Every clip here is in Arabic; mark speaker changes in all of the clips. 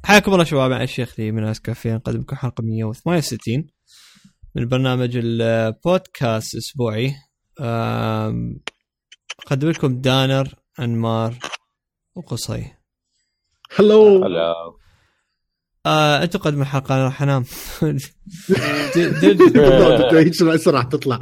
Speaker 1: حياكم الله شباب، مع الشيخ لي من اسكافيه. نقدمكم حلقه 168 من برنامج البودكاست اسبوعي. اقدم لكم دانر، انمار، وقصي.
Speaker 2: هلو.
Speaker 1: انتوا قدموا الحلقه، انا راح انام.
Speaker 2: ايش راح تطلع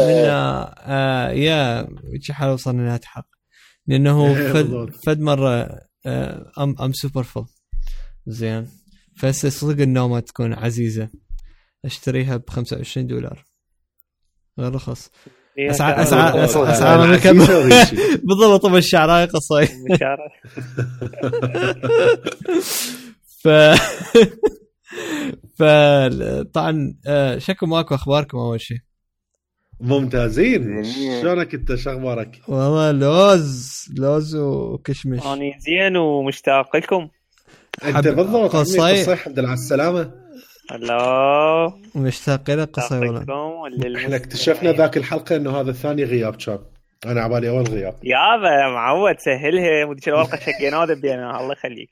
Speaker 1: يا ايش حال وصلنا لنهايه الحلقه، لانه فد مره ام سوبر فول زين. فصدق النومة تكون عزيزة، اشتريها $25 غير رخص. اسعار مكبر بالضبط. طب الشعراء قصي طبعا شكو ماكو اخباركم. اول شيء
Speaker 2: ممتازين، شلونك انت؟ شخبارك؟
Speaker 1: والله لوز وكشمش.
Speaker 3: اني زين ومشتاق لكم.
Speaker 2: انت بالضبط قصي. الحمد لله على السلامه.
Speaker 3: الله
Speaker 1: مشتاق لك قصي.
Speaker 2: والله احنا اكتشفنا ذاك الحلقه انه هذا الثاني غياب كان، انا عبالي اول غياب.
Speaker 3: يابا معود سهلها، ودي الورقه شقينا هذا بينا. الله يخليك.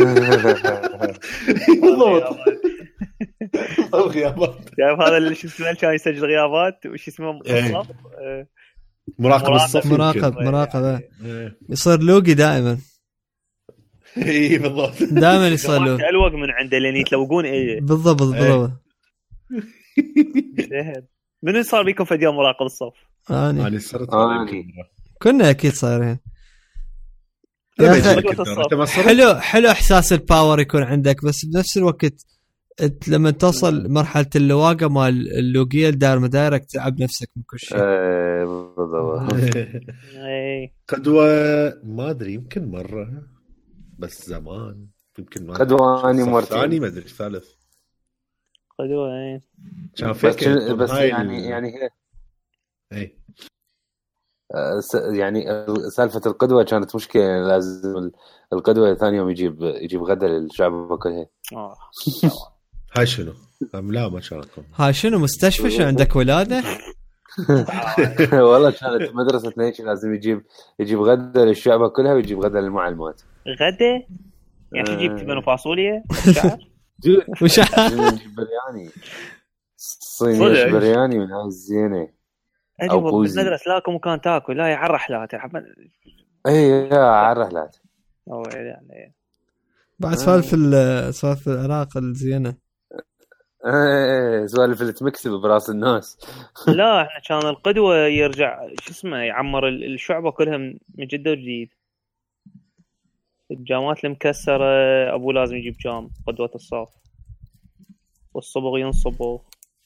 Speaker 2: بالضبط. الغيابات
Speaker 3: شايف هذا اللي شو اسمه كان يسجل غيابات وش اسمه
Speaker 2: مراقب الصف.
Speaker 1: مراقبه يصير لوقي دائما.
Speaker 2: اي بالضبط،
Speaker 1: دائما يصير له
Speaker 3: الوق من عنده لين يتلوقون. ايه
Speaker 1: بالضبط.
Speaker 3: من صار بيكم في يوم مراقب الصف؟
Speaker 2: انا صرت
Speaker 1: كنا اكيد صايرين. حلو احساس الباور يكون عندك، بس بنفس الوقت لما توصل مرحله اللواقه مال اللوقيه الدار مدايرك تعب نفسك من كل شيء.
Speaker 2: بالضبط. قدوه ما ادري، يمكن مره بس زمان، يمكن
Speaker 4: قدوه اني مرتين،
Speaker 2: ثاني ما ادري ثالث
Speaker 3: قدوه.
Speaker 2: كان فكر
Speaker 4: بس يعني
Speaker 2: اي
Speaker 4: يعني سالفه القدوه كانت مشكله. لازم القدوه ثاني يوم يجيب غدا للشعب كلها.
Speaker 2: هاي شنو؟ لا ما شاركهم.
Speaker 1: هاي شنو مستشفى؟ شو عندك ولاده؟
Speaker 4: والله كانت مدرسه هيك، لازم يجيب غدا للشعب كلها ويجيب غدا للمعلمات.
Speaker 3: غدا يعني يجيب تبن وفاصوليا
Speaker 1: وشعر
Speaker 4: يجيب برياني صيني، برياني من هاي الزينه.
Speaker 3: او بالمدرسه لاكم مكان تاكل، لا على الرحلات
Speaker 4: اي على الرحلات.
Speaker 3: او يعني
Speaker 1: بعد سوالف العراق الزينه.
Speaker 4: سوالف اللي تمكسب براس الناس.
Speaker 3: لا احنا كان القدوه يرجع شو اسمه يعمر الشعبه كلها من جدة وجديد. الجامات المكسره ابو لازم يجيب جام قدوه الصاف، والصبغ ينصبوا.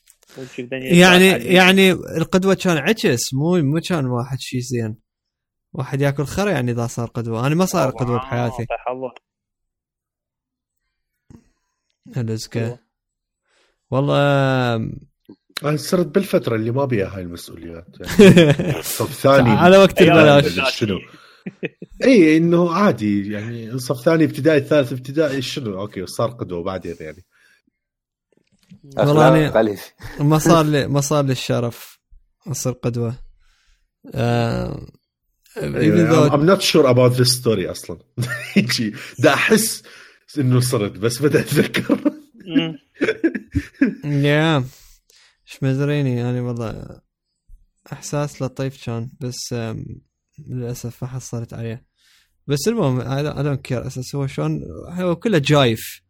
Speaker 1: يعني القدوه كان عكس، مو كان واحد شيء زين، واحد ياكل خرا. يعني اذا صار قدوه، انا ما صار قدوه بحياتي. الازكى والله.
Speaker 2: انا صرت بالفتره اللي ما بيها هاي المسؤوليات يعني. صف ثاني
Speaker 1: على وقت البلاش
Speaker 2: شنو. اي انه عادي يعني، صف ثاني ابتدائي ثالث ابتدائي شنو اوكي صار قدوه بعدين يعني.
Speaker 1: والله ما صار لي الشرف اصير قدوه.
Speaker 2: I'm not sure about this story اصلا. دا احس انه صرت بس بدأ اتذكر.
Speaker 1: يا ايش مدريني يعني، والله احساس لطيف كان، بس للاسف ما حصلت عليه. بس المهم I don't care اساس هو شلون، هو كله جايف.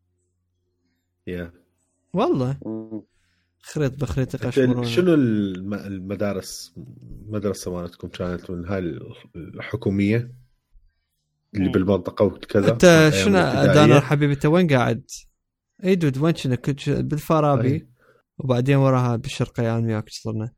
Speaker 1: والله خريط بخريط قشمرون.
Speaker 2: شنو المدارس مالتكم كانت من هاي الحكوميه اللي بالمنطقه وكذا؟
Speaker 1: انت شنو دانا حبيبي؟ انت وين قاعد؟ اي دود وين كنت؟ بالفارابي وبعدين وراها بالشرقية وياك صرنا.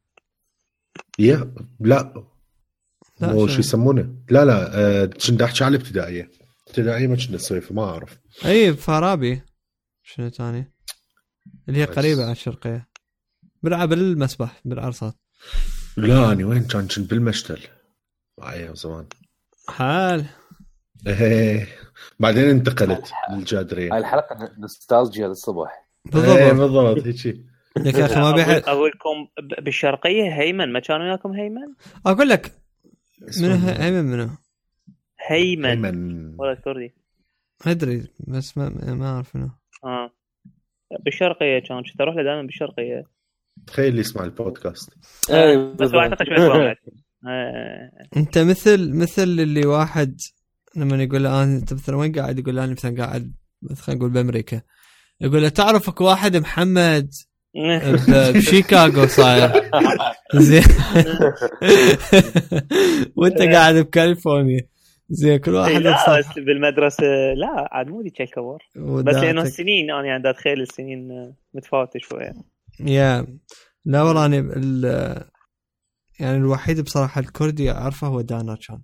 Speaker 2: لا مو شو يسمونه. لا كنت احكي على الابتدائيه ما كنا نسوي، ما اعرف.
Speaker 1: اي فارابي شنو ثاني اللي هي قريبه على الشرقية، بلعب المسبح بالعرصات.
Speaker 2: لا اني وين كنت بالمشتل ايام زمان.
Speaker 1: حال
Speaker 2: بعدين انتقلت للجادرية.
Speaker 4: هاي الحلقة نوستالجيا للصبح.
Speaker 2: بالضبط هيك شيء.
Speaker 1: يا اخي ما بيحب
Speaker 3: اقول لكم بالشرقية هيمن ما كانوا وياكم هيمن؟
Speaker 1: اقول لك منو هيمن؟
Speaker 3: هيمن ولا كردي
Speaker 1: ادري بس ما اعرف انه
Speaker 3: بالشرقيه كان تروح له دائما بالشرقيه.
Speaker 2: تخيل اللي يسمع البودكاست.
Speaker 3: بس اعتقد شوي
Speaker 1: انت مثل اللي واحد لما يقول له انت مثلا وين قاعد، يقول له انا مثلا قاعد مثلا نقول بامريكا، يقول له تعرفك واحد محمد بشيكاغو صاير زين وانت قاعد بكاليفورنيا زين كل واحد
Speaker 3: بس بالمدرسه لا عاد مو ذيك الكبر، بس لانه السنين انا يعني اتخيل السنين متفاوته شويه.
Speaker 1: لا والله انا يعني الوحيد بصراحه الكردي اعرفه هو دانا كان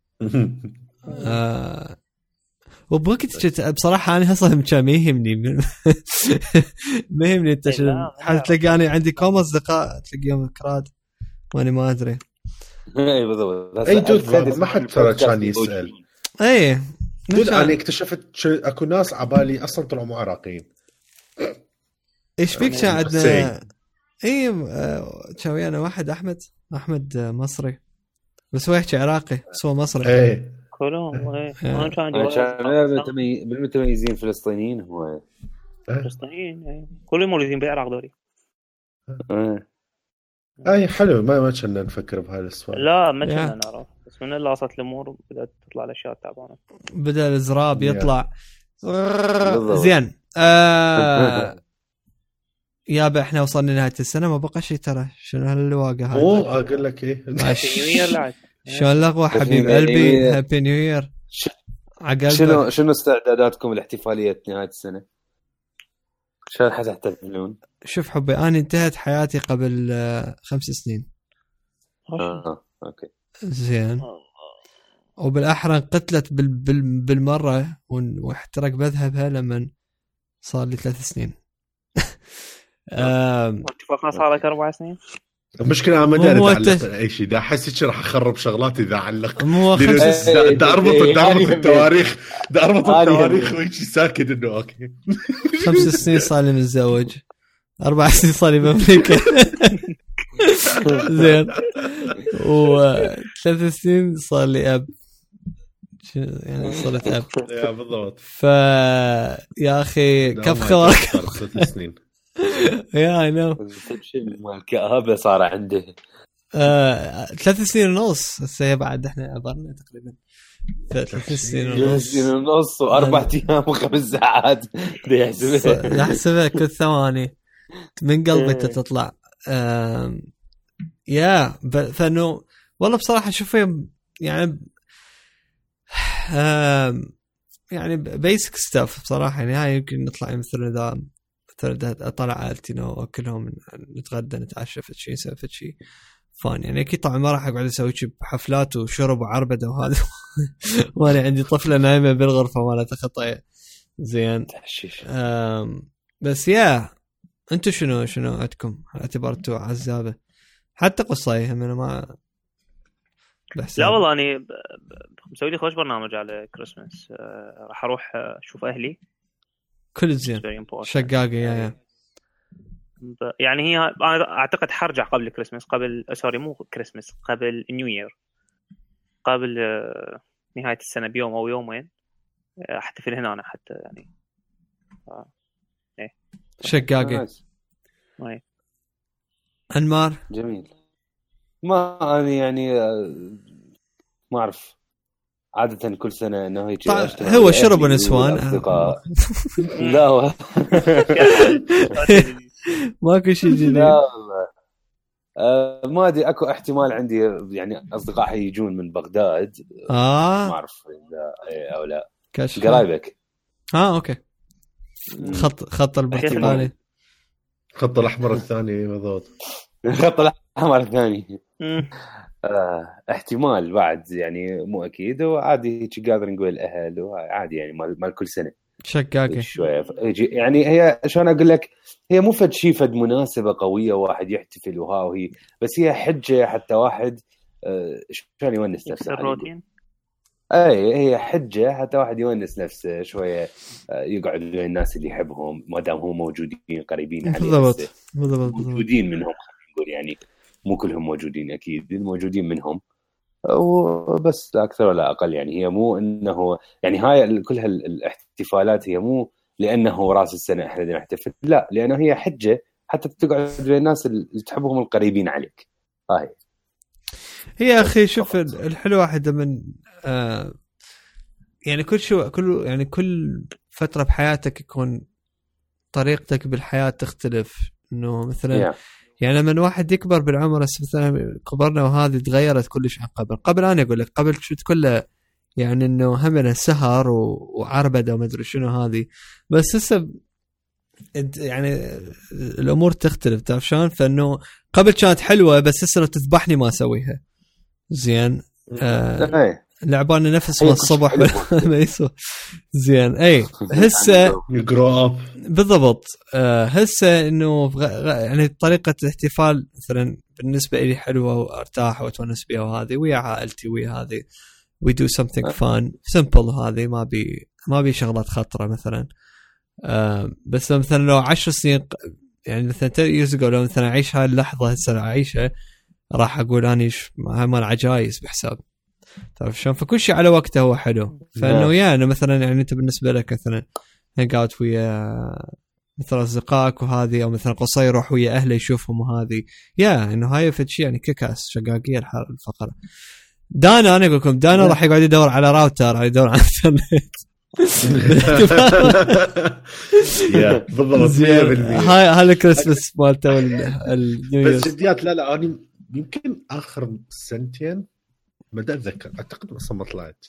Speaker 1: وبوقت بصراحه انا اصلا كان ما يهمني ما يهمني انت حتى تلاقيني عندي كم اصدقاء تلاقيهم كراد وانا ما ادري.
Speaker 4: اي بالضبط.
Speaker 2: اي جد ما حد ترى كان يسال.
Speaker 1: اي
Speaker 2: انا اكتشفت اكو ناس عبالي اصلا طلعوا مو عراقيين.
Speaker 1: ايش فيك كان عندنا اي كان انا واحد احمد مصري بس هو يحكي عراقي بس هو مصري.
Speaker 2: اي
Speaker 3: كلهم
Speaker 4: انا كان بالمتميزين فلسطينيين هو
Speaker 3: فلسطينيين كلهم مولودين بالعراق دوري.
Speaker 2: اي حلو ما كنا نفكر بهذا السؤال.
Speaker 3: لا ما كنا نعرف بس من اللي وصلت الامور بدات تطلع الاشياء تعبانه
Speaker 1: بدا الزراب يطلع زين. يابا احنا وصلنا لنهايه السنه ما بقى شيء ترى. شنو هالواقع هاي؟
Speaker 2: اقول لك ايه
Speaker 1: شلون لغوا حبيب قلبي هابي نيو يير.
Speaker 4: شنو استعداداتكم لاحتفاليه نهايه السنه؟ شلون حتحتفلون؟
Speaker 1: شوف حبي انا انتهت حياتي قبل 5 سنين.
Speaker 4: اوكي
Speaker 1: زين وبالاحرى قتلت بالمره واحترق بذهبها لما صار لي 3 سنين.
Speaker 3: اتفقنا صار لك 4 سنين.
Speaker 2: المشكلة أنا ما داري أعلق أي شيء دا أحس راح أخرب شغلاتي إذا أعلق. دا أربط التواريخ دا أربط التواريخ ويجي ساكت إنه أوكي.
Speaker 1: 5 سنين صار لي متزوج 4 سنين صار لي بأمريكا زين و3 سنين صار لي أب يعني صرت أب
Speaker 2: يا بالضبط.
Speaker 1: يا أخي كيف خبرك
Speaker 2: 3 سنين
Speaker 1: يا أنا
Speaker 4: مال كآبة صار عنده
Speaker 1: 3 سنين ونص. هسه بعد احنا عبرنا تقريبا 3 سنين
Speaker 4: ونص و4 أيام و5 ساعات
Speaker 1: يحسبها كل ثواني من قلبك تطلع. فانه والله بصراحه شوف يعني بيسك ستاف بصراحه يعني هاي يمكن نطلع مثل نظام طلع عائلتي وكلهم نتغدى نتعشى في شيء نسوي في شيء فان يعني اكيد طبعا ما راح اقعد اسوي شيء حفلات وشرب وعربده وهذا وانا عندي طفله نايمه بالغرفه مالتها خطايا زين. بس انتوا شنو عندكم على اعتبار انتوا عزابه حتى قصايه من ما بحسن.
Speaker 3: لا والله اني مسوي لي خوش برنامج على كريسماس. راح اروح اشوف اهلي
Speaker 1: كل زين شقاقه
Speaker 3: يعني هي انا اعتقد حرجع قبل كريسماس قبل سوري مو كريسماس قبل نيو يير قبل نهايه السنه بيوم او يومين احتفل هنا أنا حتى يعني
Speaker 1: شقاقه انمار
Speaker 4: جميل. ما انا يعني ما اعرف عادة كل سنة انه هيك
Speaker 1: هو شرب ونسوان
Speaker 4: لا
Speaker 1: ماكو شيء جديد.
Speaker 4: لا ما ادري اكو احتمال عندي يعني اصدقاء يجون من بغداد ما اعرف اذا او لا قرايبك
Speaker 1: اوكي خط البرتقالي
Speaker 2: خط الاحمر الثاني بالضبط
Speaker 4: خط الاحمر الثاني احتمال بعد يعني مو اكيد وعادي هيك قادر نقول الاهل وعادي يعني مال كل سنه
Speaker 1: شقاقه
Speaker 4: شويه يعني هي شلون اقول لك هي مو فد شيء فد مناسبه قويه واحد يحتفل وهي بس هي حجه حتى واحد شلون يونس نفسه
Speaker 3: الروتين.
Speaker 4: اي هي حجه حتى واحد يونس نفسه شويه يقعد ويا الناس اللي يحبهم ما دام هم موجودين قريبين عليه
Speaker 1: بالضبط
Speaker 4: موجودين منهم نقول يعني مو كلهم موجودين اكيد موجودين منهم وبس لا اكثر ولا اقل. يعني هي مو انه يعني هاي كل هالاحتفالات هي مو لانه راس السنه احنا بدنا نحتفل، لا، لانه هي حجه حتى تقعد بين الناس اللي تحبهم القريبين عليك.
Speaker 1: هي اخي شوف الحلو واحد من يعني كل فتره بحياتك يكون طريقتك بالحياه تختلف. انه مثلا يعني لما واحد يكبر بالعمر، مثلا كبرنا وهذه تغيرت كلش عن قبل انا اقول لك قبل شو كله يعني انه همنا سهر وعربده وما ادري شنو هذه، بس هسه يعني الامور تختلف تعرف شلون. فانه قبل كانت حلوه بس هسه لو تذبحني ما اسويها زين. لعباني نفس ما الصبح ما يسوى زين. اي هسه
Speaker 2: يقرا
Speaker 1: بالضبط. هسه انه يعني طريقه الاحتفال مثلا بالنسبه لي حلوه وارتاح واتونس بها، وهذه ويا عائلتي ويا هذه we do something fun simple. هذه ما بي شغلات خطره مثلا. بس مثلا لو 10 سنين يعني مثلا 10 years ago لو مثلا اعيش هاي اللحظه هسه اعيشها راح اقول اني مال عجايز بحساب تعرف شلون. فكل شيء على وقته هو حلو. فانه يعني مثلا يعني انت بالنسبه لك مثلا هانج اوت ويا مثلا اصدقائك وهذه، او مثلا قصير يروح ويا اهله يشوفهم وهذه، انه هاي فد شيء يعني كيكاس شقاقيه الفقره. دانا انا اقول لكم دانا راح يقعد يدور على راوتر، يدور على الانترنت
Speaker 2: بالضبط 100%.
Speaker 1: هاي الكريسماس مالته النيو
Speaker 2: بس جديات لا انا يمكن اخر سنتين ما اتذكر، اعتقد اصلا ما طلعت.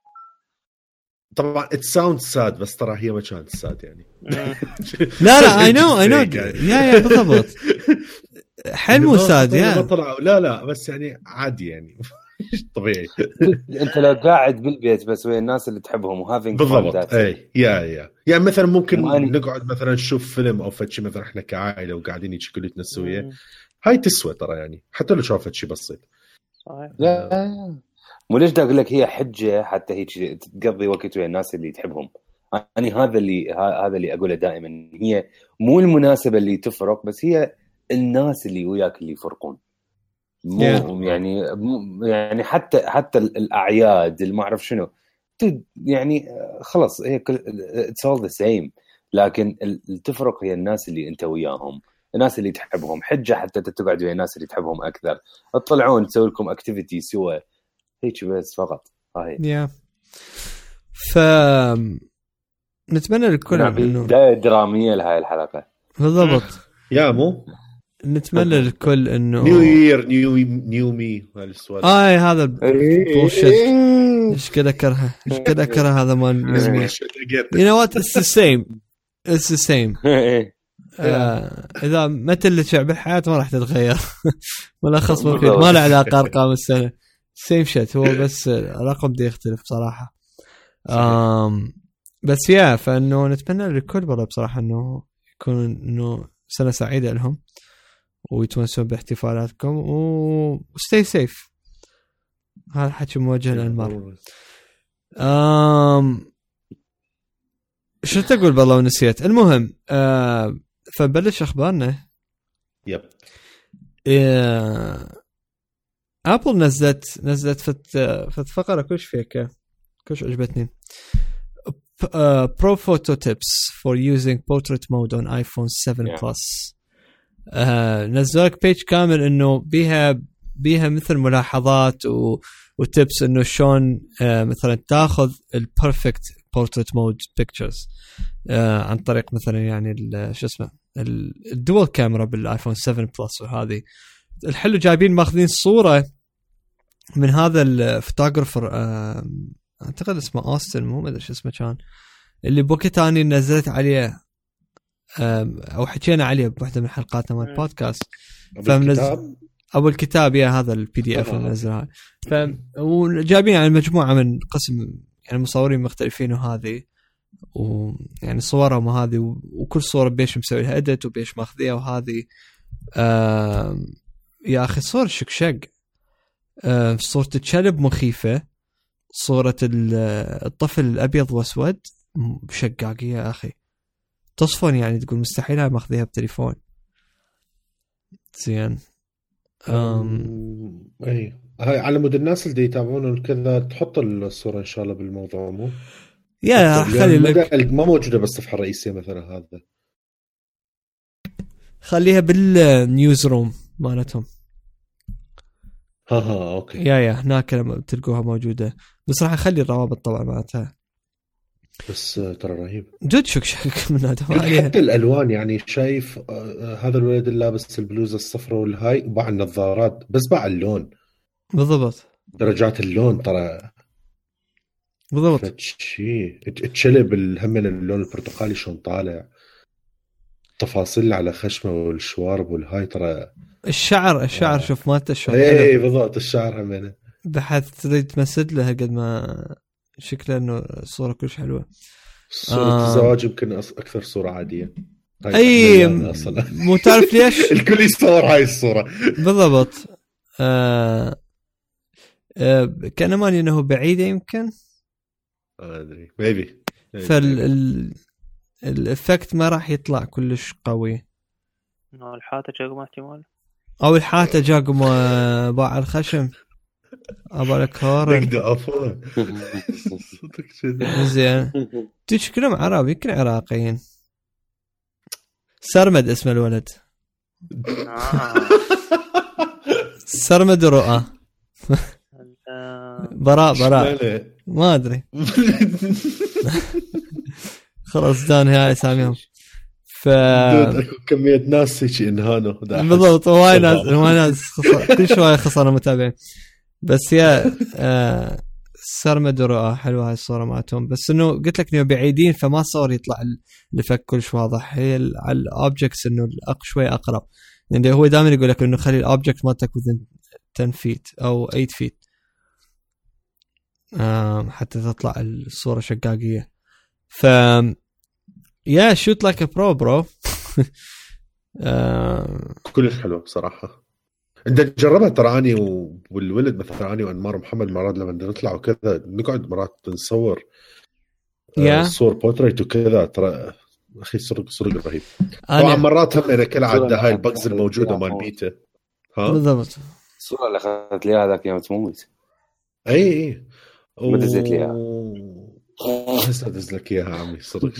Speaker 2: طبعا it sounds sad بس ترى هي ما كانت sad يعني.
Speaker 1: لا I know يا بالضبط حلم وساد
Speaker 2: ما طلعوا لا بس يعني عادي يعني طبيعي.
Speaker 4: انت لو قاعد بالبيت بس ويا الناس اللي تحبهم وهافين
Speaker 2: بالضبط. اي يعني مثلا ممكن نقعد مثلا نشوف فيلم او فد شيء مثلا احنا كعائله وقاعدين هيك كلنا نسويه، هاي تسوى ترى يعني حتى لو شافت شيء بسيط.
Speaker 4: لا مو ليش اقول لك هي حجه حتى هيك تقضي وقت ويا الناس اللي تحبهم. يعني هذا اللي اقوله دائما، هي مو المناسبه اللي تفرق، بس هي الناس اللي وياك اللي يفرقون. مو يعني حتى الاعياد اللي ما اعرف شنو يعني خلص هي it's all the same، لكن اللي تفرق هي الناس اللي انت وياهم، الناس اللي تحبهم. حجه حتى تقعد ويا الناس اللي تحبهم اكثر، تطلعون تسوي لكم اكتيفيتي سوا هيك بس فقط. هاي
Speaker 1: ف نتمنى للكل
Speaker 4: انه بدايه دراميه لهاي الحلقه بالضبط.
Speaker 2: يا مو
Speaker 1: نتمنى للكل انه
Speaker 2: نيو يير نيو مي هالسوالف.
Speaker 1: هذا بوشت ايش كذا كره هذا مال you know what it's the same اذا مثل اللي شعب الحياه ما راح تتغير ولا خص ما له علاقه ارقام السنه سيم شت، هو بس الرقم دي يختلف صراحه. بس فانه نتمنى للكل والله بصراحه انه يكون انه سنه سعيده لهم ويتونسون باحتفالاتكم وستي سيف. هذا حكي موجه للمار. شو تقول بالله ونسيت. المهم فبلش اخبارنا.
Speaker 2: يب
Speaker 1: ابل نزلت فت فقره كلش فيك كلش عجبتني. Pro photo tips for using portrait mode on iPhone 7 Plus. نزلك بيج كامل انه بيها مثل ملاحظات وتيبس انه شلون مثلا تاخذ البرفكت بورتريت مود بيكتشرز عن طريق مثلا يعني شو اسمه الدول كاميرا بالايفون 7 بلس. وهذه الحلو جايبين ماخذين صوره من هذا الفوتوغرافر اعتقد اسمه اوستن، مو مدري شو اسمه كان، اللي بوقت اني نزلت عليه او حكينا عليه بواحده من حلقاتنا مال البودكاست. ابو الكتاب هذا البي دي اف اللي نزلها. وجايبين يعني مجموعه من قسم يعني مصورين مختلفين وهذه ويعني صورهم وهذه وكل صوره بيش مسوي لها اديت وبيش ماخذيها وهذه. يا اخي صور شكشق، صورة الكلب مخيفه، صورة الطفل الابيض واسود بشقاقيه يا اخي تصفن، يعني تقول مستحيل هاي ماخذيها بتليفون. زين
Speaker 2: اي هاي على مود الناس اللي يتابعون كذا تحط الصورة إن شاء الله بالموضوع مو
Speaker 1: يا خلي لك
Speaker 2: ما موجودة بالصفحة الرئيسية مثلا هذا
Speaker 1: خليها بالنيوز روم مالتهم.
Speaker 2: ها اوكي
Speaker 1: يا هناك لما تلقوها موجودة، بس راح اخلي الروابط طبعا معناتها.
Speaker 2: بس ترى رهيب
Speaker 1: جد شك من هذا
Speaker 2: حتى الالوان يعني شايف هذا الولد اللي لابس البلوزة الصفراء والهاي وباع النظارات بس باع اللون
Speaker 1: بالضبط،
Speaker 2: درجات اللون ترى
Speaker 1: بالضبط
Speaker 2: شيء تشلب الهم اللون البرتقالي شلون طالع، تفاصيل على خشمه والشوارب والهاي ترى
Speaker 1: الشعر شوف مالته شلون.
Speaker 2: اي بالضبط الشعر همينه
Speaker 1: بحث تريد تمسد له قد ما شكله انه الصورة كلش حلوة.
Speaker 2: صورة الزواج يمكن اكثر صورة عادية
Speaker 1: اي مو تعرف ليش
Speaker 2: الكل يصور هاي الصورة
Speaker 1: بالضبط. كان ماني انه بعيدة يمكن
Speaker 2: ادري ميبي
Speaker 1: الافكت ما راح يطلع كلش قوي.
Speaker 3: الحاته جاكم احتمال
Speaker 1: او الحاته جاكم باع الخشم ابالك هورن زين تشكلهم عرب يمكن عراقيين. سرمد اسم الولد سرمد رؤى براء ما ادري خلاص دان هاي اساميهم.
Speaker 2: كمية ناس هيك انهانوا
Speaker 1: بالضبط وايد ناس كل شوية خسرنا متابعين. بس يا سرمد رؤى حلوة هاي الصورة مالتهم، بس انه قلت لك انه بعيدين فما صار يطلع الفك كلش واضح. هي على الاوبجكتس انه شوي اقرب، يعني هو دائما يقول لك انه خلي الاوبجكت مالتك within 10 feet او 8 feet حتى تطلع الصورة شقاقية. ف يا شوت لايك برو برو
Speaker 2: كلش حلو بصراحة. انت تجربها ترى اني والولد مثلا اني وانمار محمد مرات لما نطلع وكذا نقعد مرات نصور صور بورتريت وكذا ترى اخي صور رهيب. طبعا مرات هم انا كل عاده هاي البجز الموجوده مال بيتا
Speaker 1: بالضبط.
Speaker 4: الصوره اللي اخذت لي هذاك يوم تموت
Speaker 2: اي
Speaker 4: ما دزيت لي
Speaker 2: هسه ادز لك اياها عمي صدق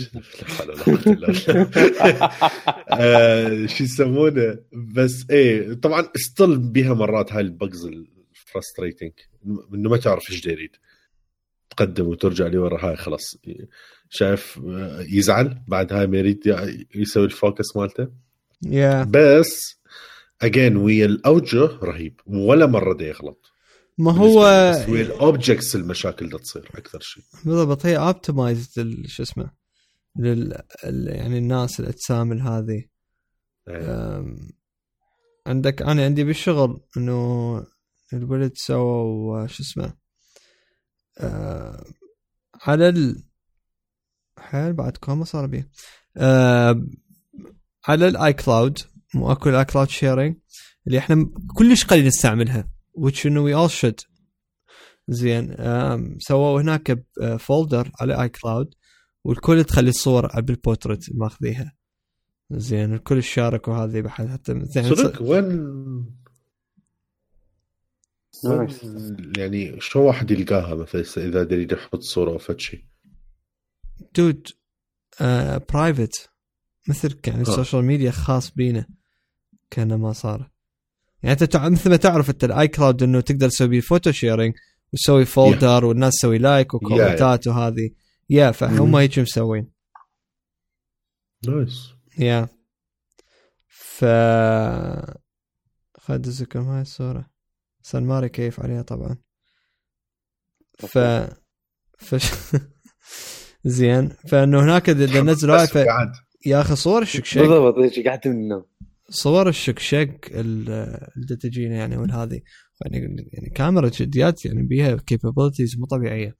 Speaker 2: شو يسمونه. بس ايه طبعا استل بيها مرات هاي البجز الفرستريتنج انه ما تعرف ايش يريد تقدم وترجع لي ورا. هاي خلاص شايف يزعل بعد هاي ما يريد يسوي الفوكس مالته. بس اجين ويا الاوجه رهيب ولا مره ده يغلط.
Speaker 1: ما هو
Speaker 2: الاوبجكتس المشاكل ده تصير اكثر شيء
Speaker 1: بالضبط. هي اوبتمايزد شو اسمه يعني الناس الاجسام هذه. عندك انا عندي بالشغل انه الولد سووا شو اسمه على حال بعد كم صار بيه على الاي كلاود مو اكو الاي كلاود شيرينج اللي احنا كلش قليل نستعملها which we all should. زين سووا هناك فولدر على اي كلاود والكل تخلي الصور بالبورتريت ماخذيها. زين الكل شاركوا هذه بحد حتى
Speaker 2: صدق يعني شو واحد يلقاها مثلا اذا يريد يحط صوره او فشي
Speaker 1: دود برايفت مثل يعني السوشيال ميديا خاص بينا كان ما صار. يعني انت مثل ما تعرف انت الاي كلاود انه تقدر تسوي فوتو شيرينج وتسوي فولدر والناس تسوي لايك وكومنتات وهذه فهم هيك مسوين
Speaker 2: نايس
Speaker 1: خدزكم هاي الصورة سنماري كيف عليها طبعا. زين فانه هناك اذا نزلوا يا اخي صور الشكشك
Speaker 4: بالضبط قعدت من النوم
Speaker 1: صور الشكشك اللي تجينا يعني والهذه يعني كاميرا جديات يعني بيها capabilities مو طبيعيه.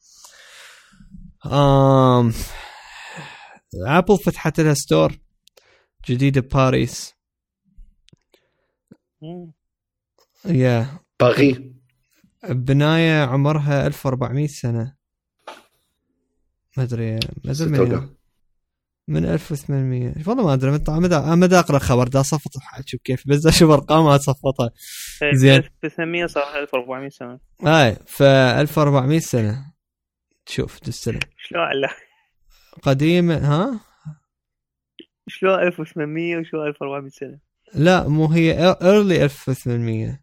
Speaker 1: ابل فتحت لها ستور جديده بباريس
Speaker 2: باغي
Speaker 1: بنايه عمرها 1400 سنه ما ادري من 1800 والله ما ادري متى اقرا خبر دا صفط اشوف كيف بس اشوف ارقامها صفطها زين
Speaker 3: 1800 صار 1400 سنه
Speaker 1: ف 1400 سنه تشوف السنه
Speaker 3: شلون لا
Speaker 1: قديمه ها
Speaker 3: شلون 1800 وشلون 1400 سنه
Speaker 1: لا مو هي early 1800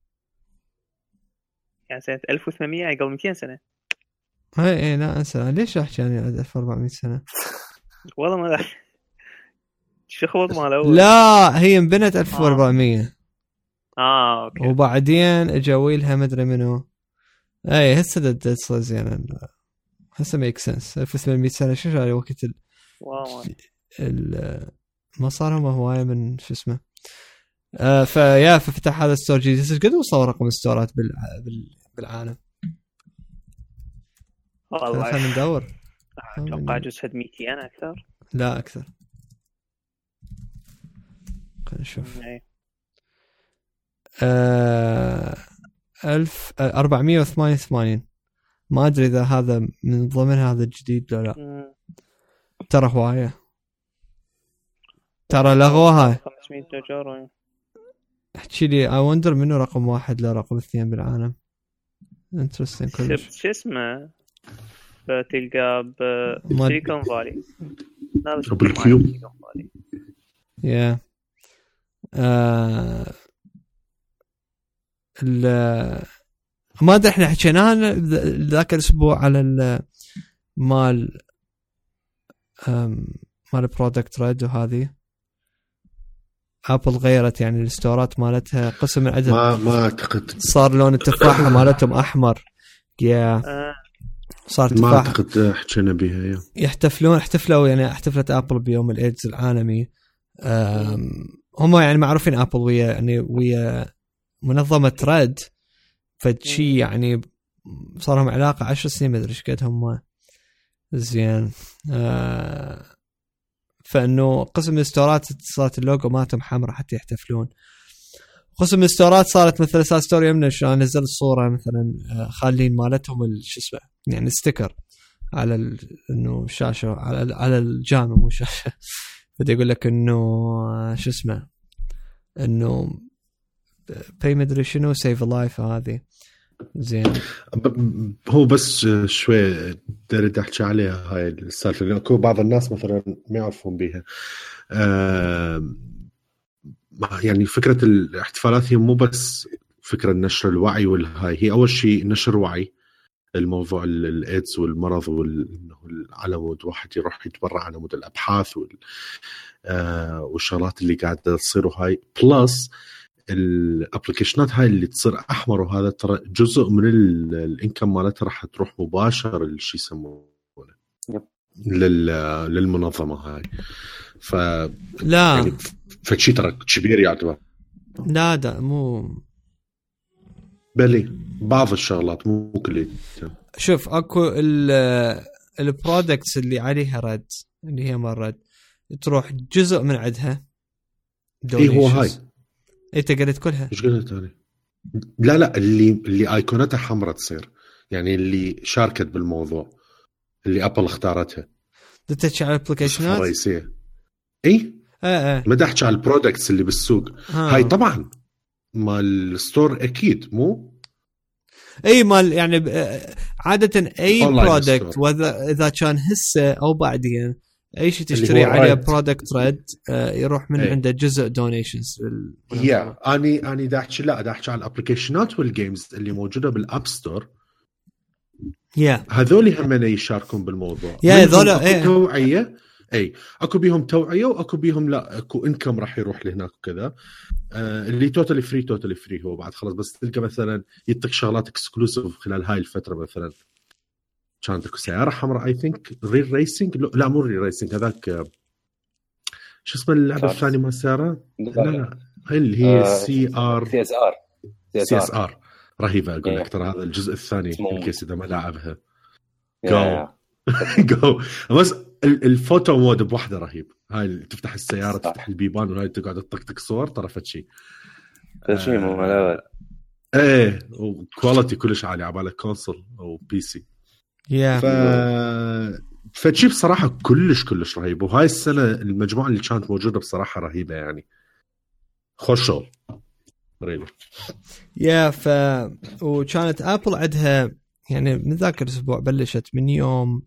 Speaker 3: يعني سنه 1800 يعني قبل 200 سنه
Speaker 1: اي لا انسى ليش احكي يعني 1400 سنه
Speaker 3: والله ما ادري شخبط مال اول
Speaker 1: لا هي انبنت 1400
Speaker 3: اوكي
Speaker 1: وبعدين اجاويلها ما ادري منو اي هسه تصير زين هسه ميك سنس 1800 سنه شو على وقت ما صار هم هوايه من شو اسمه ففتح هذا ستور جديد قد وصل رقم الستورات بالعالم
Speaker 3: والله
Speaker 1: خلينا ندور
Speaker 3: اتوقع جزء 200 اكثر
Speaker 1: لا اكثر خلينا نشوف 1488 ما ادري اذا هذا من ضمن هذا الجديد ولا لا ترى هوايه ترى لغوها
Speaker 3: 500 دولار
Speaker 1: احكي لي اي وندر منو رقم 1 لرقم 2 بالعالم انترستين كلش
Speaker 3: شو اسمه تلقى بسيليكون فالي
Speaker 2: بالخيوم
Speaker 1: يا ما ادري احنا حكيناها ذاك الاسبوع على مال برودكت ريد وهذه ابل غيرت يعني الستورات مالتها قسم من عدد
Speaker 2: ما اعتقد
Speaker 1: صار لون التفاحه مالتهم احمر يا صار تفاحه
Speaker 2: ما اعتقد حكينا بها
Speaker 1: احتفلوا يعني احتفلت ابل بيوم الايدز العالمي هم يعني معروفين ابل ويا منظمه ريد فشي يعني صار لهم علاقه 10 سنين ما ادري ايش قد هم زين فانه قسم الستورات صارت اللوجو مالتهم حمراء حتى يحتفلون قسم الستورات صارت مثل اساس ستوري يمنا شلون نزل الصوره مثلا خالين مالتهم شو اسمه يعني ستيكر على انه شاشه على الجامع مو شاشه بدي اقول لك انه شو اسمه انه باي مدري شنو سيف لايف هذه زين
Speaker 2: هو بس شوي دريد احكي عليها هاي السالفه لانه بعض الناس مثلا ما يعرفون بيها يعني فكره الاحتفالات هي مو بس فكره نشر الوعي والهاي هي اول شيء نشر وعي الموضوع الايدز والمرض على مود واحد يروح يتبرع على مود الابحاث والشغلات اللي قاعده تصير وهاي بلس الابلكيشنات هاي اللي تصير احمر وهذا ترى جزء من الانكم مالتها راح تروح مباشر للشي يسمونه للمنظمه هاي
Speaker 1: لا
Speaker 2: يعني فشي ترى كبير يعتبر
Speaker 1: لا مو
Speaker 2: بلي بعض الشغلات مو كلها
Speaker 1: شوف اكو البرودكتس اللي عليها رد اللي هي مرد تروح جزء من عندها
Speaker 2: اي هو هاي
Speaker 1: انت قلت كلها
Speaker 2: ايش قلت انا لا اللي ايقونتها حمراء تصير يعني اللي شاركت بالموضوع اللي ابل اختارتها
Speaker 1: تتحكي على الابلكيشنات
Speaker 2: الرئيسيه اي ما احكي على البرودكتس اللي بالسوق هاي طبعا مال الستور اكيد مو
Speaker 1: اي مال يعني عاده اي برودكت واذا كان هسه او بعدين اي شيء تشتري عليه برودكت ريد يروح من عنده جزء دونيشنز
Speaker 2: اني دا احكي احكي على الابلكيشنات والجيمز اللي موجوده بالاب ستور هذول هم يشاركون بالموضوع
Speaker 1: هذول
Speaker 2: توعيه اكو بيهم توعيه واكو بيهم لا اكو انكم راح يروح لهناك وكذا اللي توتالي فري هو بعد خلاص بس تلقى مثلا يعطيك شغلات اكسكلوسيف خلال هاي الفتره مثلا كانت اكو سياره حمراء اي ثينك ريل ريسنج لا مو ريل ريسنج هذاك شو اسمه اللعبه الثانيه مال السياره لا هاي اللي هي سي اس ار رهيبه اقول لك ترى هذا الجزء الثاني الكيس اذا ما لعبها جو بس الفوتو مود بوحده رهيب هاي تفتح السياره تفتح البيبان وهاي تقعد تطقطق صور طرفت شيء
Speaker 4: مو ملاول
Speaker 2: وكواليتي كلش عالي على بالك كونسول او بي سي فشي بصراحه كلش رهيب. وهاي السنه المجموعه اللي كانت موجوده بصراحه رهيبه يعني. خوش شغل رهيبه.
Speaker 1: يا وكانت ابل عندها يعني من ذاك الاسبوع بلشت من يوم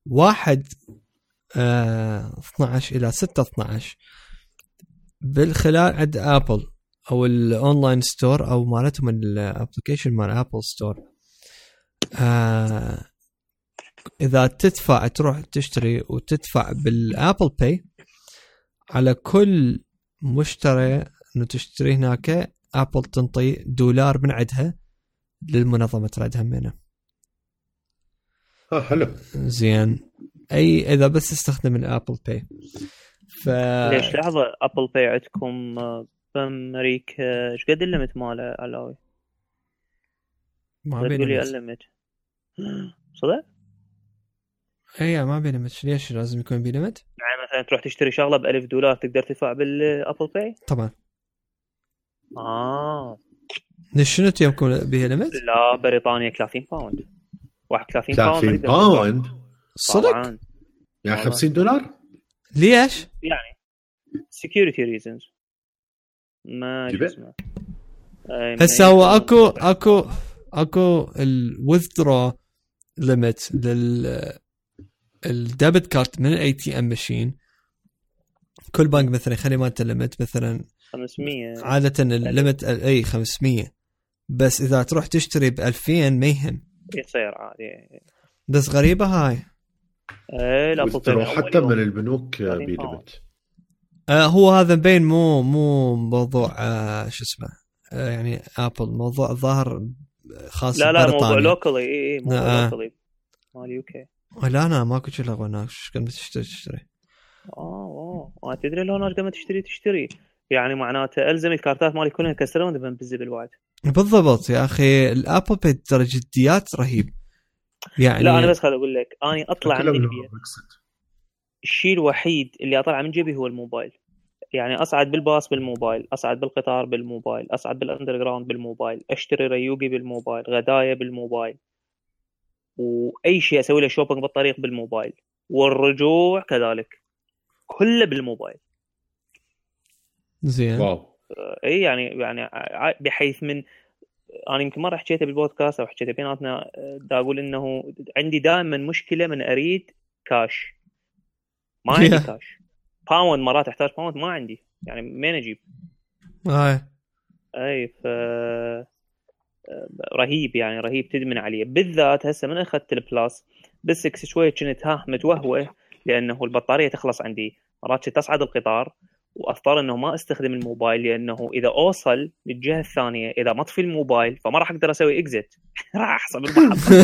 Speaker 1: 1/12 الى 6/12 بالخلال عند ابل او الاونلاين ستور او مالتهم الابلكيشن مال ابل ستور. اذا تدفع تروح تشتري وتدفع بالابل باي على كل مشتري انه تشتري هناك ابل تنطي $1 من عندها للمنظمه ردها منه.
Speaker 2: حلو
Speaker 1: زين. اي اذا بس تستخدم الابل باي.
Speaker 3: ليش لحظه ابل باي عندكم بامريكا ايش قد الليمت ماله علاوي؟
Speaker 1: ما بيني
Speaker 3: الليمت صدق؟
Speaker 1: اي ما بيني مت. ليش لازم يكون بيني مت؟
Speaker 3: يعني مثلا تروح تشتري شغله $1000 تقدر تدفع بالابل باي؟
Speaker 1: طبعا.
Speaker 3: شنو
Speaker 1: يمكن بها ليمت؟
Speaker 3: لا بريطانيا 30 باوند. 31
Speaker 2: باوند
Speaker 1: صدق؟
Speaker 2: يعني $50.
Speaker 1: ليش؟
Speaker 3: يعني security reasons ما اسمه.
Speaker 1: هسه هو اكو الويذدرو ليميت الديبت كارت من الاي تي ام ماشين. كل بنك مثلا يخلي مالته ليميت مثلا
Speaker 3: 500
Speaker 1: عاده الليميت اي 500 بس اذا تروح تشتري ب2000 ما يهم
Speaker 3: يصير عادي.
Speaker 1: بس غريبه هاي.
Speaker 3: لا
Speaker 2: حتى من البنوك بيليمت.
Speaker 1: هو هذا بين مو موضوع شو اسمه يعني ابل موضوع ظاهر خاص
Speaker 3: لا موضوع لوكالي موضوع لوكالي مال يوكي.
Speaker 1: لا انا ماكو شيء لغو هناك كنت تشتري.
Speaker 3: ما تدري لو انا قمت تشتري يعني معناته الزم الكارتات مالي كلها كسرون دبن بالزبل واحد.
Speaker 1: بالضبط يا اخي الابل باي ترى جديات رهيب يعني.
Speaker 3: لا انا بس خليني اقول لك اني اطلع من البيت الشيء الوحيد اللي اطلع من جيبي هو الموبايل. يعني اصعد بالباص بالموبايل، اصعد بالقطار بالموبايل، اصعد بالاندرغراوند بالموبايل، اشتري ريوقي بالموبايل، غدايا بالموبايل، واي شيء اسوي له شوبينج بالطريق بالموبايل، والرجوع كذلك كله بالموبايل.
Speaker 1: زين.
Speaker 3: واو. اي يعني بحيث من انا يمكن مره حكيته بالبودكاست او حكيته بيناتنا دا اقول انه عندي دائما مشكله من اريد كاش ما عندي كاش. باوند مرات احتاج باوند ما عندي يعني مين اجيب. اي رهيب يعني رهيب تدمن عليه بالذات هسه من اخذت البلاس بس شويه كنت متوهوه لانه البطاريه تخلص عندي. مرات تصعد القطار واضطر انه ما استخدم الموبايل لانه اذا اوصل للجهه الثانيه اذا ما اطفي الموبايل فما راح اقدر اسوي اكزيت راح احسب المحطه.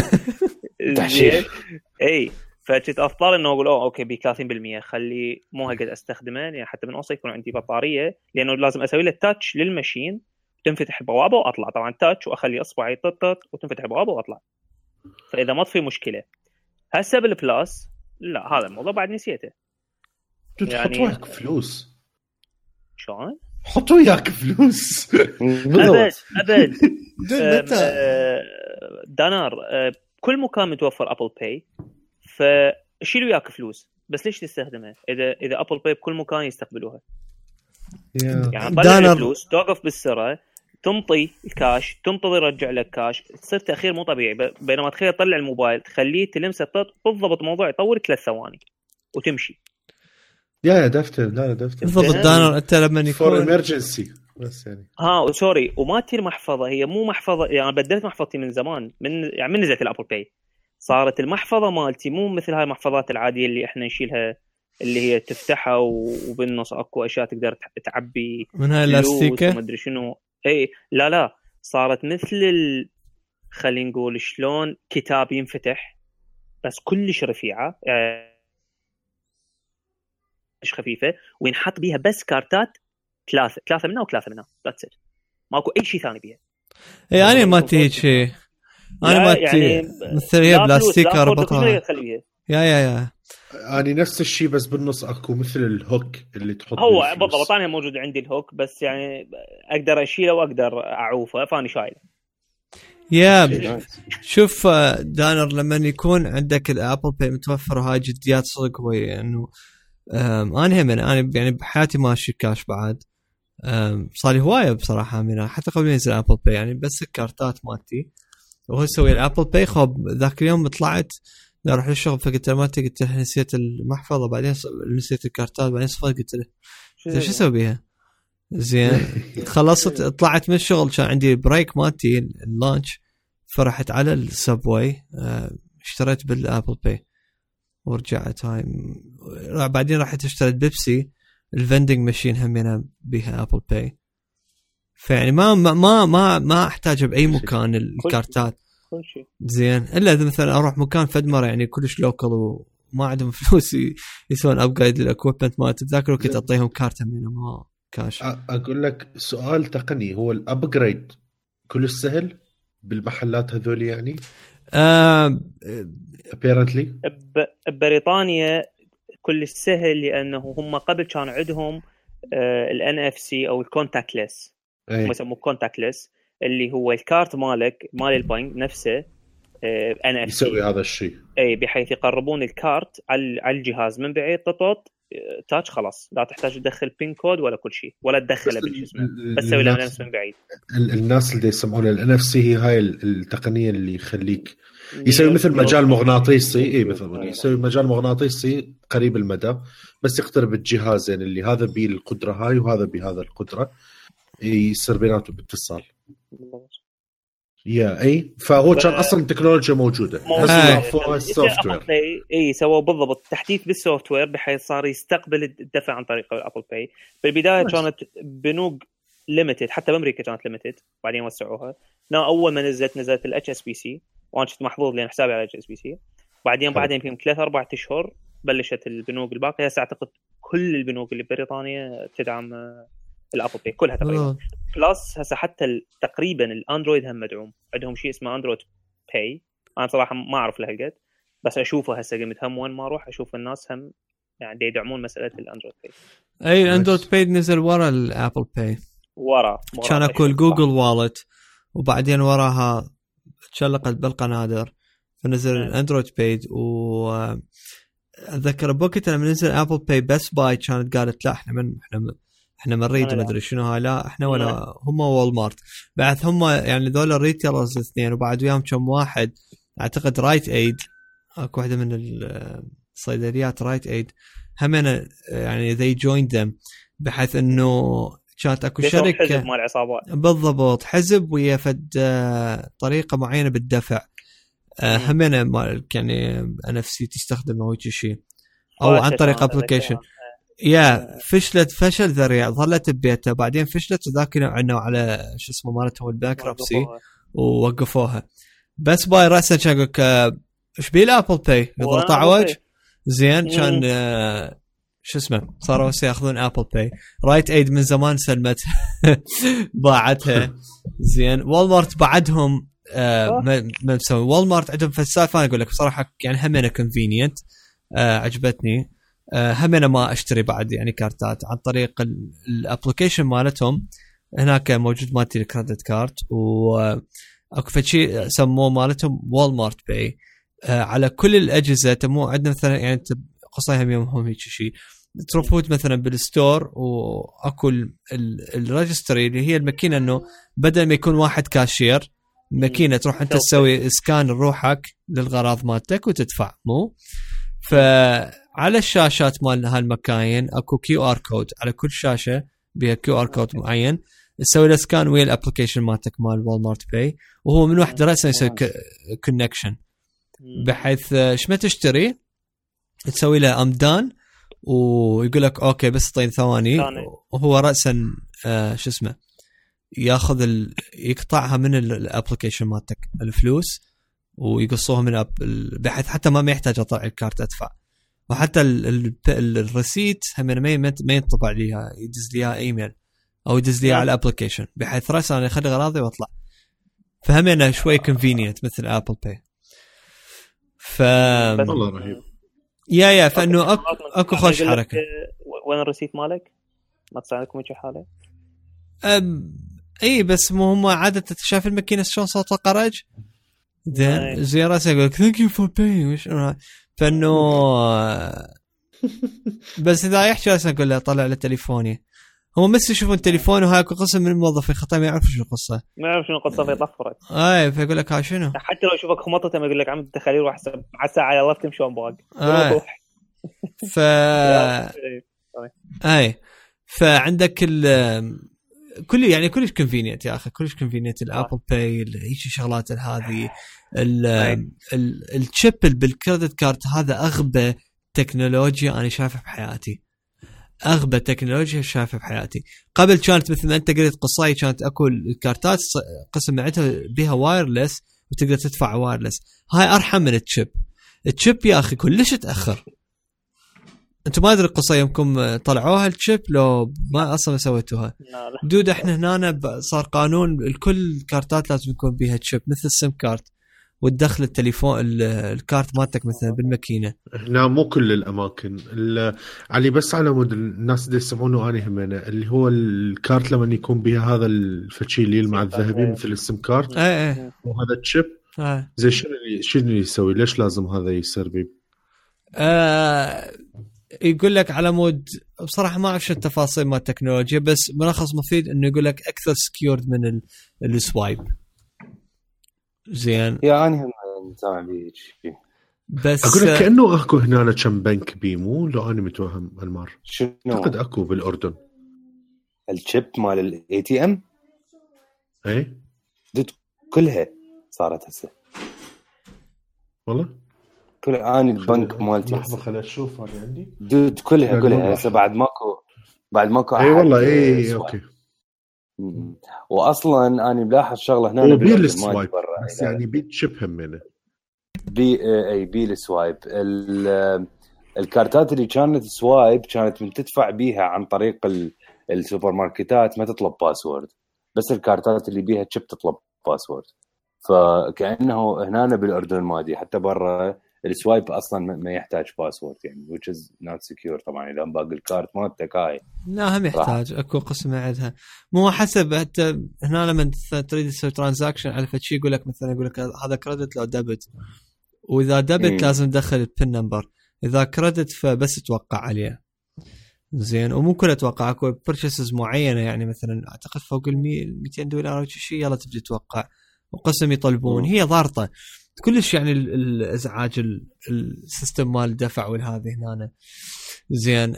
Speaker 3: اي فكنت اضطر انه اقول اوكي ب 30% خلي مو هقدر استخدمه يعني حتى من اوصل يكون عندي بطاريه لانه لازم اسوي له تاتش للماشين تنفتح البوابه واطلع. طبعا تاتش واخلي اصبعي طط وتنفتح البوابه واطلع. فاذا ما في مشكله هسه بالبلاس لا هذا الموضوع بعد نسيته.
Speaker 2: يعني وياك فلوس
Speaker 3: شلون
Speaker 2: حطوا وياك فلوس
Speaker 3: ابد دينار كل مكان متوفر ابل باي فشيلوا وياك فلوس بس ليش تستخدمها اذا ابل باي بكل مكان يستقبلوها. يعني طلع فلوس توقف بالسرعه تمطي الكاش تنتظر يرجع لك كاش تصير تاخير مو طبيعي. بينما تخيل تطلع الموبايل تخليه تلمسه بالضبط موضوع يطول 3 ثواني وتمشي.
Speaker 2: يا دفتر لا دفتر
Speaker 1: بالضبط دانر انت لما يكون
Speaker 2: فور امرجنسي بس يعني
Speaker 3: سوري وما تصير محفظه. هي مو محفظه يعني بدلت محفظتي من زمان من نزلت الابل باي صارت المحفظه مالتي مو مثل هاي المحفظات العاديه اللي احنا نشيلها اللي هي تفتحها وبالنص اكو اشياء تقدر تعبي
Speaker 1: من هاي الاستيكه
Speaker 3: ما ادري شنو. اي لا صارت مثل خلينا نقول شلون كتاب ينفتح بس كلش رفيعه مش خفيفه وينحط بيها بس كارتات ثلاثه منها وثلاثه منها ذاتس ات ماكو اي شيء ثاني بيها.
Speaker 1: يعني ما تيجي شيء انا ما يعني مثل هي بلاستيك ربطها يا
Speaker 2: يعني نفس الشيء بس بالنص اكو مثل الهوك اللي تحط
Speaker 3: هو بالضبط. انا موجود عندي الهوك بس يعني اقدر اشيله واقدر اعوفه فاني شايله.
Speaker 1: يا شوف دانر لما يكون عندك الابل باي متوفر وهاي جديات صدق هو انه انا يعني بحياتي ماشي كاش بعد صار لي هوايه بصراحه من حتى قبل ما ينزل ابل باي يعني بس الكارتات مالتي وهو يسوي الابل باي. خب ذاك اليوم طلعت اروح للشغل فقلت له مالتي قلت له نسيت المحفظه بعدين نسيت الكارتات بعدين صفرت قلت له شو اسوي بيها زين. خلصت طلعت من الشغل كان عندي بريك مالتي اللانش فرحت على السبوي اشتريت بالابل باي ورجعت هاي بعدين رحت اشتريت بيبسي الفندنج ماشين همينها بها ابل باي. فيعني ما احتاج باي مكان الكارتات زين الا اذا مثلا اروح مكان فدمر يعني كلش لوكال وما عندهم فلوس يسوون ابجريد للاكويبمنت مالت تذاكروا كنت اعطيهم كارت همينها ما كاش.
Speaker 2: اقول لك سؤال تقني هو الابجريد كلش سهل بالمحلات هذول يعني apparently
Speaker 3: بريطانيا كل سهل لانه هم قبل كان عندهم ال NFC او الكونتاكتلس هم يسموه كونتاكتلس اللي هو الكارت مالك مال البنك نفسه NFC
Speaker 2: يسوي هذا الشيء
Speaker 3: اي بحيث يقربون الكارت على الجهاز من بعيد تطط تاتش خلاص لا تحتاج تدخل بين كود ولا كل شيء ولا تدخله بالجسم بس تسوي له نفس من بعيد.
Speaker 2: الناس اللي يسمونه ال NFC هي هاي التقنيه اللي يخليك يسوي مثل مجال مغناطيسي مثلا يسوي مجال مغناطيسي قريب المدى بس يقترب الجهازين اللي هذا بيه القدره هاي وهذا بهذا القدره يصير بيناتهم اتصال. اي فهو كان اصلا التكنولوجيا موجوده
Speaker 3: بس السوفت وير اي سووا بالضبط تحديث بالسوفت وير بحيث صار يستقبل الدفع عن طريق الابل باي. بالبدايه كانت بنوك ليميتد حتى بامريكا كانت ليميتد بعدين وسعوها. اول ما نزلت الاتش اس بي سي وانا كنت محظوظ لان حسابي على الاتش اس بي سي بعدين فيهم 3-4 اشهر بلشت البنوك الباقيه. هسه اعتقد كل البنوك اللي ببريطانيا تدعم الابل باي كلها تقريبا بلس. هسه حتى تقريبا الاندرويد هم مدعوم عندهم شيء اسمه اندرويد باي. انا صراحه ما اعرف لهالقد بس اشوفه هسه قمت هم وين ما اروح اشوف الناس هم يعني يدعمون مساله الاندرويد باي.
Speaker 1: اي الاندرويد باي نزل ورا الابل باي
Speaker 3: ورا
Speaker 1: كان اكو جوجل والت وبعدين وراها تشلقت بالقنادر فنزل الاندرويد باي. واتذكر بوقتها لما نزل ابل باي بس باي كانت قالت لا احنا مريد ما ادري شنو هاي لا احنا ولا هم والمارت بعد هم يعني ذول الريتيلرز الاثنين وبعد وياهم كم واحد اعتقد رايت ايد اكو واحده من الصيدليات رايت ايد همنا يعني they joined them بحيث انه كانت اكو شركه
Speaker 3: حزب مال عصابات
Speaker 1: بالضبط حزب ويا فد طريقه معينه بالدفع همنا يعني NFC تستخدم او شيء او عن طريق ابلكيشن. فشل ذريع ظلت ببيتها بعدين فشلت وذاك عنوا على شو اسمه مالتهم البانكربسي ووقفوها. بس باي راسا كان يقولك ايش بيه الابل باي يضل طعوج زين كان شو اسمه صاروا ياخذون ابل باي. رايت ايد من زمان سلمت باعتها زين. والمارت بعدهم ما مسوي والمارت عندهم في السالفه. انا اقول لك بصراحه يعني همنا كونفينينت عجبتني همنا ما اشتري بعد يعني كارتات عن طريق الابلكيشن مالتهم هناك موجود مالتي الكريدت كارد واكو شيء سموه مالتهم والمارت باي على كل الاجهزه. تمو عندنا مثلا يعني قصيهم يومهم هيك شيء تروفوت مثلا بالستور واكو الريجستري اللي هي الماكينه انه بدل ما يكون واحد كاشير ماكينه تروح انت تسوي اسكان لروحك للغراض مالتك وتدفع مو. فعلى الشاشات مال هالمكاين اكو كيو ار كود على كل شاشه بها كيو ار كود معين تسوي له سكان ويا الابلكيشن مالتك مال والمارت باي وهو من وحده راسا يسوي كونكشن بحيث ايش ما تشتري تسوي له امدان ويقول لك اوكي بس طين ثواني وهو راسا شو اسمه ياخذ يقطعها من الابلكيشن مالتك الفلوس ويقصوها من بحيث حتى ما يحتاج اطلع الكارت ادفع. وحتى الريسيت هم ما ينطبع ليها يدز ليها ايميل او يدز ليها على الابلكيشن بحيث راسا انا اخذ اغراضي واطلع. فهمنا شوي كونفينينت مثل ابل باي.
Speaker 2: والله رهيب
Speaker 1: يا فانه اكو خوش حركه.
Speaker 3: وين الريسيت مالك ما تساعدكم شي حاله؟
Speaker 1: اي بس مو هم عاده شايف الماكينه شلون صوتها قرج زي راسه يقول ثانك يو فور باينج مش فانه بس اذا يحكي راسه اقول له طلع له تليفوني هم بس يشوفون تليفونه وهاي قسم من الموظفين خطا ما يعرفوا شو القصه
Speaker 3: ما يعرف شنو القصه في طفرت
Speaker 1: فيقول لك ها شنو
Speaker 3: حتى لو يشوفك خمطته ما يقول لك عم تخليه روح على الساعه يلا تمشي باق
Speaker 1: ف فعندك كل يعني كلش كونفينينت يا اخي كلش كونفينينت الابل باي هيك شغلات هذه الشيب بالكريدت كارد هذا اغبى تكنولوجيا انا شايفها بحياتي اغبى تكنولوجيا شايفها بحياتي قبل كانت مثل ما انت قلت قصاي كانت اكو الكارتات قسم معتها بها وايرلس وتقدر تدفع وايرلس هاي ارحم من الشيب يا اخي كلش تاخر انتم ما ادري القصه يمكم طلعوها الشيب لو ما اصلا سويتوها دود احنا هنا صار قانون الكل كارتات لازم يكون بيها تشيب مثل السيم كارت وتدخل التليفون الكارت مالتك مثلا بالماكينه
Speaker 2: لا مو كل الاماكن علي بس على مود الناس اللي يسمعونه اني همنا اللي هو الكارت لما يكون بها هذا الفتشي اللي مع الذهبي مثل السيم كارت وهذا التشيب زي شنو يسوي ليش لازم هذا يصير بيه
Speaker 1: يقول لك على مود بصراحه ما اعرف شو التفاصيل مال التكنولوجيا بس ملخص مفيد انه يقول لك اكثر سكيورد من السوايب زين
Speaker 4: يعني هم سامع بيه شيء
Speaker 2: بس اقول لك كانه اكو هنا كم بنك بيمو لو انا متوهم المار
Speaker 4: شنو
Speaker 2: اعتقد اكو بالاردن
Speaker 4: الشيب مال الاي تي ام
Speaker 2: اي
Speaker 4: كلها صارت هسه
Speaker 2: والله
Speaker 4: كل اني البنك مالتي
Speaker 2: لحظه خليني اشوف هذه عندي
Speaker 4: دود كلها هسه بعد ماكو
Speaker 2: اي والله اي اوكي
Speaker 4: واصلا انا ملاحظ شغله هنا
Speaker 2: بالسوايب بس يعني بيتشيب همنا
Speaker 4: بي السوايب الكارتات اللي كانت سوايب كانت من تدفع بيها عن طريق السوبر ماركتات ما تطلب باسورد بس الكارتات اللي بيها تشيب تطلب باسورد فكأنه هنا بالاردن مادي حتى برا السوايب اصلا ما يحتاج باسورد يعني which is not secure طبعا اذا باقي الكارت مالتك هاي
Speaker 1: لا هم يحتاج اكو قسم عندها مو حسب حتى هنا لما تريد تسوي ترانزاكشن على فشي يقول لك مثلا يقول لك هذا كريدت لو ديبت واذا ديبت لازم تدخل البن نمبر اذا كريدت فبس توقع عليه زين ومو كله توقع اكو بيرتشيسز معينه يعني مثلا اعتقد فوق ال $200 او شيء يلا تبدي توقع وقسم يطلبون هي ضارطه كلش يعني الازعاج السيستم مال الدفع والهذه هنا زين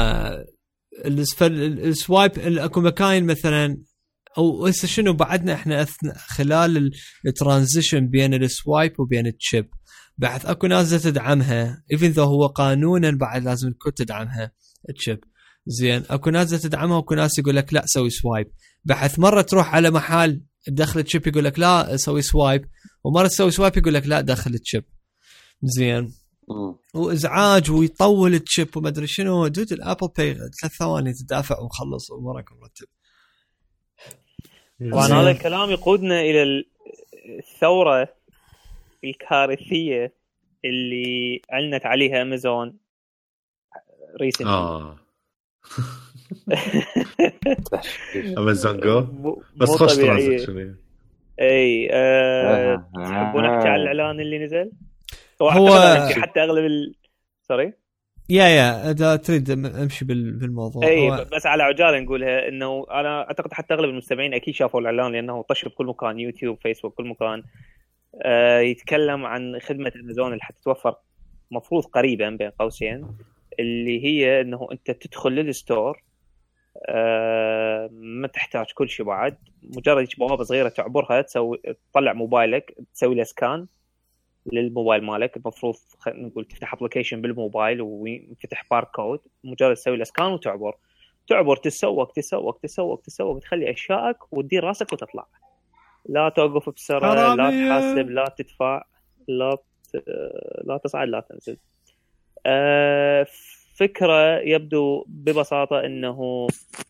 Speaker 1: السوايب اكو مكاين مثلا او هسه شنو بعدنا احنا خلال الترانزيشن بين السوايب وبين التشيب بعد اكو ناس تدعمها even though هو قانونا بعد لازم الكل تدعمها التشيب زين اكو ناس تدعمها واكو ناس يقول لك لا سوي سوايب بحث مره تروح على محل تدخل التشيب يقول لك لا سوي سوايب ومره تسوي سوايب يقول لك لا دخل التشيب زين وازعاج ويطول التشيب وما ادري شنو دود الابل باي 3 ثواني تدافع وخلص امورك مرتب
Speaker 3: وانا هذا الكلام يقودنا الى الثوره الكارثيه اللي اعلنت عليها امازون ريسنتلي
Speaker 2: امازون جو بس خوش ترانزاكشن
Speaker 3: اي تحبون نحكي على الاعلان اللي نزل
Speaker 1: هو
Speaker 3: حتى اغلب سوري
Speaker 1: يا اذا تريد امشي بالموضوع
Speaker 3: اي بس على عجاله نقولها انه انا اعتقد حتى اغلب المستمعين اكيد شافوا الاعلان لانه طش بكل مكان يوتيوب فيسبوك كل مكان يتكلم عن خدمه امازون اللي حتتوفر مفروض قريبا بين قوسين اللي هي انه انت تدخل للستور ما تحتاج كل شيء بعد مجرد بوابه صغيره تعبرها تطلع موبايلك تسوي له سكان للموبايل مالك المفروض نقول تفتح ابلكيشن بالموبايل ويفتح باركود مجرد تسوي له سكان تعبر تسوق تخلي اشيائك وتدير راسك وتطلع لا توقف بسرعه لا تحاسب لا تدفع لا تصعد لا تنزل فكرة يبدو ببساطة أنه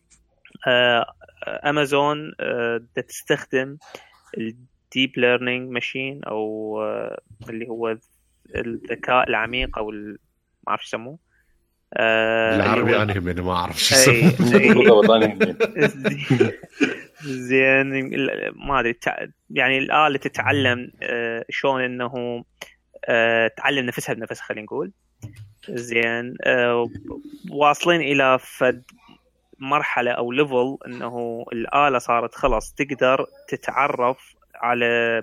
Speaker 3: أمازون تستخدم الديب ليرنينج ماشين أو اللي هو الذكاء العميق أو ما أعرف يسموه
Speaker 2: العربي أنا ما أعرف شو يسموه
Speaker 3: زين ما ادري يعني الآلة تتعلم شلون انه تعلم نفسها بنفسها خلينا نقول. زين واصلين الى فد مرحله او ليفل انه الآلة صارت خلاص تقدر تتعرف على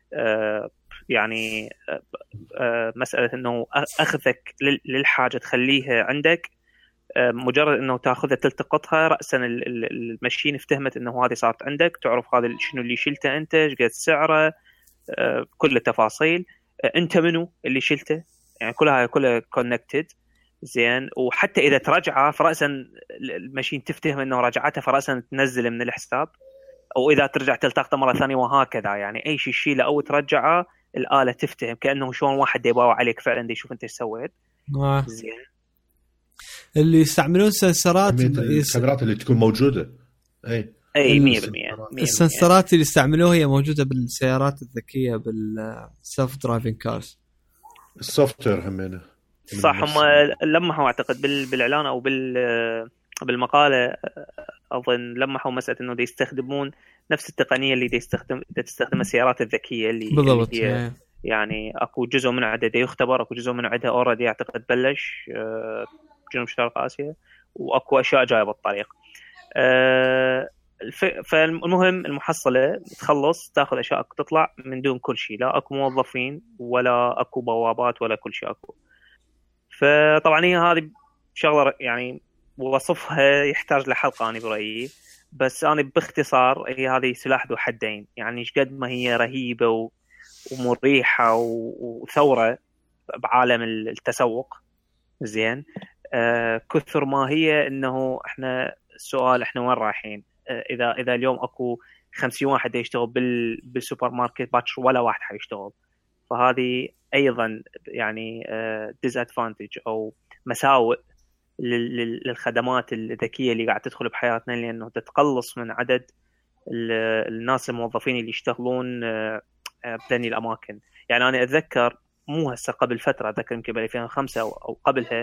Speaker 3: يعني مساله انه اخذك للحاجه تخليها عندك، مجرد انه تاخذها تلتقطها راسا المشين افتهمت انه هذه صارت عندك، تعرف هذا شنو اللي شلته انت، ايش قد سعره، كل التفاصيل، انت منو اللي شلته، يعني كلها كونكتد. زين وحتى اذا ترجعه فراسا المشين تفتهم انه رجعته فراسا تنزله من الحساب، او اذا ترجع تلتقطه مره ثانيه وهكذا. يعني اي شيء شيله او ترجعه الآلة تفتهم، كانه شلون واحد يباوع عليك فعلا دي يشوف انت ايش سويت. زين
Speaker 1: اللي يستعملون سنسرات
Speaker 2: الكاميرات اللي تكون موجوده
Speaker 3: اي 100%
Speaker 1: السنسرات اللي يستعملوها هي موجوده بالسيارات الذكيه بالسيلف درايفنج كارز.
Speaker 2: السوفت وير همينه
Speaker 3: صح. هم لمحوا اعتقد بالاعلان او بالمقاله اظن لمحوا مساله انه يستخدمون نفس التقنيه اللي تستخدم السيارات الذكيه اللي
Speaker 1: بالضبط.
Speaker 3: هي يعني اكو جزء من عدد يختبر، اكو جزء من عدها اوريدي اعتقد بلش جنوب شرق اسيا، واكو اشياء جايه بالطريق. فالمهم المحصله تخلص تاخذ اشياء تطلع من دون كل شيء، لا اكو موظفين ولا اكو بوابات ولا كل شيء اكو. فطبعا هي هذه شغله يعني وصفها يحتاج لحلقه انا برايي، بس انا باختصار هي هذه سلاح ذو حدين. يعني ايش قد ما هي رهيبه ومريحه وثوره بعالم التسوق، زين كثر ما هي انه احنا السؤال احنا وين رايحين؟ اذا اليوم اكو 50 واحد يشتغل بالسوبر ماركت باكر ولا واحد حيشتغل، فهذه ايضا يعني ديزادفانتج او مساوئ للخدمات الذكيه اللي قاعد تدخل بحياتنا، لانه تتقلص من عدد الناس الموظفين اللي يشتغلون بذني الاماكن. يعني انا اتذكر مو هسه قبل فتره، اتذكر يمكن ب 2005 او قبلها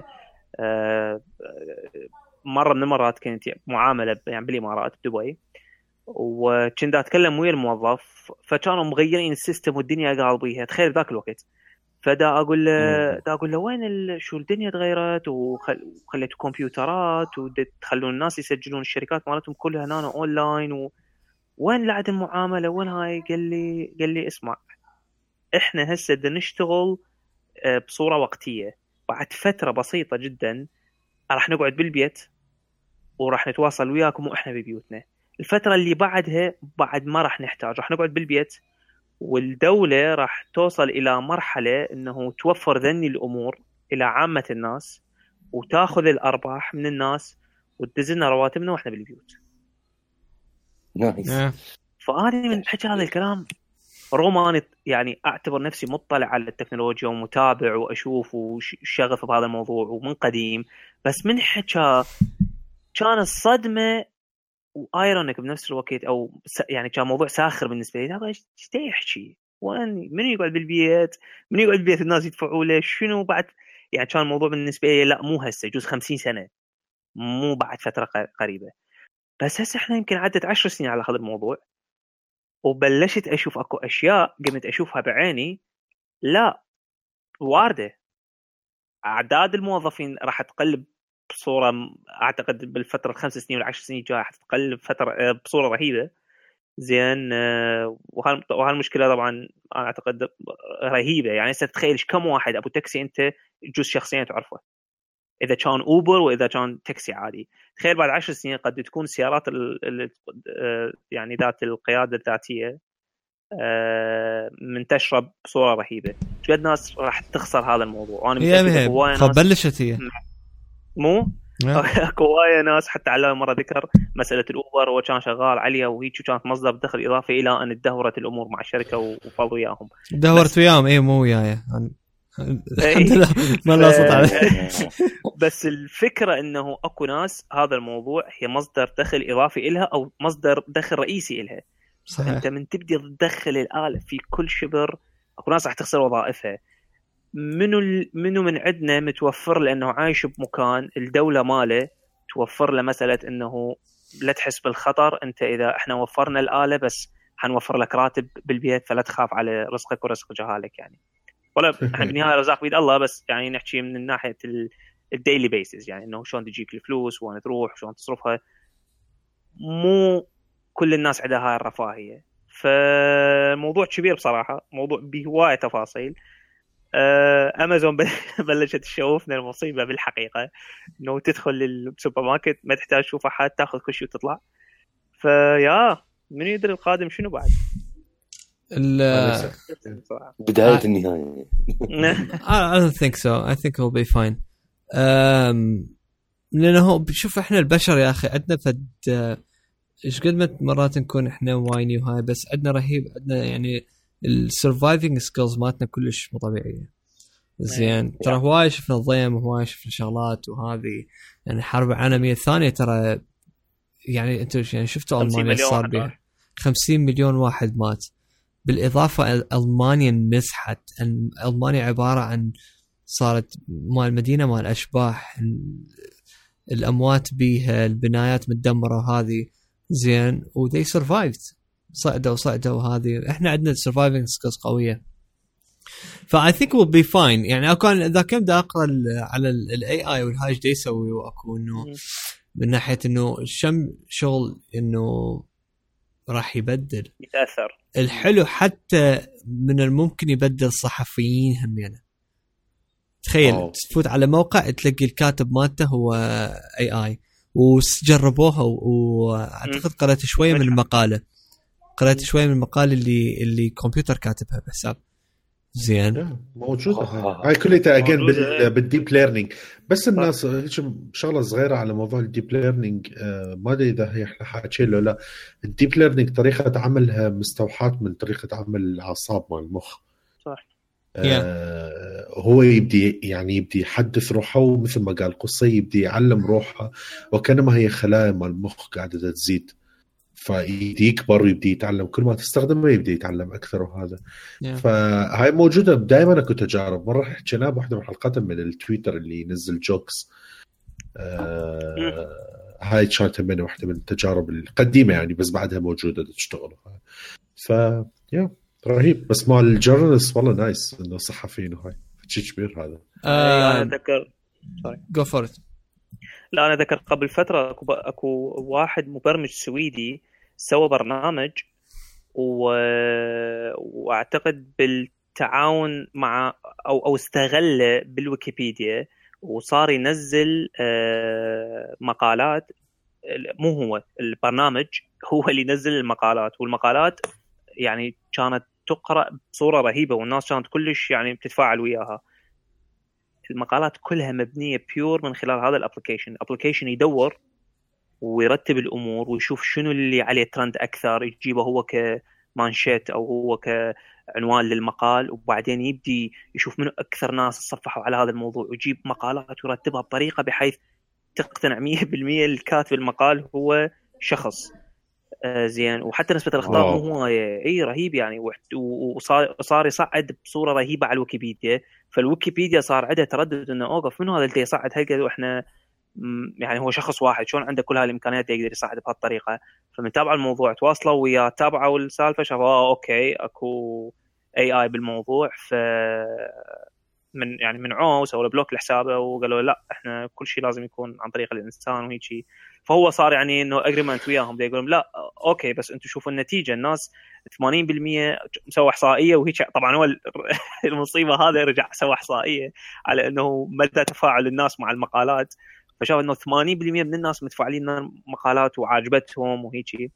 Speaker 3: مره من المرات كانت معامله يعني بالامارات بدبي، وكنت اتكلم ويا الموظف فكانوا مغيرين السيستم والدنيا قال بيها. تخيل ذاك الوقت فدا اقول له وين شو الدنيا تغيرت وخليتوا كمبيوترات وتخلون الناس يسجلون الشركات مالتهم كلها هنا اونلاين، وين لعد المعامله وين هاي؟ قال لي اسمع احنا هسه بدنا نشتغل بصوره وقتيه، بعد فتره بسيطه جدا راح نقعد بالبيت وراح نتواصل وياكم واحنا ببيوتنا. الفتره اللي بعدها بعد ما راح نحتاج، راح نقعد بالبيت والدولة راح توصل إلى مرحلة أنه توفر ذني الأمور إلى عامة الناس وتأخذ الأرباح من الناس وتدزلنا رواتبنا وإحنا بالبيوت. فأنا من حكي هذا الكلام رغم أنا يعني أعتبر نفسي مطلع على التكنولوجيا ومتابع وأشوف وشغف بهذا الموضوع ومن قديم، بس من حكى كان الصدمة وايرونيك بنفس الوقت، او يعني كان موضوع ساخر بالنسبه لي. هذا ايش يحكي؟ وين من يقعد بالبيت؟ من يقعد بالبيت الناس يدفعوا له شنو بعد؟ يعني كان الموضوع بالنسبه لي لا مو هسه، يجوز 50 سنه مو بعد فتره قريبه، بس هسه احنا يمكن عدت 10 سنين على هذا الموضوع، وبلشت اشوف اكو اشياء قمت اشوفها بعيني لا وارده. اعداد الموظفين راح تقلب بصوره اعتقد بالفتره ال5 سنين وال10 سنين الجايه راح تقلب بصوره رهيبه. زين وهالمشكله طبعا انا اعتقد رهيبه. يعني هسه تتخيل كم واحد ابو تاكسي انت جزء شخصيا تعرفه، اذا كان اوبر واذا كان تاكسي عادي. تخيل بعد 10 سنين قد تكون سيارات يعني ذات القياده الذاتيه منتشره بصوره رهيبه. شو قد ناس راح تخسر هذا الموضوع. وانا متاكد
Speaker 1: بلشت هي
Speaker 3: مو اكو وايا ناس حتى على مره ذكر مساله الاوبر وكان شغال عليها وهيك كانت مصدر دخل اضافي الى ان تدهورت الامور مع الشركه وفاضوا وياهم.
Speaker 1: دهورت وياهم اي مو وياي الحمد لله ما لاصت عليه.
Speaker 3: بس الفكره انه اكو ناس هذا الموضوع هي مصدر دخل اضافي لها او مصدر دخل رئيسي لها.
Speaker 1: صحيح.
Speaker 3: انت من تبدي تدخل الآلة في كل شبر اكو ناس راح تخسر وظائفها. منو من عندنا متوفر لانه عايش بمكان الدوله ماله توفر له مساله انه لا تحس بالخطر. انت اذا احنا وفرنا الاله بس حنوفر لك راتب بالبيت، فلا تخاف على رزقك ورزق جهالك يعني. ولا احنا بالنهايه رزاق بيد الله، بس يعني نحكي من ناحيه الديلي بيسز، يعني انه شلون تجيك الفلوس وين تروح شلون تصرفها. مو كل الناس عندها هاي الرفاهيه، فموضوع كبير بصراحه، موضوع بهوايه تفاصيل. امازون بلشت تشوفنا المصيبه بالحقيقه، انه تدخل للسوبر ماركت ما تحتاج تشوف احد، تاخذ كل شيء وتطلع. فيا من يدري القادم شنو بعد.
Speaker 4: بدايه النهايه.
Speaker 1: I don't think so. I think it'll be fine. لأنه شوف إحنا البشر يا أخي عندنا فد إيش قد ما مرات نكون إحنا وايني وهاي، بس عندنا رهيب، عندنا يعني السرفايفنج سكيلز ماتنا كلش مو طبيعية. زين ترى هواي شفنا ضيم وهواي شفنا شغلات وهذه يعني حرب العالمية الثانية ترى يعني أنتوا يعني شفتوا ألمانيا صار بها 50 مليون واحد مات. بالإضافة ألمانيا نزحت، ألمانيا عبارة عن صارت مال مدينة مال أشباح، الأموات بيها، البنايات متدمرة وهذه زين و they survived، صعدوا وهذه. إحنا عندنا surviving skills قوية، فا I think we'll be fine. يعني أكون إذا كنت أقرأ على ال AI والهاي جدي يسوي وأكون إنه من ناحية إنه شغل إنه راح يبدل
Speaker 3: يتأثر.
Speaker 1: الحلو حتى من الممكن يبدل صحفيين هم يعني. تخيل تفوت على موقع تلاقي الكاتب مالته هو AI، وجربوها واعتقد قرأت شوية من المقالة، اللي كمبيوتر كاتبها بحساب زين
Speaker 2: موجودة. هاي كلها اجين بالديب ليرنينج. بس الناس هيك شغله صغيره على موضوع الديب ليرنينج، ما ادري اذا هي احنا حاكيين له لا. الديب ليرنينج طريقه عملها مستوحاه من طريقه عمل الاعصاب مال المخ.
Speaker 3: صح.
Speaker 2: هو يبدي يحدث روحه، ومثل ما قال قصي يبدي يعلم روحه، وكانما هي خلايا مال المخ قاعده تزيد، فيبدي يكبر ويبدي يتعلم. كل ما تستخدمه يبدي يتعلم أكثر. وهذا فهاي موجودة دائما. أكو تجارب، مرة حكينا بواحدة من الحلقات من التويتر اللي ينزل جوكس، هاي كانت من واحدة من التجارب القديمة يعني، بس بعدها موجودة تشتغل. رهيب. بس مع الجورنالست والله نايس إنه صحفيين وهاي شيء كبير هذا.
Speaker 3: أنا أتذكر
Speaker 1: go for it.
Speaker 3: لا أنا ذكر قبل فترة أكو واحد مبرمج سويدي سوى برنامج وأعتقد بالتعاون مع أو استغله بالويكيبيديا، وصار ينزل مقالات. مو هو البرنامج، هو اللي ينزل المقالات، والمقالات يعني كانت تقرأ بصورة رهيبة، والناس كانت كلش يعني بتتفاعل وياها. المقالات كلها مبنية بيور من خلال هذا الابليكيشن يدور ويرتب الأمور ويشوف شنو اللي عليه ترند أكثر، يجيبه هو كمانشيت أو هو كعنوان للمقال، وبعدين يبدي يشوف منو أكثر ناس صفحوا على هذا الموضوع، ويجيب مقالات ويرتبها بطريقة بحيث تقتنع 100% الكاتب المقال هو شخص زين. وحتى نسبة الأخطاء مو هواية، رهيب يعني. وصار يصعد بصورة رهيبة على الويكيبيديا، فالويكيبيديا صار عندها تردد إنه أوقف منو هذا اللي يصعد هالقد، وإحنا يعني هو شخص واحد شلون عنده كل هالإمكانيات يقدر يصعد بهالطريقة. فمن تابع الموضوع تواصلوا ويا تابعوا السالفة، شافوا أوكي أكو AI بالموضوع، من عو سووا له بلوك لحسابه وقالوا لا احنا كل شيء لازم يكون عن طريق الانسان وهيك شيء. فهو صار يعني انه اجريمنت وياهم، يقولون لا اوكي بس انتم شوفوا النتيجه، الناس 80% مسوى احصائيه وهيك. طبعا هو المصيبه هذا رجع سوى احصائيه على انه مدى تفاعل الناس مع المقالات، فشاف انه 80% من الناس متفاعلين مقالات وعاجبتهم وهيك شيء.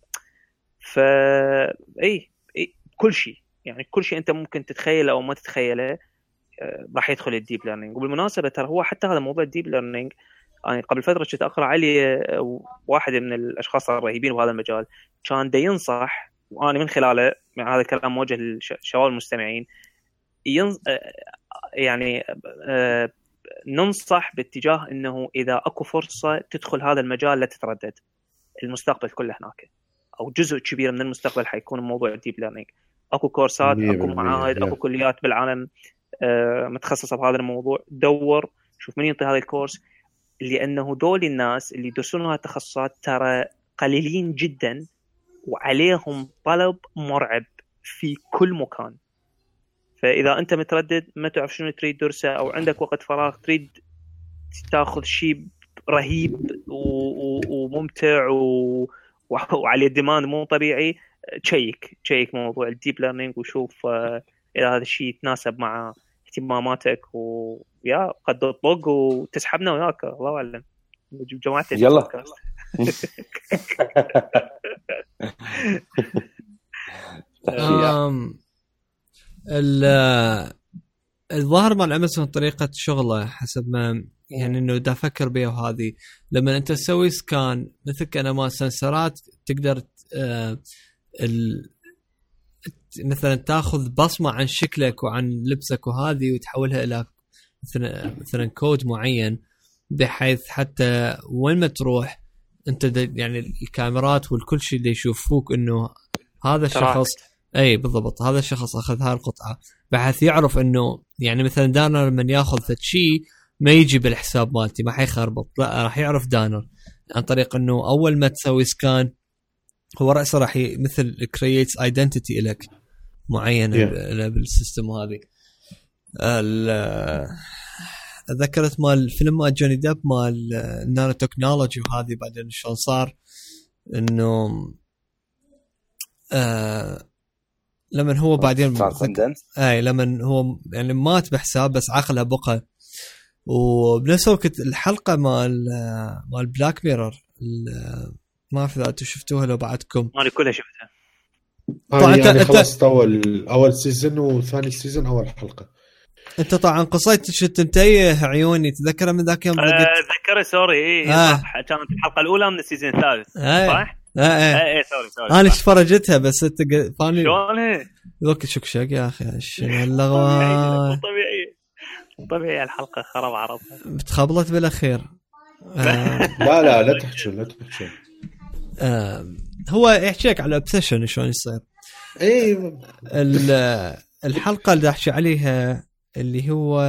Speaker 3: اي كل شيء يعني كل شيء انت ممكن تتخيله او ما تتخيله راح يدخل الديب ليرنينج. وبالمناسبة ترى هو حتى هذا موضوع الديب ليرنينج يعني قبل فترة كنت أقرأ عليه واحد من الأشخاص الرهيبين بهذا المجال كان دا ينصح، وأنا من خلاله يعني هذا الكلام موجه للشباب المستمعين، يعني ننصح باتجاه أنه إذا أكو فرصة تدخل هذا المجال لا تتردد، المستقبل كله هناك أو جزء كبير من المستقبل حيكون موضوع الديب ليرنينج. أكو كورسات، أكو معاهد، أكو كليات بالعالم متخصصة بهذا الموضوع. دور شوف من ينطي هذا الكورس، لأنه دول الناس اللي يدرسون هذه التخصصات ترى قليلين جدا وعليهم طلب مرعب في كل مكان. فإذا أنت متردد ما تعرف شنو تريد درسه أو عندك وقت فراغ تريد تاخذ شيء رهيب وممتع وعليه الديماند مو طبيعي، تشيك موضوع الديب ليرنينج وشوف إذا هذا الشيء يتناسب مع اهتماماتك ويا قد تطق وتسحبنا وياك. الله أعلم جماعة
Speaker 4: يلا
Speaker 1: الظاهر مع امازون طريقه شغله حسب ما يعني انه دا افكر بيها. وهذه لما انت تسوي سكان مثل كانما سنسرات تقدر مثلا تاخذ بصمه عن شكلك وعن لبسك وهذه وتحولها الى مثلا كود معين، بحيث حتى وين ما تروح انت يعني الكاميرات والكل شيء اللي يشوفوك انه هذا الشخص اي بالضبط هذا الشخص اخذ هاي القطعه، بحيث يعرف انه يعني مثلا دانر من ياخذ شيء ما يجي بالحساب مالتي ما حيخربط، لا راح يعرف دانر عن طريق انه اول ما تسوي سكان هو رأسه راح مثل creates identity لك معينه بالسيستم. هذه ذكرت مال فيلم مال جوني ديب مال نانو تكنولوجي، وهذه بعدين شلون صار انه لمن هو بعدين لمن هو يعني مات بحساب بس عقله بقى. وبنفس الوقت الحلقه مال بلاك ميرور ما في اذا شفتوها لو بعدكم.
Speaker 3: انا كلها شفتها
Speaker 2: طبعا يعني خلصت اول سيزون وثاني سيزون اول حلقه.
Speaker 1: انت طبعا قصيت تنتهي عيوني تذكرها من ذاك يوم
Speaker 3: اتذكر سوري كانت الحلقه الاولى من السيزون الثالث صح؟
Speaker 1: ايه سوري انا فرجتها بس انت فاني شلون هي ذوك شكشك يا اخي شنو اللغه
Speaker 3: طبيعي الحلقه خرب عرضها
Speaker 1: بتخبلت بالاخير.
Speaker 2: لا تحكي
Speaker 1: هو يحكيك على اوبسيشن شلون يصير.
Speaker 2: ايه
Speaker 1: الحلقه اللي احكي عليها اللي هو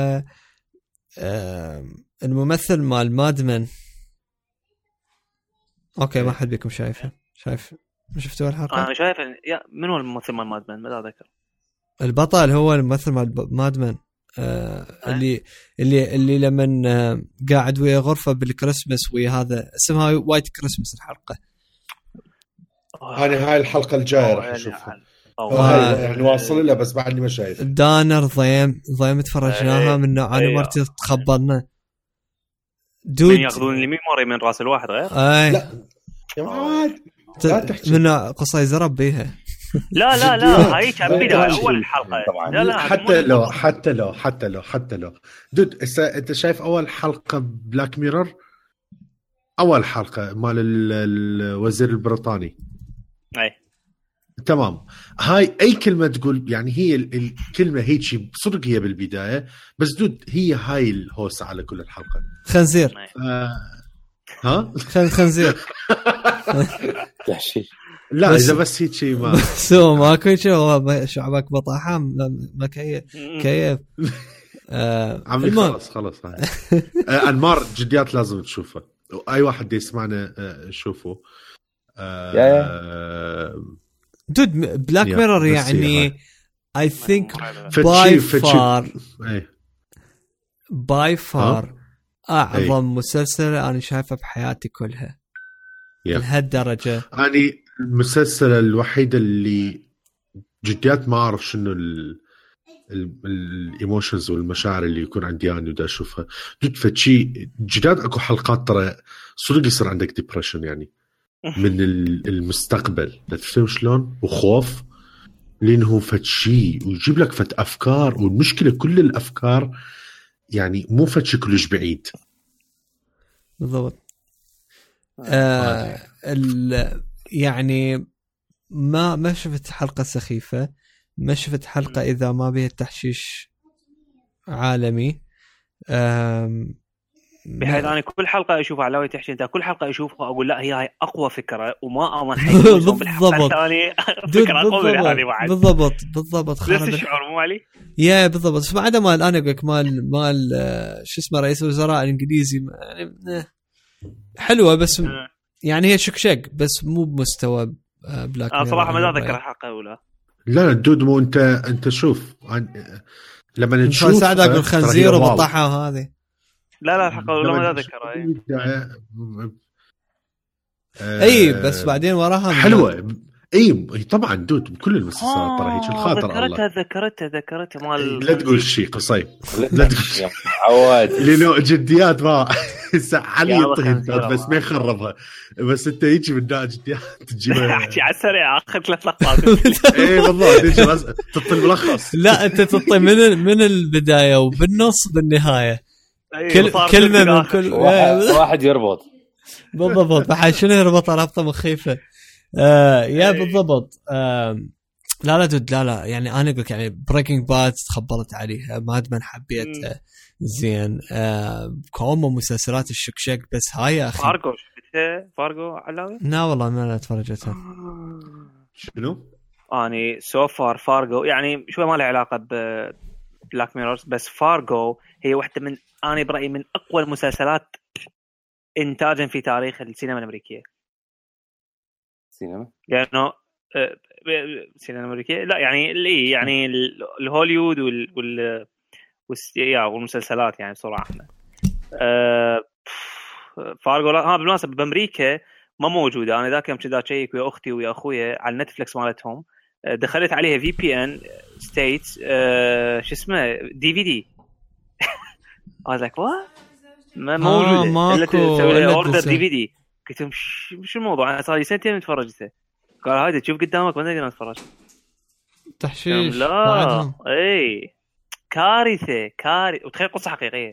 Speaker 1: الممثل مال مادمن. اوكي ما حد بيكم شايفه ما شفتوا الحلقه؟
Speaker 3: انا شايف من هو الممثل مال مادمن ما اذكر.
Speaker 1: البطل هو الممثل مال مادمن اللي لمن قاعد ويا غرفه بالكريسماس ويا هذا اسمها وايت كريسماس الحلقه.
Speaker 2: هاي الحلقه الجايه راح نشوفها يعني واصل لها بس بعدني ما شايف.
Speaker 1: دانر ضيم تفرجناها من انا مرتي تخبرنا
Speaker 3: دود ياخذون الميموري من راس الواحد غير
Speaker 2: لا يا معاد لا تحكي
Speaker 1: من قصه زرب بيها.
Speaker 3: لا هاي كان بدايه اول الحلقه طبعا. لا
Speaker 2: حتى لو دود انت شايف اول حلقه بلاك ميرور اول حلقه مال الوزير البريطاني
Speaker 3: اي
Speaker 2: تمام. هاي اي كلمه تقول يعني هي الكلمه هيك بصدق هي بالبدايه بس دود هي هاي الهوسه على كل الحلقه
Speaker 1: خنزير
Speaker 2: ها
Speaker 1: خنزير
Speaker 2: لا اذا بس هيك شيء ما
Speaker 1: سو ماكو شيء هو شعبك بطاحه ما كيف
Speaker 2: عمي خلص انمار جديات لازم تشوفه واي واحد يسمعنا شوفه
Speaker 1: دود بلاك ميرور يعني I think by far أعظم مسلسل أنا شايفه بحياتي كلها لهالدرجة.
Speaker 2: أنا المسلسل الوحيد اللي جديات ما أعرف شنو الإيموشنز والمشاعر اللي يكون عندي أنا ودا أشوفها دود فتشي جديات. أكو حلقات ترى صدق يصير عندك ديبريشن يعني من المستقبل تفهم شلون وخوف لأنه فتشي ويجيب لك فت أفكار والمشكلة كل الأفكار يعني مو فتشي كلش بعيد
Speaker 1: بالضبط. يعني ما شفت حلقة سخيفة ما شفت حلقة إذا ما بيها تحشيش عالمي
Speaker 3: بحيث أنا كل حلقة أشوفها علاوي تحشي أنت كل حلقة أشوفها أقول لا هي هاي أقوى فكرة وما أمن حيكون بالحلقة الثانية فكرة أقوى هذه بعد
Speaker 1: بالضبط
Speaker 3: نفس الشعور مو علي
Speaker 1: يا بالضبط. بس بعد ما أنا أقولك مال شو اسمه رئيس الوزراء الإنجليزي يعني حلوة بس يعني هي شكشك بس مو بمستوى بلاك
Speaker 3: انا صراحه ما
Speaker 1: ميرور.
Speaker 3: اتذكر الحلقه الاولى.
Speaker 2: لا الدود مو انت شوف لما نشوف
Speaker 1: ساعدك الخنزير وبطحها وهذه.
Speaker 3: لا الحلقه الاولى ما اتذكرها.
Speaker 2: اي
Speaker 1: بس بعدين وراها
Speaker 2: حلوه. اي طبعا دود بكل المسلسلات ترى هيك الخاطر الله.
Speaker 3: ذكرتها مال
Speaker 2: لا تقول شيء قصير لا تقول
Speaker 4: عواد
Speaker 2: لانه جديات ما علي يطغي بس ما يخربها. بس انت يجي من داء جديات تجيبها
Speaker 3: احكي على السريع اخر 3 لقطات.
Speaker 2: اي بالضبط تجي تطي الملخص.
Speaker 1: لا انت تطي من البدايه وبالنص بالنهايه كلمه من كل
Speaker 4: واحد يربط
Speaker 1: بالضبط. بحال شنو يربط رابطه مخيفه. يا بالضبط. لا دود لا يعني انا اقول يعني بريكنج باد تخبرت عليها ماد من حبيتها زين. كومو مسلسلات الشكشك بس هاي اخي
Speaker 3: فارغو شفتها فارغو علاوي.
Speaker 1: لا والله ما تفرجتها.
Speaker 2: شنو
Speaker 3: اني سو فار فارغو يعني شوي ما له علاقه ببلاك ميرورز بس فارغو هي واحده من انا برايي من اقوى المسلسلات انتاجا في تاريخ السينما الامريكيه.
Speaker 4: سينما
Speaker 3: لانه السينما الامريكيه لا يعني اللي يعني الهوليوود والمسلسلات يعني بصراحه فارغو لا بالمناسبه بامريكا ما موجوده. انا ذاك يوم كذا شيك ويا اختي ويا اخويا على نتفلكس مالتهم دخلت عليها في بي ان ستيتس شو اسمه دي في دي. قال لك ما موجوده الا تسوي اوردر دي في دي. قلت لهم شو الموضوع انا صار لي سنتين متفرجته. قال هاي تشوف قدامك ما تقدر تتفرج
Speaker 1: تحشيش.
Speaker 3: لا اي كارثه وتخيل قصه حقيقيه.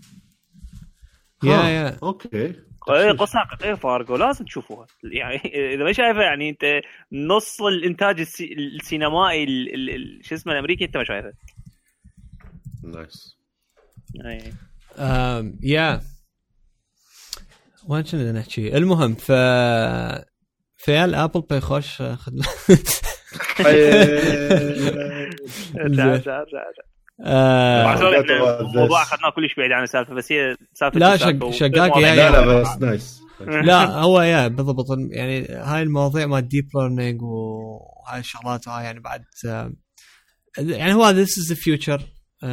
Speaker 1: يا
Speaker 2: اوكي
Speaker 3: قصه حقيقيه فارغو لازم تشوفوها يعني اذا ما شايفه يعني انت نص الانتاج السينمائي شو اسمه الامريكي انت ما شايفه.
Speaker 2: نايس.
Speaker 1: يا وين كنا نحكي. المهم في الابل باي خوش خدنا
Speaker 3: الموضوع اخذناه كلش بعيد عن السالفه بس هي سالفه
Speaker 1: لا شقاق
Speaker 2: لا بس نايس.
Speaker 1: لا هو يا بالضبط يعني هاي المواضيع ما ديب ليرنينج وهاي الشغلات هاي يعني بعد يعني هو this is the future.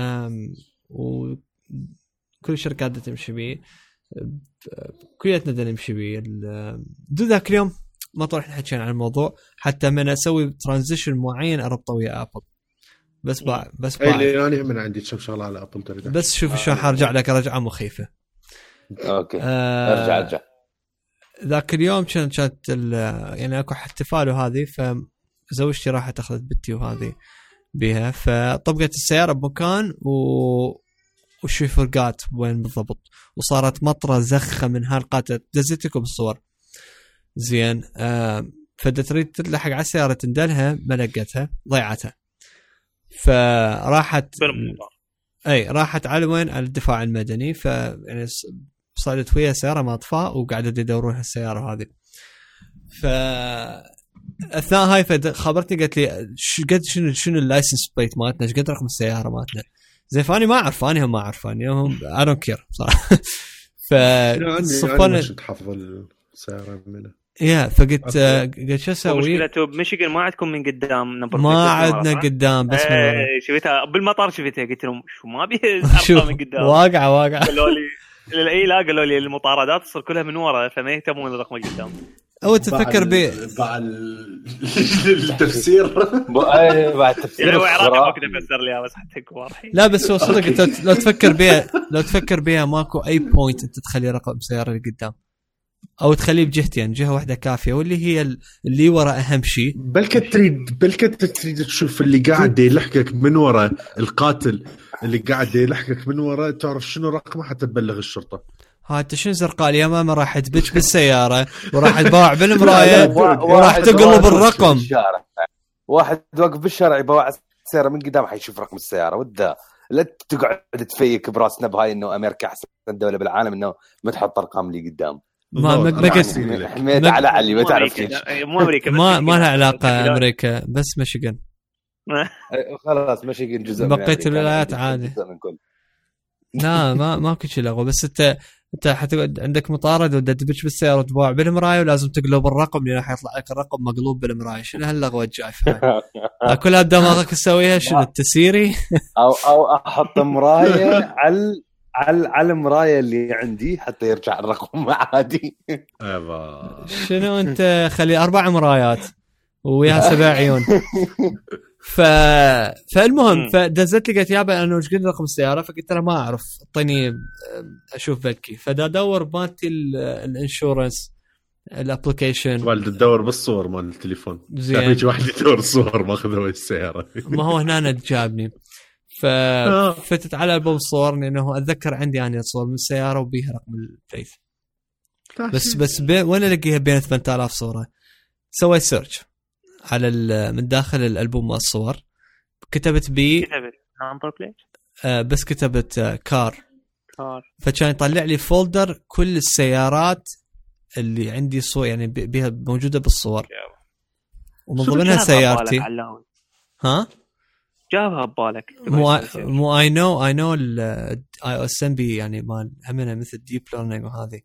Speaker 1: وكل الشركات تمشي بيه كلياتنا نمشي بيه. ذاك اليوم ما طرح نحكي عن الموضوع حتى من اسوي ترانزيشن معين اربطه ويا ابل بس
Speaker 2: اللي انا من عندي كم شغله على ابل تريد
Speaker 1: بس شوف شلون حرجع لك رجعه مخيفه.
Speaker 4: اوكي ارجع
Speaker 1: ذاك اليوم كانت يعني اكو احتفال وهذه فزوجتي راحت اخذت بنتي وهذه بها فطبقت السياره بمكان وشي فرقات وين بالضبط وصارت مطره زخه من هالقات دزتكم بالصور زين. فدتريد تلحق على السياره تندلها ما لقتها ضيعتها فراحت راحت على وين على الدفاع المدني يعني صعدت ويا سياره ما اطفاء وقاعده يدورون هالسياره هذه. اثناء هاي خبرتني قالت لي شنو اللايسنس بليت مالتنا ايش قد رقم السياره مالتنا زي فاني ما اعرف اني هم ما اعرفاني هم I don't care صراحه.
Speaker 2: صفنا تحفظ السياره منه
Speaker 1: يا فقلت شو اسوي
Speaker 3: مشكلته بميشيغان ما عندكم من قدام نمبر
Speaker 1: ما عندنا قدام بس من ورا
Speaker 3: شفتها بالمطار شفتها قلت لهم شو ما بي ارقام من قدام
Speaker 1: واقعه قالوا
Speaker 3: لي لا قالوا لي المطاردات تصير كلها من ورا فما يهتمون الرقم القدام.
Speaker 1: او تفكر
Speaker 2: بعد التفسير
Speaker 4: بعد التفسير
Speaker 3: هو عراقي كده فسر لي بس حتى واضح.
Speaker 1: لا بس هو صدق انت لو تفكر بها ماكو اي بوينت انت تخلي رقم سياره اللي قدام او تخليه بجهتين جهه واحده كافيه واللي هي اللي ورا اهم شيء.
Speaker 2: بلكت تريد تشوف اللي قاعد يلحقك من ورا القاتل اللي قاعد يلحقك من ورا تعرف شنو رقمه حتى تبلغ الشرطه.
Speaker 1: ها انت شنو زرقاء اليمامه راح تبج بالسياره وراح تباع بالمرايه وراح تقلب الرقم.
Speaker 4: واحد واقف بالشارع يباع السياره من قدام حيشوف رقم السياره ودا لا تقعد تفيك براسنا بهاي انه امريكا احسن دوله بالعالم انه ما تحط ارقام اللي قدام.
Speaker 1: ما
Speaker 4: حميت على علي ما تعرف ليش
Speaker 3: مو امريكا
Speaker 1: ما لها علاقه امريكا بس ميشيغان
Speaker 4: خلاص ميشيغان جزء
Speaker 1: من بقيه الولايات عادي. لا ماكو شيء لغو بس انت انت حتقعد عندك مطارد ودا تبش بالسياره وتباع بالمرايه ولازم تقلب الرقم اللي راح يطلع لك الرقم مقلوب بالمرايه. شنو هاللغوه الجايفه كلها بدماغك تسويها؟ شنو التسيري
Speaker 4: او احط مرايه على المرايه اللي عندي حتى يرجع الرقم عادي.
Speaker 1: شنو انت خلي 4 مرايات وياها 7 عيون. فالمهم فدزت لي قالت يابا انا وش قد رقم السياره، فقلت له ما اعرف اعطيني اشوف بلكي. فدا ادور مالتي الانشورنس الابلكيشن
Speaker 2: والد تدور بالصور مال التليفون
Speaker 1: زين
Speaker 2: يجي واحد يدور صور ماخذه السياره
Speaker 1: ما هو هنا جابني. ففتت على البوم الصور لانه اتذكر عندي انا صور من السياره وبيها رقم البليت بس وين الاقيها بين 8000 صوره. سويت سيرش على من داخل الالبوم الصور، كتبت
Speaker 3: نمبر بليت
Speaker 1: بس كتبت كار فكان يطلع لي فولدر كل السيارات اللي عندي صور يعني بها موجوده بالصور ومن ضمنها سيارتي. ها
Speaker 3: جابها ببالك
Speaker 1: مو اي نو الاي او اس ام بي يعني مال همنا مثل ديب ليرنينج وهذه.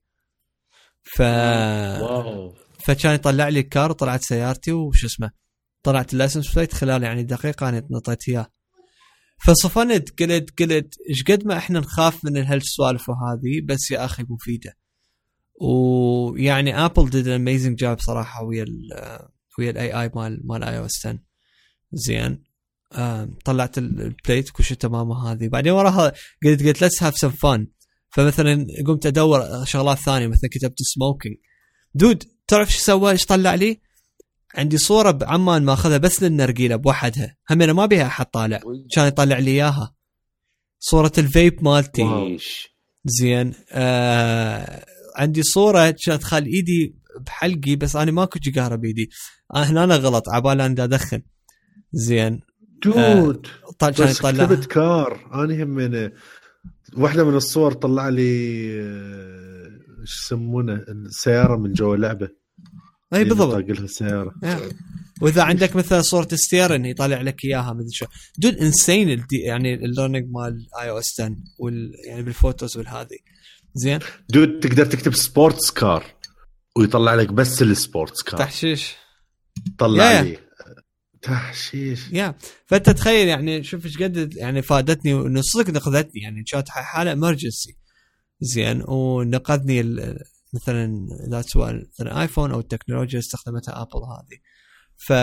Speaker 1: فكان يطلع لي كار طلعت سيارتي وش اسمه طلعت اللايسنس بليت خلال يعني دقيقه انا نطيت اياه. فصفنت قلت ايش قد ما احنا نخاف من هالسوالف وهذه بس يا اخي مفيده. ويعني ابل did an amazing job صراحه ويا الاي اي مال اي او اس 10 زين. طلعت البليت كل شيء تمام هذه. بعدين وراها قلت let's have some fun. فمثلا قمت ادور شغلات ثانيه مثلا كتبت سموكينج دود تعرف ايش سوى ايش طلع لي؟ عندي صوره بعمان ما اخذها بس للنرجيله بوحدها هم انا ما بيها احد طالع كان يطلع لي اياها صوره الفيب مالتي زين. عندي صوره كانت خال ايدي بحلقي بس انا ما كنت قاهره بيدي هنا أنا غلط عبال انا ادخن زين
Speaker 2: دود بس كتبت كار انا همنا واحده من الصور طلع لي ايش يسمونه السياره من جوا اللعبه
Speaker 1: اي بالضبط
Speaker 2: طاقلها السياره.
Speaker 1: واذا عندك مثلا صوره ستيرن يطلع لك اياها مثل شو دود انسين يعني الليرنينج مال اي او اس 10 يعني بالفوتوز والهذه زين.
Speaker 2: دود تقدر تكتب سبورتس كار ويطلع لك بس السبورتس كار
Speaker 1: تحشيش
Speaker 2: طلع لي تحشيش
Speaker 1: فانت تخيل يعني شوف ايش قد يعني فادتني ونصك نقذتني يعني كانت حاله امرجنسي زين ونقذني مثلا لا سواء مثلا ايفون او التكنولوجيا استخدمتها ابل هذه. ف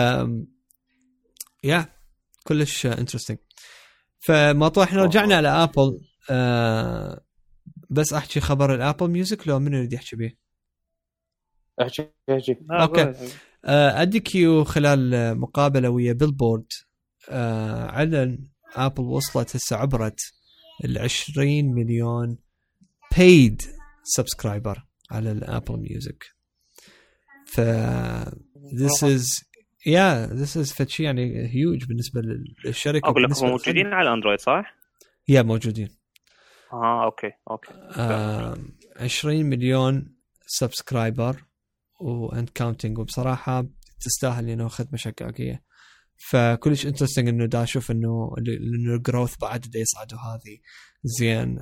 Speaker 1: كلش انترستينج. فموضوع احنا رجعنا على ابل بس احكي خبر الابل ميوزك لو من اللي يحكي به؟
Speaker 4: احكي
Speaker 1: اوكي. اديكيو خلال مقابله ويا بيلبورد علن ابل وصلت هسه عبرت 20 مليون paid subscriber على الابل ميوزك. ف this is فتشي يعني هيوج بالنسبه للشركه.
Speaker 3: اقول لك موجودين على اندرويد صح؟
Speaker 1: موجودين.
Speaker 3: اوكي
Speaker 1: 20 مليون سبسكرايبر واند كاونتينج وبصراحه تستاهل انه خدمه شكاكيه. فكلش انترستينج انه دا اشوف انه الجروث بعد دا يصعد هذه زين.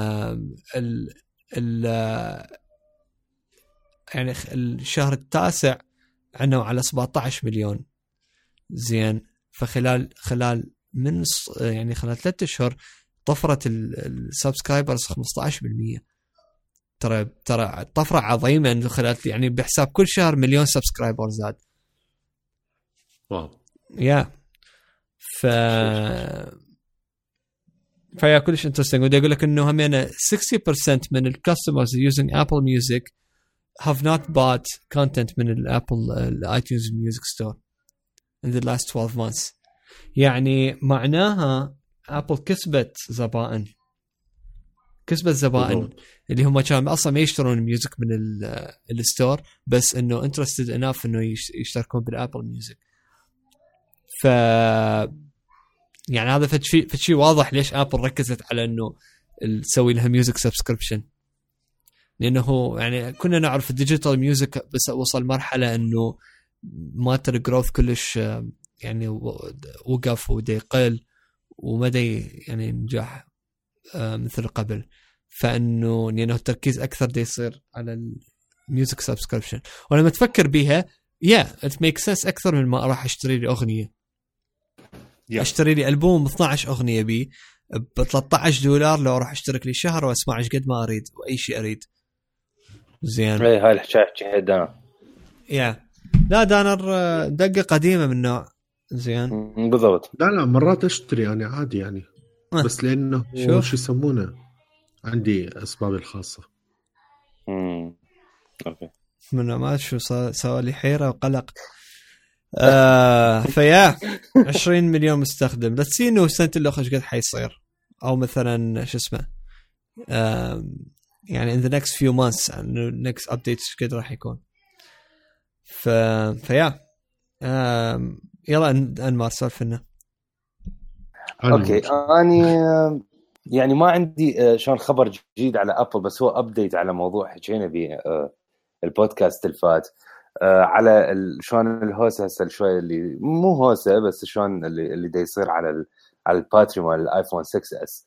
Speaker 1: يعني الشهر التاسع عندنا على 17 مليون زين. فخلال من يعني خلال 3 أشهر طفرت السبسكرايبرز 15%. ترى طفرة عظيمة انه خلال يعني بحساب كل شهر مليون سبسكرايبر زاد.
Speaker 2: واو
Speaker 1: فيا كلش انترستينج. ودي اقول لك انه همينه 60% من الكاستمرز using Apple Music have not bought content من الابل iTunes Music Store in the last 12 months. يعني معناها ابل كسبت زبائن اللي هم كانوا اصلا ما يشترون ميوزك من الستور بس انه interested enough انه يشتركون بالابل ميوزك. ف يعني هذا فشي واضح ليش ابل ركزت على انه تسوي لها ميوزك سبسكريبشن. لانه يعني كنا نعرف الديجيتال ميوزك بس وصل مرحله انه ماتر جروث كلش يعني وقف ودي يقل وما دي يعني نجاح مثل قبل. فانه لانه التركيز اكثر دي يصير على الميوزك سبسكريبشن. ولما تفكر بيها ات ميك سنس اكثر من ما اروح اشتري لي اغنيه. اشتري لي البوم 12 اغنيه بيه ب $13 لو اروح اشترك لي شهر واسمع ايش قد ما اريد واي شيء اريد. زين
Speaker 4: اي هاي الحكايه دانر.
Speaker 1: لا دانر دقه قديمه من نوع. زين
Speaker 4: بالضبط.
Speaker 2: لا مرات اشتري يعني عادي يعني بس لانه شو يسمونه عندي اسبابي الخاصه.
Speaker 4: اوكي
Speaker 1: من ما شو سوى لي حيره وقلق. فيا 20 مليون مستخدم. لا تسي انه سنه الاخر ايش قد حيصير او مثلا شو اسمه يعني in the next few months next updates قد راح يكون. فيا يلا انمار سولف لنا.
Speaker 4: اوكي اني يعني ما عندي شلون خبر جديد على ابل بس هو ابديت على موضوع حكينا به البودكاست الفات على شلون الهوسه هسه شوي اللي مو هوسه بس شلون اللي دا يصير على الباتري مال الايفون 6s.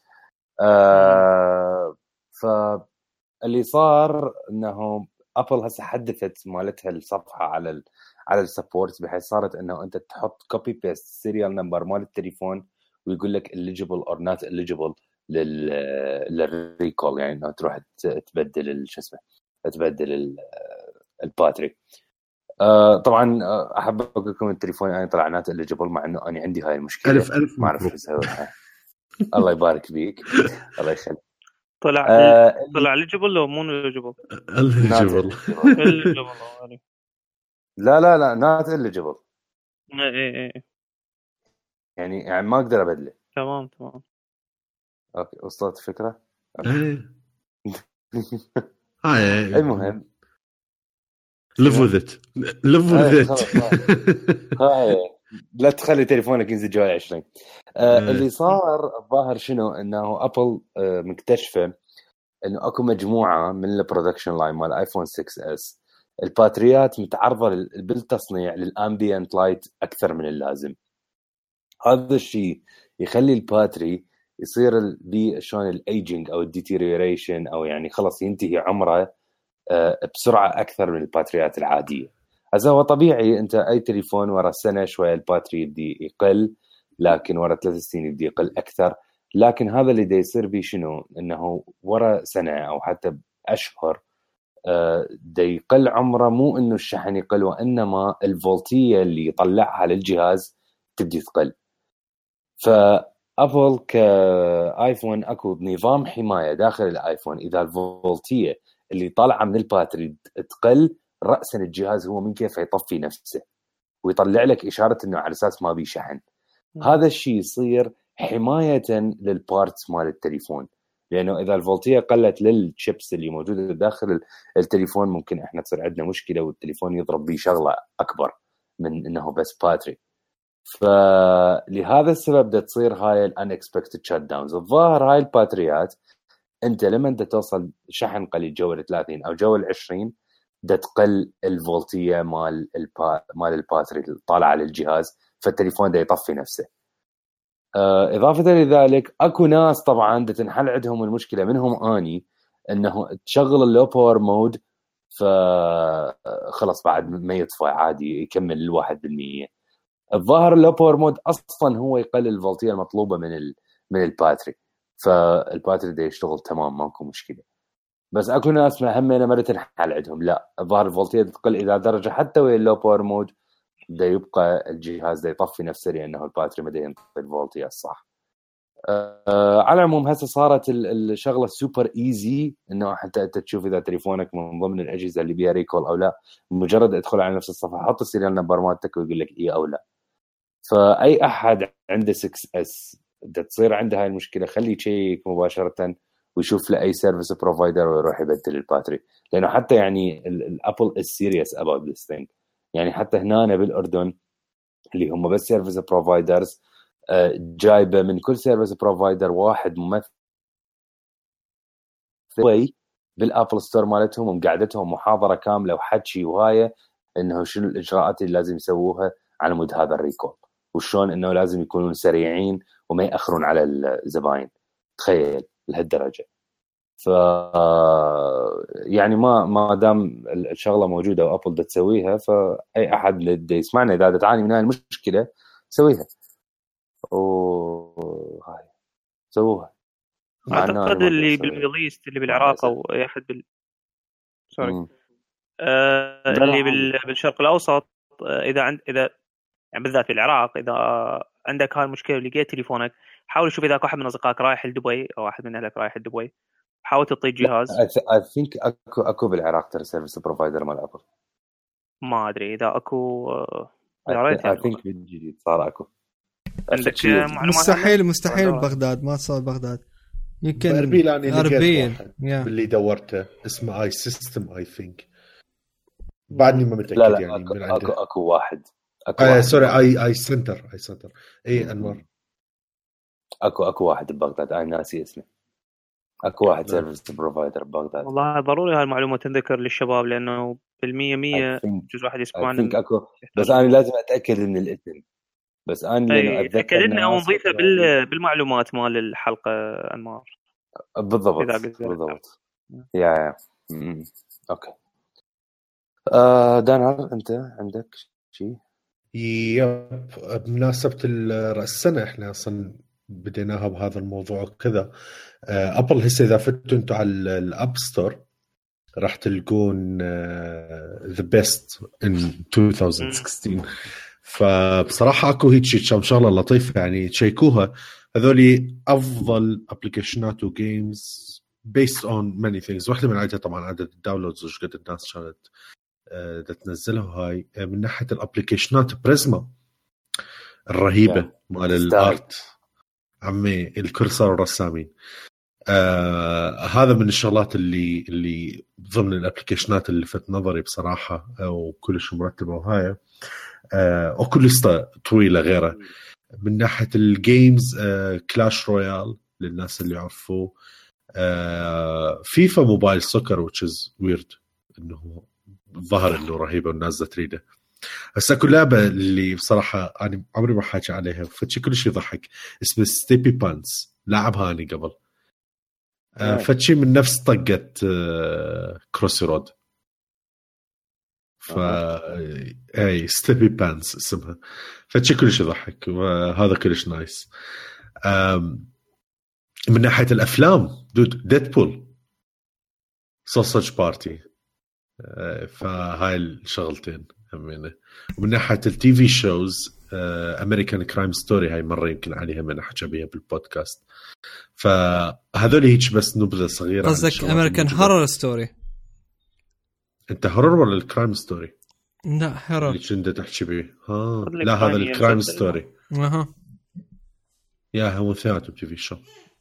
Speaker 4: فاللي صار انه ابل هسه حدثت مالتها الصفحه على السبورت بحيث صارت انه انت تحط كوبي بيست سيريال نمبر مال التليفون ويقول لك eligible or not eligible للريكول يعني انه تروح تبدل شو اسمه تبدل الباتري. طبعا احب اقول لكم التليفون يعني طلع نات eligible مع انه انا عندي هاي المشكله
Speaker 2: ألف
Speaker 4: ما اعرف شو اسوي. الله يبارك بيك الله يخليك.
Speaker 3: طلع eligible لو مو eligible؟
Speaker 2: eligible
Speaker 4: لا not eligible.
Speaker 3: ايه
Speaker 4: يعني ما اقدر ابدله.
Speaker 3: تمام
Speaker 4: اوكي وصلت الفكره.
Speaker 2: هاي
Speaker 4: المهم
Speaker 2: live with it
Speaker 4: هاي لا تخلي تليفونك ينزل جوال 20. اللي صار الظاهر شنو انه ابل مكتشفه انه اكو مجموعه من البرودكشن لاين مال ايفون 6s الباتريات متعرضه بالتصنيع للامبيانت لايت اكثر من اللازم. هذا الشيء يخلي الباتري يصير بشلون الايجينج او الديتيريوريشن او يعني خلص ينتهي عمره بسرعه اكثر من الباتريات العاديه. هذا هو طبيعي. انت اي تليفون ورا سنه شويه الباتري يبدي يقل لكن ورا 3 سنين يبدي يقل اكثر. لكن هذا اللي دا يصير به شنو انه ورا سنه او حتى اشهر دا يقل عمره. مو انه الشحن يقل وانما الفولتيه اللي يطلعها للجهاز تبدي تقل. فابل كايفون اكو نظام حمايه داخل الايفون اذا الفولتيه اللي طالعه من الباتري تقل راسا الجهاز هو من كيف يطفي نفسه ويطلع لك اشاره انه على اساس ما بي شحن. هذا الشيء يصير حمايه للبارتس مال التليفون لانه اذا الفولتيه قلت للشيبس اللي موجوده داخل التليفون ممكن احنا تصير عندنا مشكله والتليفون يضرب به شغله اكبر من انه بس باتري. فلهذا السبب ده تصير هاي الانكسبكتد شات داونز. الظاهر هاي الباتريات انت لما انت توصل شحن قليل جو 30 او جو 20 ده تقل الفولتيه مال الباتري طالعه للجهاز فالتليفون ده يطفي نفسه. اضافه لذلك اكو ناس طبعا ده تنحل عندهم المشكله منهم اني انه تشغل اللو باور مود فخلص بعد ما يطفى عادي يكمل 1%. الظاهر اللو باور مود اصلا هو يقلل الفولتيه المطلوبه من الباتري فالباتري ده يشتغل تمام ماكو مشكله. بس اكو ناس همينه ما تنحل عندهم لا الظاهر الفولتيه تقل اذا درجه حتى ويا اللو باور مود ده يبقى الجهاز ده يطفي نفسه لانه الباتري ما ينطي الفولتيه الصح. على العموم هسه صارت الشغله سوبر ايزي انه حتى انت تشوف اذا تليفونك من ضمن الاجهزه اللي بيها ريكول او لا مجرد ادخل على نفس الصفحه حط السيريال نمبر مالتك ويقول لك اي او لا. فاي احد عنده 6s ده تصير عنده هاي المشكله خليه يشيك مباشره ويشوف له اي سيرفيس بروفايدر ويروح يبدل الباتري لانه حتى يعني الابل is serious about this thing. يعني حتى هنا بالاردن اللي هم بس سيرفيس بروفايدرز جايبه من كل سيرفيس بروفايدر واحد ممثل بالابل ستور مالتهم ومقعدتهم محاضره كامله وحكي وهاي انه شنو الاجراءات اللي لازم يسووها على مود هذا الريكول وشلون انه لازم يكونون سريعين وما ياخرون على الزباين. تخيل لهالدرجه. ف يعني ما دام الشغله موجوده وابل دا تسويها، فاي احد اللي يسمعنا اذا تعاني من هاي المشكله سويها وهاي سووها.
Speaker 3: اعتقد اللي بالميدل ايست اللي بالعراق او اي احد سوري اللي بالشرق الاوسط، اذا يعني بالذات في العراق اذا عندك هاي المشكله ولقيت تليفونك، حاول شوف اذا واحد من اصدقائك رايح لدبي او واحد من اهلك رايح لدبي، حاول تعطيه جهاز.
Speaker 4: I think اكو بالعراق ترى سيرفيس بروفايدر مال ابل،
Speaker 3: ما ادري اذا اكو
Speaker 4: I think بالجديد صار اكو.
Speaker 3: عندك معلومات؟
Speaker 1: مستحيل ببغداد، ما صار ببغداد، يمكن
Speaker 2: بأربيل. أنا
Speaker 1: أربيل
Speaker 2: باللي دورته اسمه اي سيستم اي ثينك، بعدني ما متأكد.
Speaker 4: لا
Speaker 2: يعني
Speaker 4: اكو واحد
Speaker 2: سوري اي سنتر اي انمار.
Speaker 4: اكو واحد ببغداد، انا ناسي اسمه. اكو واحد سيرفيس بروفايدر ببغداد.
Speaker 3: والله ضروري هاي المعلومه تنذكر للشباب، لانه بالمية جزء واحد يسمعنا.
Speaker 4: اكو، بس انا لازم اتاكد من الاسم، بس انا
Speaker 3: اتاكد لنا او نضيفه بالمعلومات مال الحلقه انمار.
Speaker 4: بالضبط يا اوكي. دانر انت عندك شيء؟
Speaker 2: يب، بمناسبة رأس السنة احنا اصلا بديناها بهذا الموضوع كذا. ابل هسه اذا فتوا انتم على الاب ستور راح تلقون the best in 2016. فبصراحة اكو هيك كم شغلة لطيفة يعني تشيكوها. هذولي افضل ابلكيشنات وجيمز based on many things. واحدة من عددها طبعا عدد الداونلودز وش قد الناس كانت تنزلها. هاي من ناحية الابليكيشنات بريزما الرهيبة مال الارت عمي، الكرسر والرسامين. هذا من الشغلات اللي ضمن الابليكيشنات اللي لفت نظري بصراحة، وكلش مرتبة وهاي وكل قصة طويلة غيره. من ناحية الجيمز كلاش رويال للناس اللي يعرفوه، فيفا موبايل سوكر which is weird انه ظهر انه رهيبه والناس تريده. هسه كل لعبه اللي بصراحه انا عمري ما حاجه عليها فتشي كل شيء يضحك، اسمه ستيبي بانس، لعبها اني قبل فتشي من نفس طقه كروسي رود. اي ستيبي بانس اسمها، فتشي كل شيء يضحك وهذا كلش نايس. من ناحيه الافلام ديدبول سوسج بارتي، فهاي الشغلتين همينه. ومن ناحيه التي في شوز امريكان كرايم ستوري، هاي مره يمكن عليها من احكي بها بالبودكاست. فهذول هيك بس نبذه صغيره.
Speaker 1: قصدك امريكان هورر ستوري؟
Speaker 2: انت هورر ولا الكرايم ستوري؟
Speaker 1: لا هورر
Speaker 2: اللي كنت تحكي به. لا هذا الكرايم ستوري. يا هو ثلاثه تي في شو.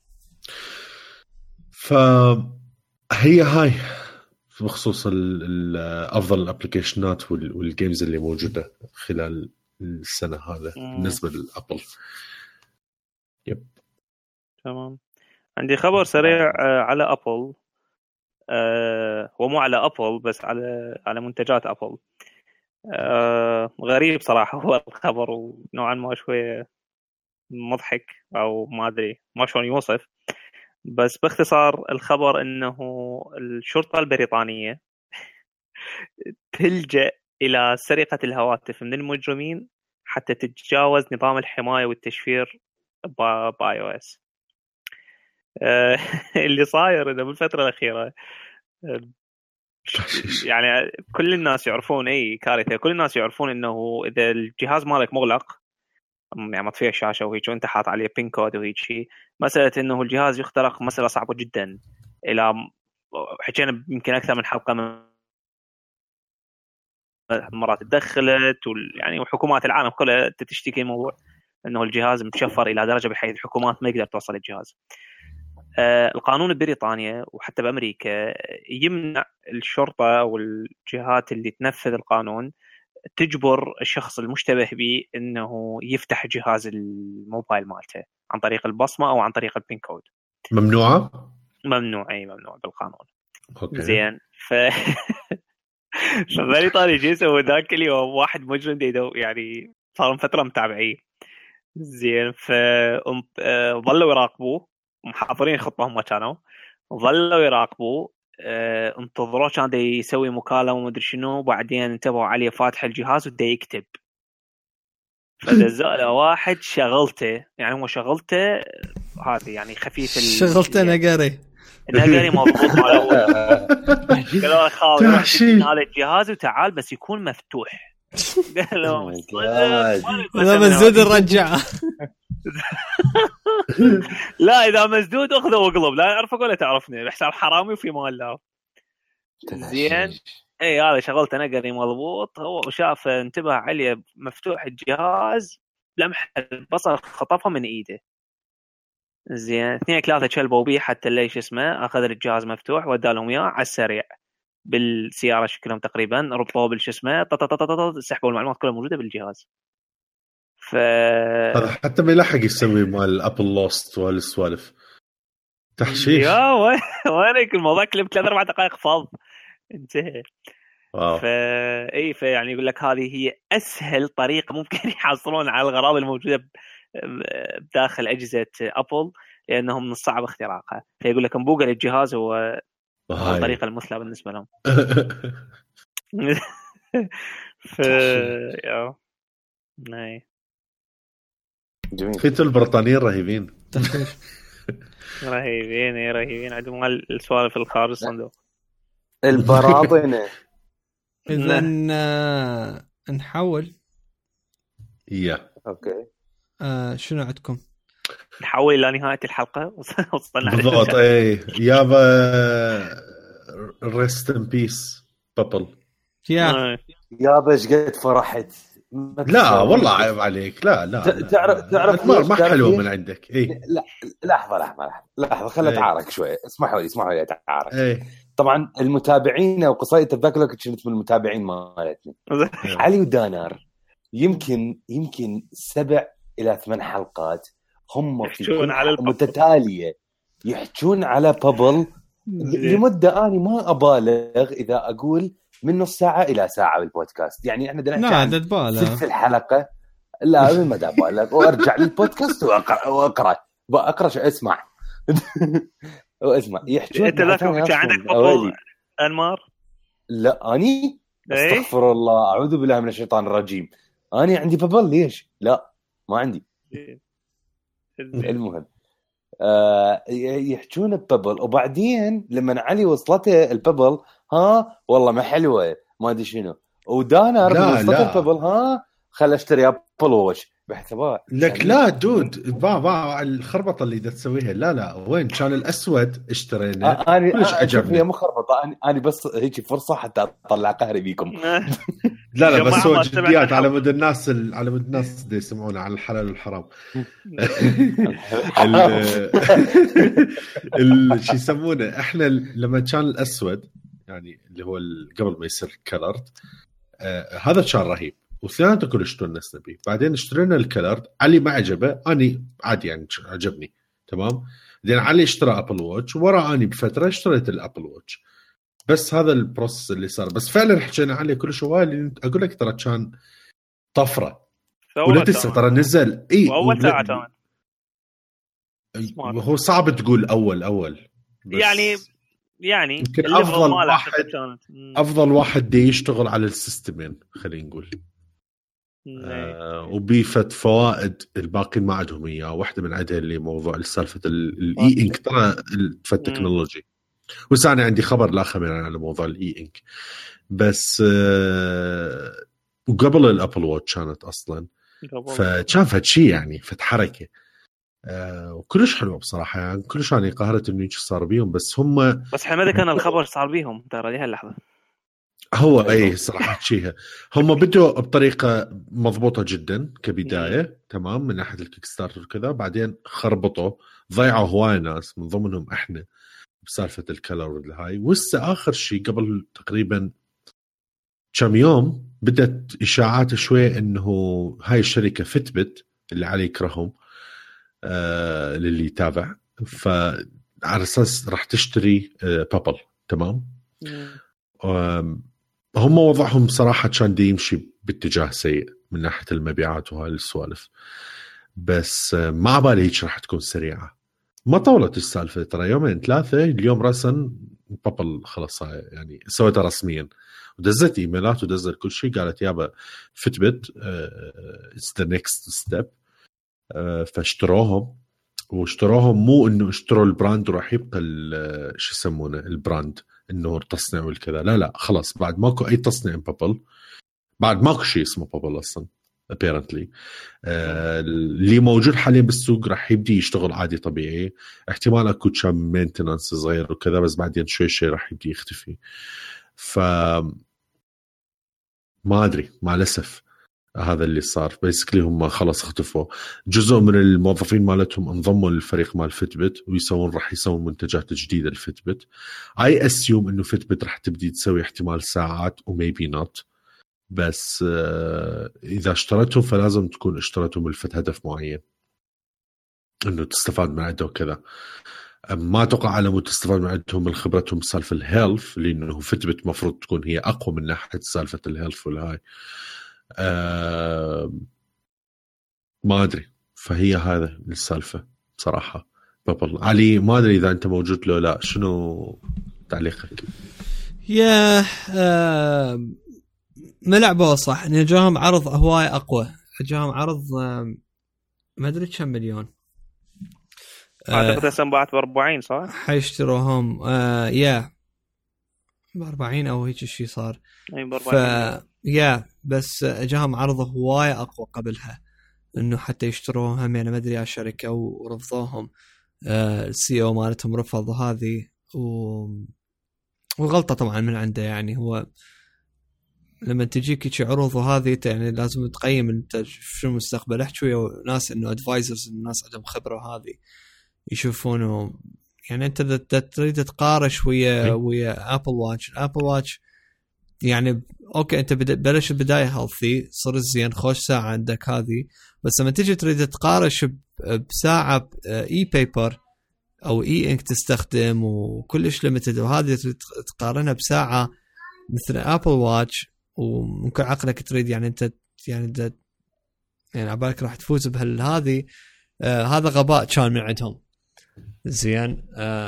Speaker 2: فهي هاي بخصوص أفضل الابليكيشنات والجيمز اللي موجودة خلال السنة هذا بالنسبة للأبل. يب
Speaker 3: تمام. عندي خبر سريع على أبل، ومو على أبل بس على منتجات أبل. غريب صراحة هو الخبر، ونوعا ما شوية مضحك أو ما أدري ما شلون يوصف. بس باختصار الخبر انه الشرطة البريطانية تلجأ الى سرقة الهواتف من المجرمين حتى تتجاوز نظام الحماية والتشفير باي او اس. اللي صاير اذا بالفترة الأخيرة يعني كل الناس يعرفون اي كارثة، كل الناس يعرفون انه اذا الجهاز مالك مغلق يعني مطفي الشاشة وهيك وانت حاط عليه بين كود وهيك شيء، مسألة انه الجهاز يخترق مسألة صعبة جدا. الى حكينا يمكن اكثر من حلقة من مرات تدخلت يعني وحكومات العالم كلها تشتكي الموضوع انه الجهاز متشفر الى درجة بحيث الحكومات ما يقدر توصل الجهاز. القانون ببريطانيا وحتى بأمريكا يمنع الشرطة والجهات اللي تنفذ القانون تجبر الشخص المشتبه به انه يفتح جهاز الموبايل مالته عن طريق البصمه او عن طريق البين كود.
Speaker 2: ممنوع
Speaker 3: ممنوع بالقانون.
Speaker 2: أوكي.
Speaker 3: زين فبريطانيا جيسوا ذاك اليوم واحد مجرم ديدو يعني صار فتره متابعيه. زين ظلوا يراقبوه محاضرين خطهم ما كانوا، ظلوا يراقبوا. انتظروه كان يسوي مكالمة ومدري شنو، وبعدين انتبهوا عليه فاتح الجهاز وده يكتب. فدزوا واحد شغلته، يعني هو شغلته هذه يعني خفيف
Speaker 1: شغلته نقري
Speaker 3: مضبوط على قالوا خلاص هذا الجهاز وتعال بس يكون مفتوح. قالوا
Speaker 1: اذا مسدود نرجع.
Speaker 3: لا اذا مسدود اخذه واقلب، لا يعرفك ولا تعرفني، بحساب حرامي وفي مال لا. زين اي هذا شغلت انا قري مضبوط. هو وشاف انتبه عليه مفتوح الجهاز، لمح البصر خطفها من ايده. زين 2-3 كلبوا بيه حتى ليش اسمه اخذ الجهاز مفتوح ودالهم اياه على السريع بالسياره شكلهم تقريبا، ربطوه بالش اسمه سحبوا المعلومات كلها موجوده بالجهاز.
Speaker 2: هذا حتى ما يلحق يسوي مال ابل لوست والسوالف تحشيش.
Speaker 3: يا وينك الموضوع كله 3-4 دقائق فاض انتهى. اي فيعني يقول لك هذه هي اسهل طريقه ممكن يحصلون على الأغراض الموجوده بداخل اجهزه ابل، لانهم من الصعب اختراقها. فيقول لك انبوغ الجهاز هو الطريقه المثلى بالنسبه لهم. يا ناي
Speaker 2: في البريطانيين رهيبين.
Speaker 3: رهيبين عندهم السوالف الخارج الصندوق.
Speaker 4: البراطنة.
Speaker 1: إذا نحول.
Speaker 4: اوكي
Speaker 1: شنو عندكم؟
Speaker 3: نحول الى نهايه الحلقه. وصلنا
Speaker 2: بالضبط. اي يابا ريست ان بيس بابل.
Speaker 4: يابا ايش قد فرحت.
Speaker 2: لا والله عيب عليك. لا
Speaker 4: تعرف
Speaker 2: ما حلوه من عندك. اي
Speaker 4: لا لحظه خليني اتعارك شوي. اسمحوا لي اتعارك. طبعا المتابعين او قصيدة الذاكرة كنت من المتابعين مالتني. علي ودانار يمكن 7 إلى 8 حلقات هم في متتالية يحجون على بابل لمدة أنا ما أبالغ إذا أقول من نص ساعة إلى ساعة بالبودكاست. يعني إحنا بدنا في الحلقة لا ما أبالغ وأرجع للبودكاست وأقرأ شو أسمع. واسمع يحجون.
Speaker 3: انت لا عندك بابل انمار؟
Speaker 4: لا اني استغفر الله اعوذ بالله من الشيطان الرجيم. اني عندي بابل ليش؟ لا ما عندي. المهم يحجون ببابل، وبعدين لما علي وصلته البابل والله ما حلوه ما ادري شنو، ودانر وصلته البابل خل اشتري ابل ووش بحسابات
Speaker 2: لك. لا دود با الخربطه اللي دا تسويها. لا وين كان الاسود اشترينا كلش عجبني.
Speaker 4: هي مو خربطه، انا بس هيك فرصه حتى اطلع قهري بيكم.
Speaker 2: لا بس هو جديات على مود الناس اللي يسمعونا على الحلال والحرام. شو يسمونه احنا لما كان الاسود يعني اللي هو قبل ما يصير كلرد هذا كان رهيب وثانيته كلش تونسنا بيه. بعدين اشترينا الكلر، علي ما عجبه، اني عادي يعني عجبني تمام. بعدين علي اشترى ابل واتش، ورا اني بفتره اشتريت الابل واتش. بس هذا البروسس اللي صار. بس فعلا حكينا عليه كل شويه. اقول لك ترى كان طفره ولا لسه ترى نزل.
Speaker 3: اول ساعه كمان
Speaker 2: هو صعب تقول اول
Speaker 3: بس يعني
Speaker 2: يمكن افضل واحد دي يشتغل على السيستمين خلينا نقول. وبيفت فوائد الباقي ما عندهم اياه. واحده من عندها اللي موضوع السالفه الاي انك ترى التكنولوجي. وساني عندي خبر لا خبر على موضوع الاي انك بس وقبل الابل واتش كانت اصلا فكان فد شيء يعني فد حركه وكلش حلوه بصراحه. يعني كلش اني قهرت انه يجي صار بيهم. بس هم
Speaker 3: بس حماده كان الخبر صار بيهم ترى لهي اللحظه.
Speaker 2: هو اي صراحه شيء هم بدوا بطريقه مضبوطه جدا كبدايه تمام من ناحيه الكيك ستارتر وكذا. بعدين خربطوا ضيعوا هواي ناس من ضمنهم احنا بسالفه الكلر هاي. وهسه اخر شيء قبل تقريبا كم يوم بدت اشاعات شوي انه هاي الشركه فتبت اللي عليه يكرههم للي يتابع. فعلى اساس راح تشتري بابل تمام. هم وضعهم صراحه كان دي يمشي باتجاه سيء من ناحيه المبيعات وهاي السوالف. بس ما عبالي هيك راح تكون سريعه. ما طولت السالفه ترى، يومين ثلاثه اليوم راسا بابل خلص يعني سويتها رسميا، ودزت ايميلات ودزت كل شيء، قالت يابا فيتبت اتس ذا نيكست ستيب. فاشتروهم، واشتروهم مو انه اشتروا البراند وراح يبقى شو يسمونه البراند انه تصنيع والكذا، لا خلاص بعد ماكو اي تصنيع بابل، بعد ماكو شيء اسمه بابل اصلا apparently. اللي موجود حاليا بالسوق راح يبدي يشتغل عادي طبيعي، احتمال اكو كم مينتنانس صغير وكذا، بس بعدين شوي راح يبدي يختفي. ف ما ادري مع الاسف هذا اللي صار. بيسكلي هم خلص اختفوا، جزء من الموظفين مالتهم انضموا للفريق مال فيتبت راح يسوون منتجات جديدة لفيتبت. اي اسيوم انه فيتبت راح تبدي تسوي احتمال ساعات وميبي نوت، بس اذا اشتريتهم فلازم تكون اشتريتهم لفت هدف معين انه تستفاد من عندهم كذا. ما توقع على مود تستفاد من عندهم من خبرتهم بسالفة الهيلث، لانه فيتبت مفروض تكون هي اقوى من ناحية سالفة الهيلث والهاي. ما أدري. فهي هذا السالفة بصراحة. بابل علي ما أدري إذا أنت موجود لو لا، شنو تعليقك؟
Speaker 1: يا ما لعبوا صح إن جاهم عرض هواي أقوى، جاهم عرض ما أدري كم مليون،
Speaker 3: أعتقد سنبعت ب40 صح؟
Speaker 1: حيشتروهم يا ب40 أو هيك شيء صار. يا بس جاهم عرض هواي أقوى قبلها إنه حتى يشتروها هم، يعني ما أدري على الشركة ورفضوهم. السي او مالتهم رفضوا هذه والغلطة طبعا من عنده. يعني هو لما تجيك شي عروض وهذه يعني لازم تقيم انت شو المستقبل. احكي ويا ناس انه ادفايزرز، الناس عندهم خبرة وهذه يشوفونه. يعني انت تريد تقارش ويا ابل واتش يعني اوكي انت بلش البدايه هيلثي صار زين خوش ساعه عندك هذه، بس لما تيجي تريد تقارش بساعه اي بيبر او اي انك تستخدم وكلش ليميتد، وهذه تقارنها بساعه مثل ابل واتش، وممكن عقلك تريد يعني انت يعني عبالك راح تفوز بهذه. هذا غباء كان من عندهم زين،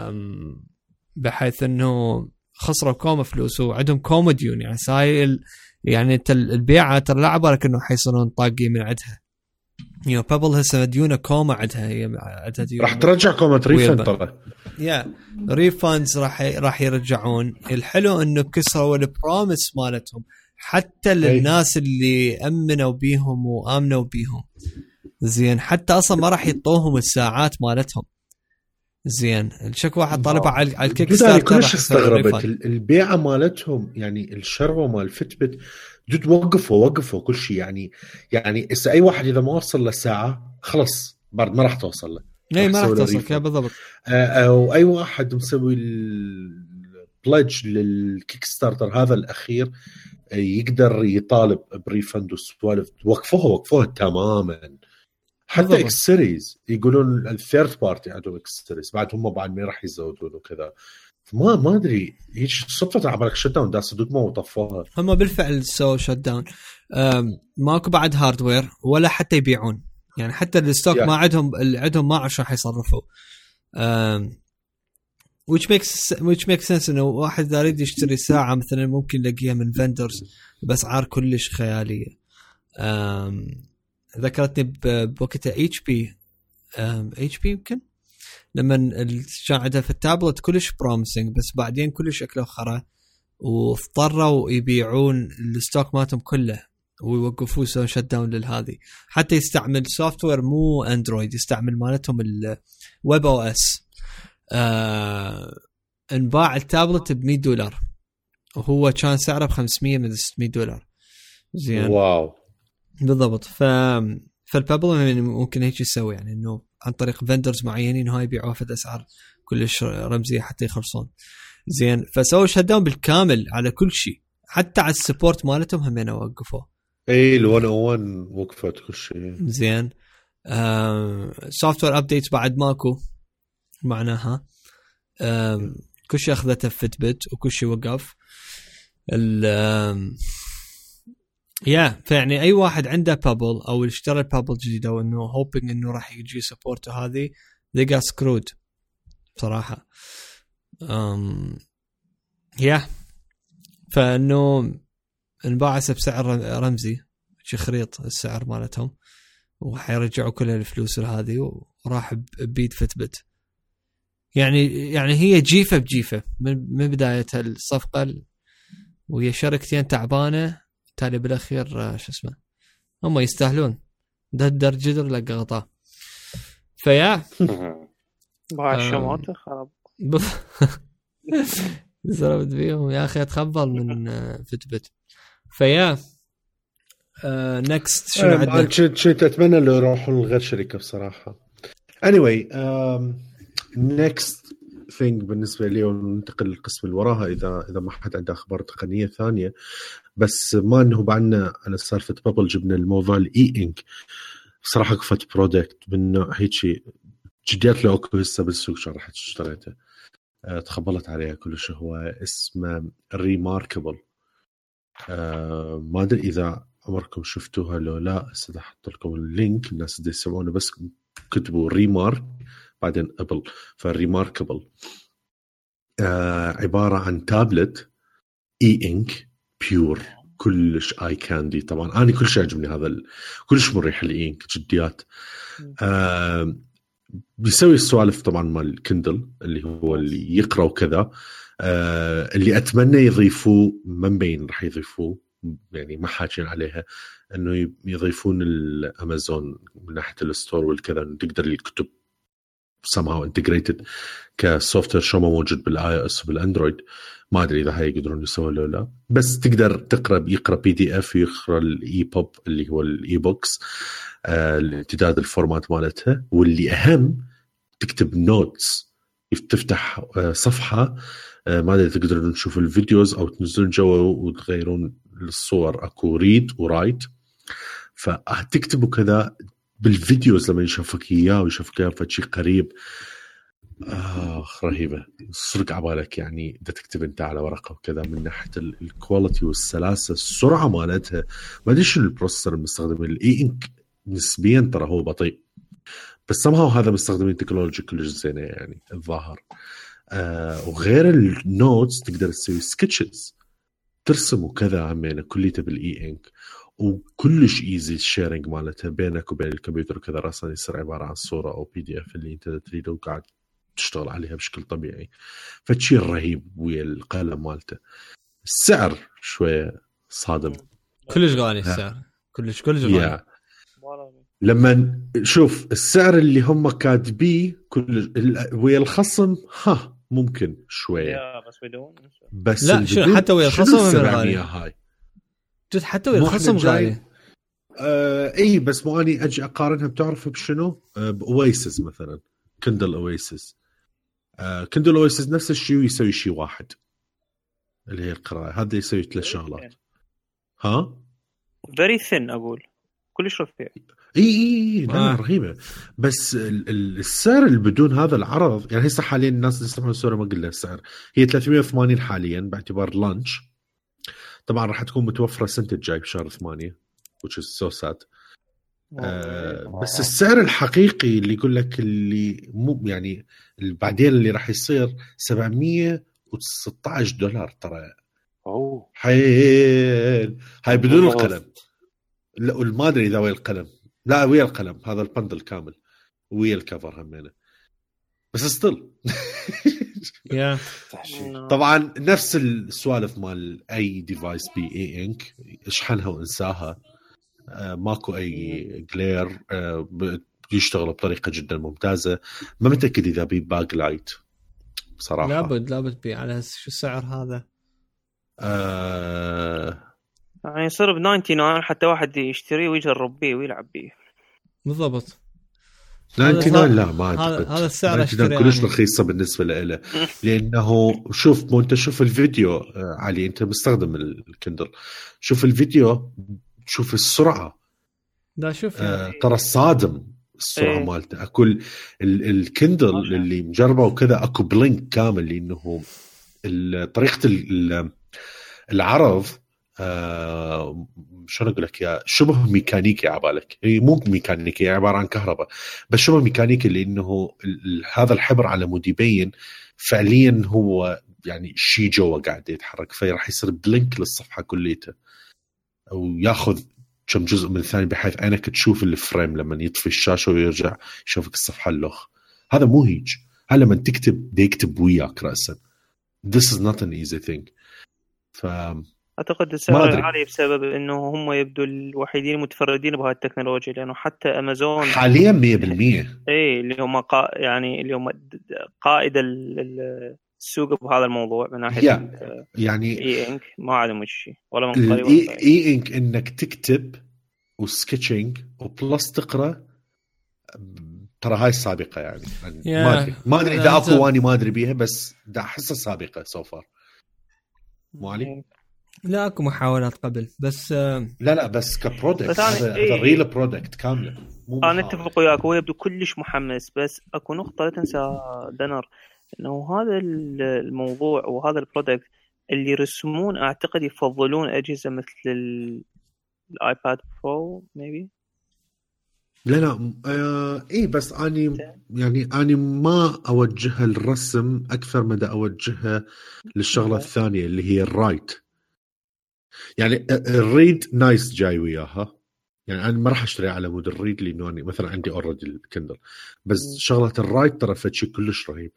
Speaker 1: بحيث انه خسروا كوم فلوس وعندهم كوم ديون. يعني سايل يعني انت البيعه ترى لا عبالك انه حيصيرون طاقين من عندها. يو بابل هسه ديونه كوما عندها، هي عندها ديون
Speaker 2: راح ترجع كوما ريفند ترى.
Speaker 1: يا ريفاندز راح يرجعون. الحلو انه كسروا البروميس مالتهم حتى للناس اللي امنوا بيهم وامنوا بيهم زين، حتى اصلا ما راح يطوهم الساعات مالتهم زين. الشك واحد طالبها على الكيك ستارتر.
Speaker 2: كلش استغربت البيعه مالتهم، يعني الشروه مال فيتبت جد وقفوا كل شيء. يعني إذا اي واحد اذا ما وصل للساعه خلص بعد ما راح توصل له،
Speaker 1: اي ما راح توصل كذا بالضبط.
Speaker 2: او اي واحد مسوي البلج للكيك ستارتر هذا الاخير يقدر يطالب بريفند وسوالف. وقفوها تماما. حتى اكس سيريز يقولون الثيرد بارتي عندهم اكس سيريز بعد هم بعد ما راح يزودون وكذا. ما ادري هيك صدفه عملك شت داون داس دوك ما وطفوها.
Speaker 1: هم بالفعل سو شت داون. ماكو بعد هاردوير ولا حتى يبيعون، يعني حتى الستوك ما عندهم ما عشان حيصرفوا. which makes sense انه واحد اذا يريد يشتري ساعه مثلا ممكن يلاقيها من فندرز باسعار كلش خياليه. ذكرتني بوقتها HP يمكن لما كان عندها في التابلت كلش بروميسنج، بس بعدين كلش اكلوا خرا واضطروا يبيعون الستوك ماتهم كله ويوقفوا سو شت داون للهذه. حتى يستعمل سوفت وير مو اندرويد، يستعمل مالتهم الويب او اس. انباع التابلت $100 وهو كان سعره ب500 من $600 زين.
Speaker 2: واو
Speaker 1: بالضبط. فالبابل يعني ممكن هيك يسوي، يعني انه عن طريق فندرز معينين هاي يبيعوها في اسعار كلش رمزيه حتى يخلصون زين. فسووا شت داون بالكامل على كل شيء، حتى على السبورت مالتهم هم وقفوا.
Speaker 2: اي ال101 وقفت كل شيء
Speaker 1: زين. سوفت وير ابديتس بعد ماكو، معناها كل شيء اخذته في فيتبت وكل شيء وقف. فيعني اي واحد عنده بابل او اشترى البابل جديده وانه هوبينج انه راح يجي سبورت هذه they got screwed بصراحة. يا فانه انباعت بسعر رمزي شخريط السعر مالتهم، وحيرجعوا كل الفلوس هذه، وراح بيد فتبت. يعني هي جيفة بجيفة من بداية الصفقة، وهي شركتين تعبانة تالي بالاخير شو اسمه هم يستاهلون ددر جدر لقى غطاء. فيا
Speaker 3: باع الشماطة خرب
Speaker 1: زربت بيهم يا اخي اتخبل من فتبت. فيا نكست شنو عندنا؟
Speaker 2: كنت اتمنى لو يروحوا لغير شركه بصراحه. anyway next thing بالنسبه لي، وننتقل للقسم اللي وراها اذا ما حد عنده اخبار تقنيه ثانيه. بس ما انه بعنا على سالفه بابل، جبنا الموضوع الاي انك صراحه كفت برودكت من نوع هيك شيء جديات له اكو هسه بالسوق، شو راح اشتريته تخبلت عليها كلش. هو اسمه ريماركبل، ما ادري اذا عمركم شفتوها لو لا. هسه احط لكم اللينك، الناس اللي يسمعونه بس كتبوا ريمارك بعدين ابل. فالريماركبل عباره عن تابلت اي انك بيور كلش اي كاندي. طبعا انا كل شيء عجبني هذا كلش مريح الاي انك جديات. بيسوي السوالف طبعا مال الكندل اللي هو اللي يقرأ وكذا. اللي أتمنى يضيفوه ما مبين رح يضيفوه، يعني ما حاكين عليها، أنه يضيفون الأمازون من ناحية الستور والكذا، تقدر الكتب somehow integrated كسوفتوير شو ما موجود بالاي اس وبالاندرويد. ما ادري اذا هاي يقدرون يسووا له لا، بس تقدر يقرا بي دي اف، يقرا الاي بوب اللي هو الاي بوكس، الامتداد الفورمات مالتها. واللي اهم تكتب نوتس، تفتح صفحه ما ادري تقدرون تشوفوا الفيديوز او تنزلون جوا وتغيرون الصور، اكو ريد ورايت، فتكتبوا كذا بالفيديوز لما يشوفك اياه ويشوفك اياه فشي قريب. رهيبه، صرق عبالك يعني دا تكتب انت على ورقه وكذا. من ناحيه الكواليتي والسلاسه، السرعه مالتها، ما ادري شنو البروسيسور المستخدم. الاي انك نسبيا ترى هو بطيء، بس سمها هذا مستخدمين تكنولوجيا كلش زينه يعني الظاهر. وغير النوتس تقدر تسوي سكتشز، ترسم وكذا عمينه كليته بالاي انك، وكلش ايزي الشيرنج مالتها بينك وبين الكمبيوتر كذا. راسا يصير عباره عن صوره او بي دي اف اللي انت تريده وقاعد تشتغل عليها بشكل طبيعي. فشي رهيب ويا القلم مالته. السعر شويه صادم،
Speaker 1: كلش غالي السعر، كلش غالي.
Speaker 2: لما شوف السعر اللي هم كاتبيه ويا الخصم ممكن شويه،
Speaker 3: بس بدون
Speaker 2: بس
Speaker 1: لا شو حتى ويا الخصم غالي
Speaker 2: هاي
Speaker 1: جد، حتى ويا الخصم غالي.
Speaker 2: اي بس مو اني اجي اقارنها بتعرف بشنو؟ باويسس مثلا، كندل اويسس. كندل اويسس نفس الشيء ويسوي شيء واحد اللي هي القراءه، هذا يسوي 3 شغلات.
Speaker 3: very thin اقول كلش رفيع.
Speaker 2: اي لا رهيبه. بس السعر اللي بدون هذا العرض يعني هسه حاليا الناس اللي يسمعون السعر ما قلنا السعر هي 380 حاليا باعتبار لانش. طبعا راح تكون متوفره السنه الجاي بشهر 8 which is so sad. بس السعر الحقيقي اللي يقول لك اللي مو يعني بعدين اللي راح يصير $716 ترى. حيل هاي بدون القلم. لا ما ادري اذا ويا القلم، لا ويا القلم، هذا البندل كامل ويا الكفر همينه بس استل. طبعا نفس السوالف مال اي ديفايس بي اي انك، اشحنها وانساها، ماكو اي جلير، يشتغل بطريقه جدا ممتازه. ما متاكد اذا بي باك لايت بصراحه.
Speaker 1: لابد بي على شو السعر هذا.
Speaker 3: يعني يصير ب$99 حتى واحد يشتريه ويجرب بيه ويلعب بيه.
Speaker 1: بالضبط
Speaker 2: 99 لا ما
Speaker 1: اعتقد هذا السعر
Speaker 2: كلش يعني رخيصه بالنسبه له، لانه شوف انت شوف الفيديو علي، انت مستخدم الكندل، شوف الفيديو، شوف السرعه.
Speaker 1: لا شوف
Speaker 2: ترى صادم السرعه مالته. اكو الكندل اللي مجربه وكذا اكو بلينك كامل، لانه طريقه العرض شلون اقول لك يا شبه ميكانيكي عبالك، هي مو ميكانيكي، عباره عن كهرباء بس شبه ميكانيكي، لانه هذا الحبر على مود يبين فعليا هو يعني شيء جوا قاعد يتحرك، فراح يصير بلينك للصفحه كليتها او ياخذ كم جزء من الثاني بحيث عينك تشوف الفريم لما يطفي الشاشه ويرجع يشوفك الصفحه اللوخ. هذا مو هيج، هل لما تكتب يكتب وياك راسا. This is not an easy thing.
Speaker 3: أعتقد السعر العالي بسبب إنه هم يبدو الوحيدين المتفردين بهذه التكنولوجيا، لأنه حتى أمازون
Speaker 2: حاليا 100%
Speaker 3: إيه اللي هم يعني اللي هم قائد السوق بهذا الموضوع من ناحية
Speaker 2: يعني
Speaker 3: إي إنك ما عندهم شيء ولا من
Speaker 2: قريب. إي إنك إنك تكتب وسكتشنج وبلس تقرأ، ترى هاي السابقة يعني ما أدري إذا أكو واني ما أدري بيها، بس دا أحسها سابقة سوفر. مو علي؟
Speaker 1: لا اكو محاولات قبل بس
Speaker 2: لا بس كبرودكت هذا ريل برودكت كامله.
Speaker 3: انا اتفق وياك، هو يبدو كلش محمس، بس اكو نقطه لا تنسى دنر، انه هذا الموضوع وهذا البرودكت اللي يرسمون اعتقد يفضلون اجهزه مثل الايباد برو ميبي.
Speaker 2: لا ايه بس اني ما اوجهها الرسم اكثر ما اوجهها للشغله الثانيه اللي هي الرايت. يعني الريد نايس جاي وياها، يعني انا ما راح اشتري على مود الريد لانه أنا مثلا عندي اوريدي الكندل، بس شغله الرايت ترى فشي كلش رهيب.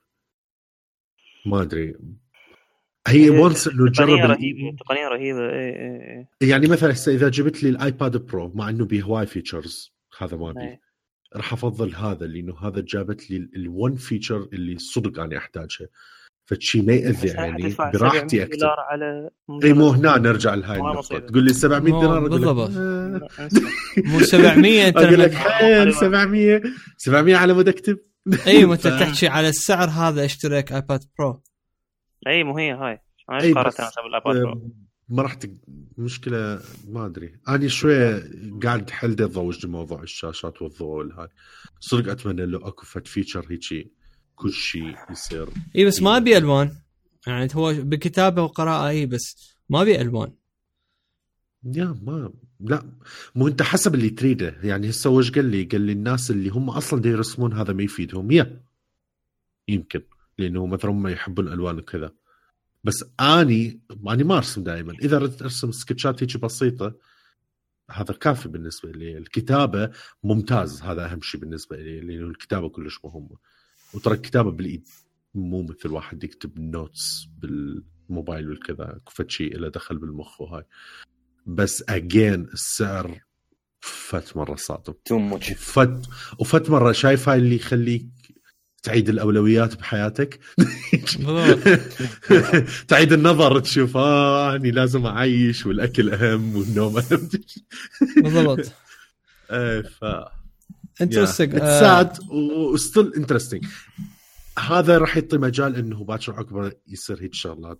Speaker 2: ما ادري هي وانس انه تجرب
Speaker 3: تقنيه رهيبه. ايه
Speaker 2: يعني مثلا اذا جبت لي الايباد برو مع انه بيه هواي فيتشرز هذا ما بي راح افضل هذا، لانه هذا جابت لي الون فيتشر اللي صدق انا احتاجها، فشي ما يأذي يعني براحتي أكتب. اي مو هنا نرجع لهاي النقطة، تقول لي 700 دولار
Speaker 1: بالضبط مو 700 انت
Speaker 2: اقول لك خير 700 على مود اكتب.
Speaker 1: اي انت تحكي على السعر هذا اشترك ايباد برو.
Speaker 3: اي مو هي هاي انا قارنتها حسب الايباد برو
Speaker 2: ما راح مشكلة ما ادري اني شوية قاعد حل ضوج موضوع الشاشات والضوء هاي صدق اتمنى لو اكو فت فيتشر هيك كل شيء يصير.
Speaker 1: اي بس ما بي الوان، يعني هو بكتابه وقراءه اي بس ما بي الوان.
Speaker 2: لا مو انت حسب اللي تريده. يعني هسه وش قال لي الناس اللي هم اصلا دي يرسمون هذا ما يفيدهم يمكن لانه مثلا هم يحبون الالوان وكذا، بس اني ما ارسم دائما. اذا ردت ارسم سكتشات هيك بسيطه هذا كافي بالنسبه لي. الكتابه ممتاز، هذا اهم شيء بالنسبه لي لانه الكتابه كلش مهمه. وترى الكتابة بالإيد مو مثل واحد يكتب نوتس بالموبايل والكذا كفت شيء إلا دخل بالمخ وهاي. بس أجين السعر فت مرة صادم وفت مرة شايف هاي اللي يخليك تعيد الأولويات بحياتك. تعيد النظر تشوف أني لازم أعيش والأكل أهم والنوم أهم.
Speaker 1: بالضبط.
Speaker 2: interesting sad وستيل interesting. هذا راح يعطي مجال انه باكر عقبه يصير هيك شغلات،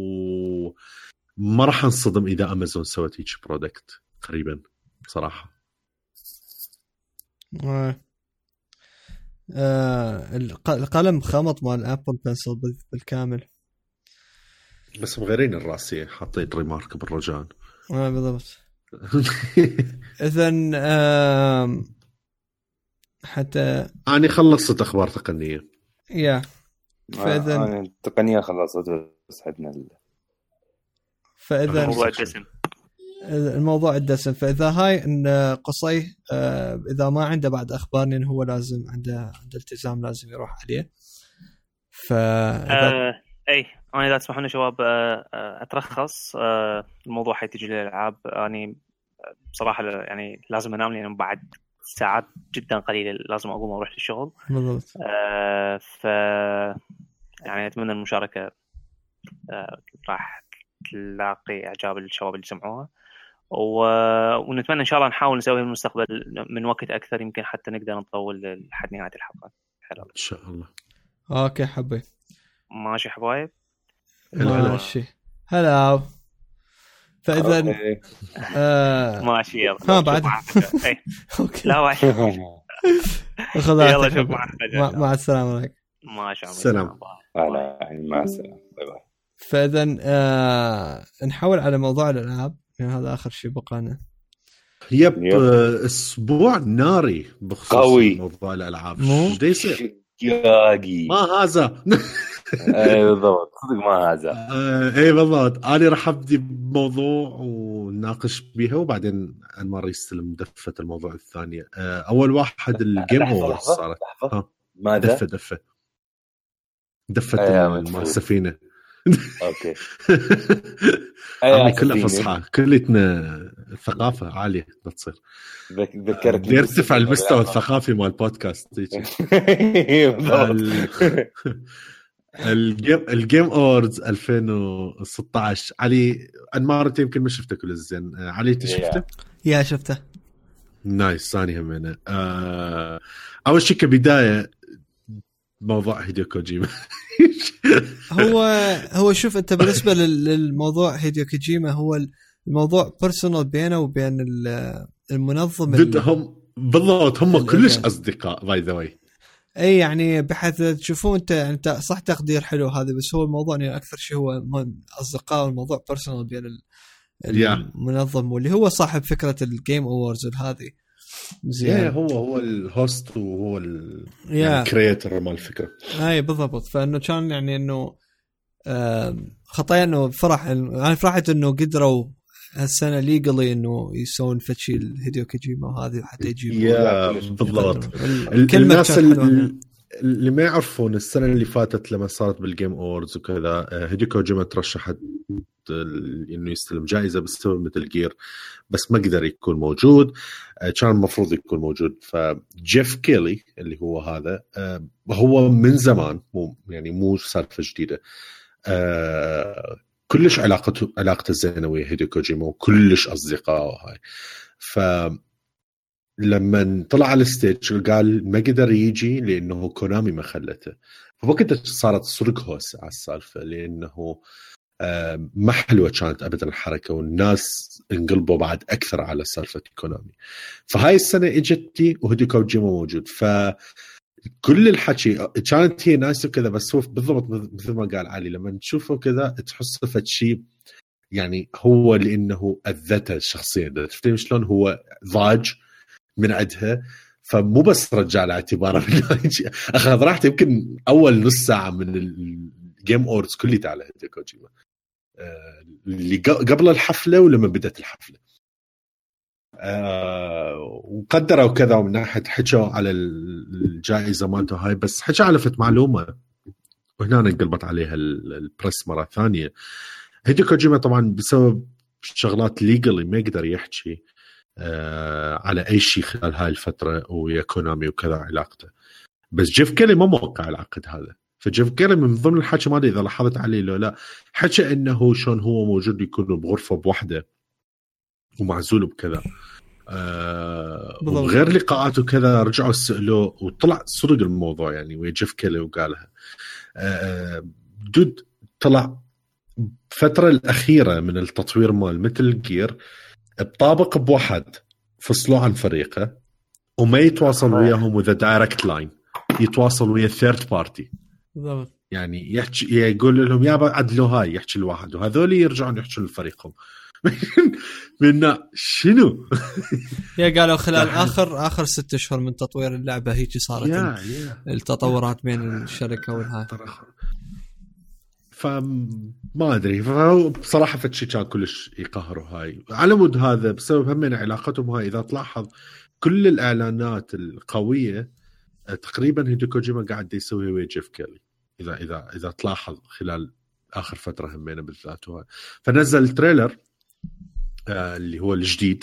Speaker 2: وما راح انصدم اذا امازون سوت هيك برودكت قريبا بصراحه.
Speaker 1: القلم خمط مال ابل بنسل بالكامل،
Speaker 2: بس مغيرين الراسيه حاطين ريمارك بالرجان.
Speaker 1: بالضبط. اذن حتى
Speaker 2: أنا خلصت أخبار تقنية.
Speaker 1: فإذا
Speaker 4: أنا التقنية خلصت بس عندنا
Speaker 1: فإذا الموضوع الدسم. فإذا هاي إن قصي إذا ما عنده بعد أخبار إنه هو لازم عنده التزام لازم يروح عليه.
Speaker 3: أي أنا إذا تسمحون شباب أترخص الموضوع حيتجي للألعاب. أنا بصراحة يعني لازم أنام لأن بعد ساعات جدا قليلة لازم أقوم أروح للشغل.
Speaker 1: بالضبط.
Speaker 3: يعني أتمنى المشاركة راح تلاقي إعجاب الشباب اللي سمعوها، ونتمنى إن شاء الله نحاول نسوي المستقبل من وقت أكثر، يمكن حتى نقدر نطول لحد نهاية الحلقة.
Speaker 2: إن شاء الله.
Speaker 1: أوكي حبي
Speaker 3: ماشي حبايب
Speaker 1: ماشي هلا. فإذا
Speaker 3: ماشي يلا
Speaker 1: بعد
Speaker 3: أوكي لا واحد
Speaker 1: يلا مع السلامة عليك.
Speaker 3: ما شاء الله
Speaker 2: سلام.
Speaker 4: مع السلامة باي باي.
Speaker 1: فإذا نحول على موضوع الألعاب. يعني هذا اخر شيء بقانا.
Speaker 2: يب اسبوع ناري بخصوص
Speaker 4: قوي.
Speaker 2: موضوع الالعاب.
Speaker 1: مو؟
Speaker 2: ايش يصير؟
Speaker 4: شقاقي.
Speaker 2: ما هذا
Speaker 4: اي بالضبط، صدق ما هذا.
Speaker 2: اي بالضبط. انا راح ابدي بموضوع ونناقش بيها، وبعدين انمار يستلم دفه الموضوع الثانيه. اول واحد الجيم اووردز صارت.
Speaker 4: ماذا؟
Speaker 2: دفه السفينه.
Speaker 4: اوكي.
Speaker 2: عمي كلها فصحى، كلتنا الثقافه عاليه تصير.
Speaker 4: ذكرت
Speaker 2: يرتفع المستوى الثقافي مال البودكاست. الجيم اووردز 2016. علي انمار يمكن ما شفته كل الزين. علي انت شفته؟
Speaker 1: يا شفته.
Speaker 2: نايس. ثاني هم انا اول شيء كبدايه موضوع هيديو كوجيما.
Speaker 1: هو شوف انت بالنسبه للموضوع هيديو كوجيما، هو الموضوع بيرسونال بينه وبين المنظم
Speaker 2: هم بالضبط. هم كلش اصدقاء باي ذا واي.
Speaker 1: اي يعني بحيث تشوفون انت صح تقدير حلو هذا، بس هو الموضوع يعني اكثر شيء هو اصدقاء، والموضوع بيرسونال بين المنظم واللي هو صاحب فكره الجيم اووردز هذه.
Speaker 2: زين هو الهوست وهو الكرياتور مال الفكره.
Speaker 1: اي بالضبط. فانه كان يعني انه خطايا انه انا فرحت انه قدروا هالسنه ليجلي انه يسوون فتشي الهيديو كوجيما وهذه حتى يجيبوا
Speaker 2: بالضبط. الناس اللي ما يعرفون السنه اللي فاتت لما صارت بالجيم اووردز وكذا، هيديو كوجيما ترشحت انه يستلم جائزه بسبب مثل جير، بس ما قدر يكون موجود. كان المفروض يكون موجود. فجيف كيلي اللي هو هذا هو من زمان، مو سالفه جديده. كلش علاقته زينه ويا هيديو كوجيما، وكلش اصدقاء وهاي. لما طلع على الستيج قال ما قدر يجي لانه كونامي ما خلته. فوقتها صارت صدق هوس على السالفه، لانه ما حلوه كانت ابدا الحركه، والناس انقلبوا بعد اكثر على سالفه كونامي. فهاي السنه اجتي وهيديو كوجيما موجود، فكل الحكي كانت هي ناس وكذا، بس هو بالضبط مثل ما قال علي، لما تشوفه كذا تحس فد شيء يعني هو لانه اذته الشخصيه. تفتهم شلون هو ضاج من عندها، فمو بس رجع له اعتباره اخذ راحته. يمكن اول نص ساعه من الجيم اووردز كلها على هيديو كوجيما، اللي قبل الحفله ولما بدت الحفله. وقدروا كذا ومن ناحيه حكوا على الجائزه مالته هاي، بس حكى على فت معلومه وهنا انقلبت عليها البريس مره ثانيه. هيديو كوجيما طبعا بسبب شغلات ليجلي ما يقدر يحكي على اي شيء خلال هاي الفتره ويا كونامي وكذا علاقته. بس جيف كيلي ما موقع العقد هذا. فجيف كيلي من ضمن الحكي، ما ادري اذا لاحظت عليه لو لا، حكى انه شلون هو موجود يكون بغرفه بوحده ومعزول بكذا. وغير لقاءات وكذا رجعوا سألوه وطلع صدق الموضوع يعني ويا جيف كيلي وقالها. دود طلع فترة الأخيرة من التطوير مال مثل جير بطابق بواحد، فصلوا عن فريقه وما يتواصل وياهم وذا دايركت لاين، يتواصل ويا ثيرد بارتي.
Speaker 1: بالضبط.
Speaker 2: يعني يحكي يقول لهم يابا عدلوا هاي، يحكي الواحد وهذول يرجعون يحكوا لفريقهم. منا شنو
Speaker 1: يا قالوا خلال آخر 6 أشهر من تطوير اللعبة هيك صارت التطورات بين الشركة والهاي.
Speaker 2: فما أدري بصراحة فتشي كان كلش يقهروا هاي على مود هذا بسبب همين علاقتهم هاي. إذا تلاحظ كل الإعلانات القوية تقريبا هيديو كوجيما قاعد يسوي ويا جيف كيلي. إذا تلاحظ خلال آخر فترة همين بالذات هاي. فنزل التريلر اللي هو الجديد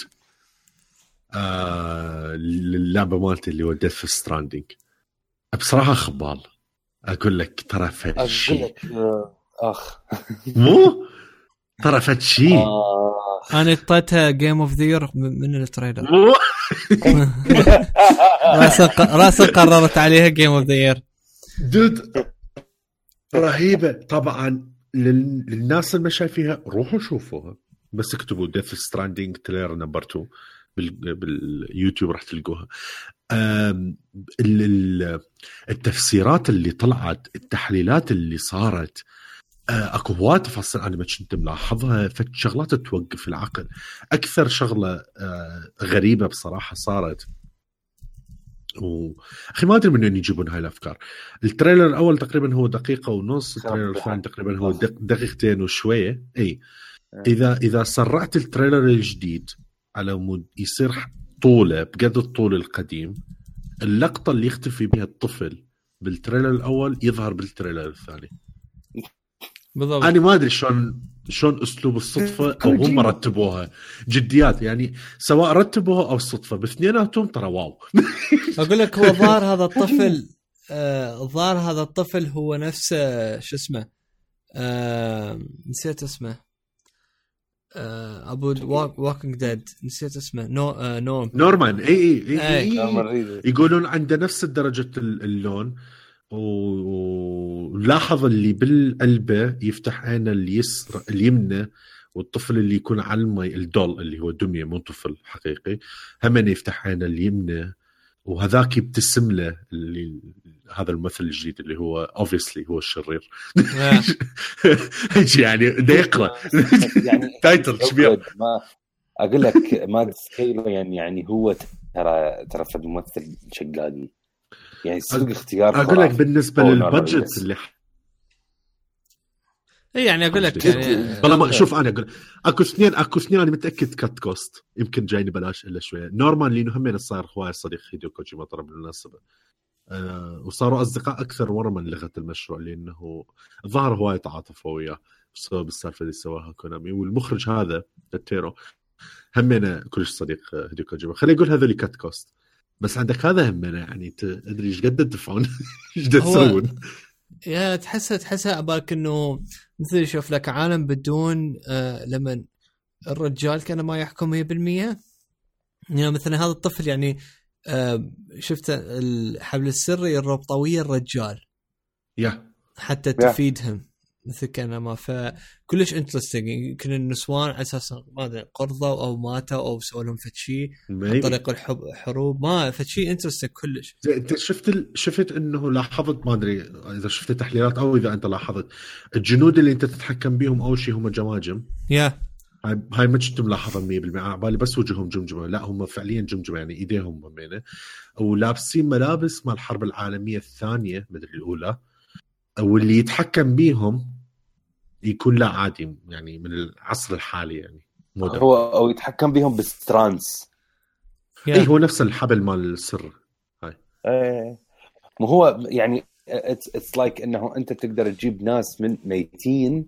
Speaker 2: للعبة مالتي اللي هو ديث ستراندينج. بصراحة خبال أقول لك ترى فشي مو ترى فشي.
Speaker 1: أنا اطيتها جيم اوف ذا يير من التريلر. راسا قررت عليها جيم اوف ذا يير.
Speaker 2: دود رهيبة طبعا. للناس اللي ما شايفيها روحوا شوفوها، بس اكتبوا ديث ستراندينج تريلر نمبر 2 باليوتيوب راح تلقوها. التفسيرات اللي طلعت، التحليلات اللي صارت، اكو هواي تفاصيل انا ما كنت ملاحظها، فشغلات توقف العقل. اكثر شغله غريبه بصراحه صارت، اخي ما ادري من وين يجيبون هاي الافكار. التريلر الاول تقريبا هو دقيقه ونص، التريلر الثاني تقريبا هو دقيقتين وشويه. اي اذا سرعت التريلر الجديد على مود يصير طوله بقد الطول القديم، اللقطه اللي يختفي بها الطفل بالتريلر الاول يظهر بالتريلر الثاني
Speaker 1: بالضبط.
Speaker 2: انا ما ادري شلون اسلوب الصدفه او هم رتبوها جديات، يعني سواء رتبوها او الصدفه باثنيناتهم ترى واو.
Speaker 1: اقول لك هو ظهر هذا الطفل ظهر هذا الطفل هو نفسه شو اسمه نسيت اسمه ابو واكينج ديد نسيت اسمه نورمان.
Speaker 2: اي يقولون عنده نفس درجه اللون، ولاحظ اللي بالقلبه يفتح عينه اليسرى اليمنى، والطفل اللي يكون على المي الدول اللي هو دميه مو طفل حقيقي هم يفتح عينه اليمنى، وهذاك يبتسم له اللي هذا الممثل الجديد اللي هو obviously هو الشرير. يعني ده يقرأ
Speaker 4: يعني
Speaker 2: تايتل كبير.
Speaker 4: ما اقول لك ما تسكيله يعني هو ترى في الممثل شقاقي يعني سوق اختيار.
Speaker 2: اقول لك بالنسبه للبادجت اللي
Speaker 1: يعني اقول لك يعني
Speaker 2: والله ما شوف انا اقول اكو اثنين انا متاكد كات كوست يمكن جايني بلاش الا شويه. نورمان لانه همين صار هواي صديق هيديو كوجيما ترى بالمناسبه، وصاروا اصدقاء اكثر ورا من لغه المشروع، لانه ظهر هواي تعاطفوا وياه بسبب السالفه اللي سواها كونامي. والمخرج هذا تيرو همين كلش صديق هيديو كوجيما. خلينا نقول هذول كات كوست، بس عندك هذا همين يعني تدري ايش قد تدفعون ايش تسوون.
Speaker 1: يا تحسها أباك إنه مثل يشوف لك عالم بدون لمن الرجال كان ما يحكم 100%. يعني مثلا هذا الطفل يعني شفت الحبل السري الربطوية الرجال حتى تفيدهم مثل كان ما فكلش انترستينج. يمكن النسوان على اساس ما ادري قرضوا او ماتوا او سووا لهم فشي عن طريق الحروب ما فشي انترستينج كلش.
Speaker 2: انت شفت انه لاحظت ما ادري اذا شفت تحليلات او اذا انت لاحظت الجنود اللي انت تتحكم بيهم اول شيء هم جماجم. هاي ما كنت ملاحظه 100% على بالي بس وجههم جمجمه، لا هم فعليا جمجمه يعني ايديهم ممينه ولابسين ملابس مال الحرب العالميه الثانيه مدري الاولى، واللي يتحكم بيهم يكون لا عادي يعني من العصر الحالي يعني
Speaker 4: هو او يتحكم بهم بالسترانس.
Speaker 2: اي هو نفس الحبل مال السر هاي.
Speaker 4: مو هو يعني اتس لايك انه انت تقدر تجيب ناس من ميتين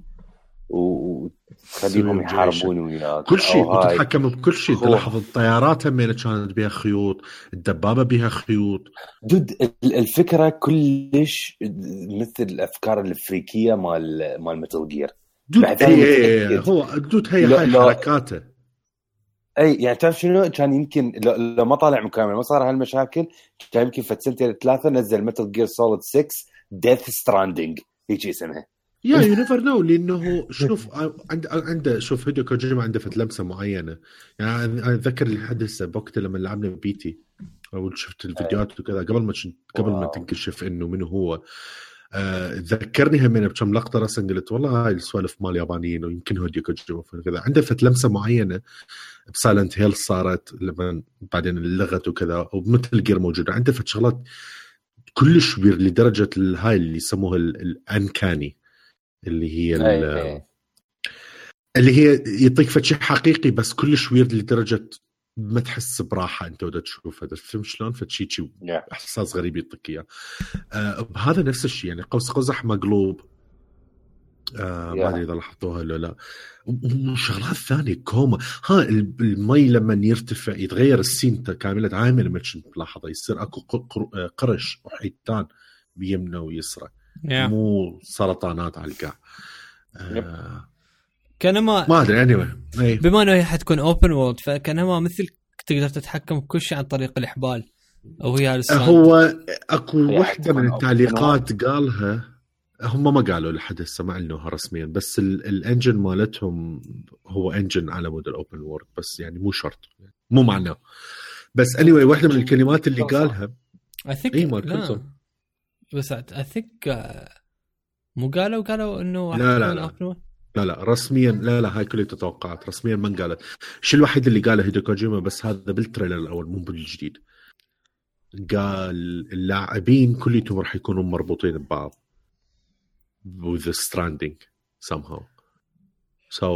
Speaker 4: وتخليهم يحاربون وياك
Speaker 2: كل شيء وتتحكم بكل شيء. تلاحظ الطيارات همين كانت بها خيوط، الدبابة بها خيوط.
Speaker 4: دود الفكرة كلش مثل الأفكار الأفريقية مال ميتال جير.
Speaker 2: هو دود هي حركاته.
Speaker 4: أي يعني تعرف شنو كان يمكن لو ما طالع مكامل ما صار هالمشاكل كان يمكن في سنتين 3 نزل ميتال جير سوليد 6 ديث ستراندينج هيك اسمها.
Speaker 2: يا يو نيفر نو لانه شوف عنده شوف هيديو كوجيما عنده فت لمسه معينه. يعني انا اتذكر الحدث بوقت لما لعبنا بيتي او شفت الفيديوهات وكذا قبل ما تنكشف انه منو هو. ذكرني همين بكم لقطه رسم قلت والله هاي السوالف مال يابانيين ويمكن هيديو كوجيما كذا عنده فت لمسه معينه. بسايلنت هيل صارت لما بعدين اللغت وكذا ومثل جير موجوده عنده فت شغلات كلش كبير لدرجه هاي اللي يسموها الانكاني اللي هي اللي هي يعطيك فشي حقيقي بس كلش ويرد لدرجة ما تحس براحة انت ودا تشوف هذا الفيلم شلون فشي احساس غريب يعطيك اياه. بهذا نفس الشيء يعني قوس قزح مقلوب ما ادري اذا لاحظتوها ولا لا. وشغلات ثانيه كوما المي لما يرتفع يتغير السين كامله عامل ما كنت ملاحظه يصير اكو قرش وحيتان بيمنه ويسرى مو سرطانات على القاع.
Speaker 1: كان
Speaker 2: ما ادري
Speaker 1: بما انه هي حتكون اوبن وورلد فكان ما مثل تقدر تتحكم بكل شيء عن طريق الإحبال او هي
Speaker 2: هو اكو وحده من التعليقات قالها هم ما قالوا لحد هسه ما علنوها رسميا بس الانجن مالتهم هو انجن على مود الاوبن وورلد بس يعني مو شرط مو معناه بس anyway واحده من الكلمات اللي قالها
Speaker 1: I think بس I think مو قالوا انه
Speaker 2: لا رسميا لا هاي كلها تتوقعات. رسميا ما قالت. الشيء الوحيد اللي قاله هيدو كوجيما بس هذا بالتريلر الاول مو بالجديد، قال اللاعبين كلهم راح يكونوا مربوطين ببعض with the stranding somehow so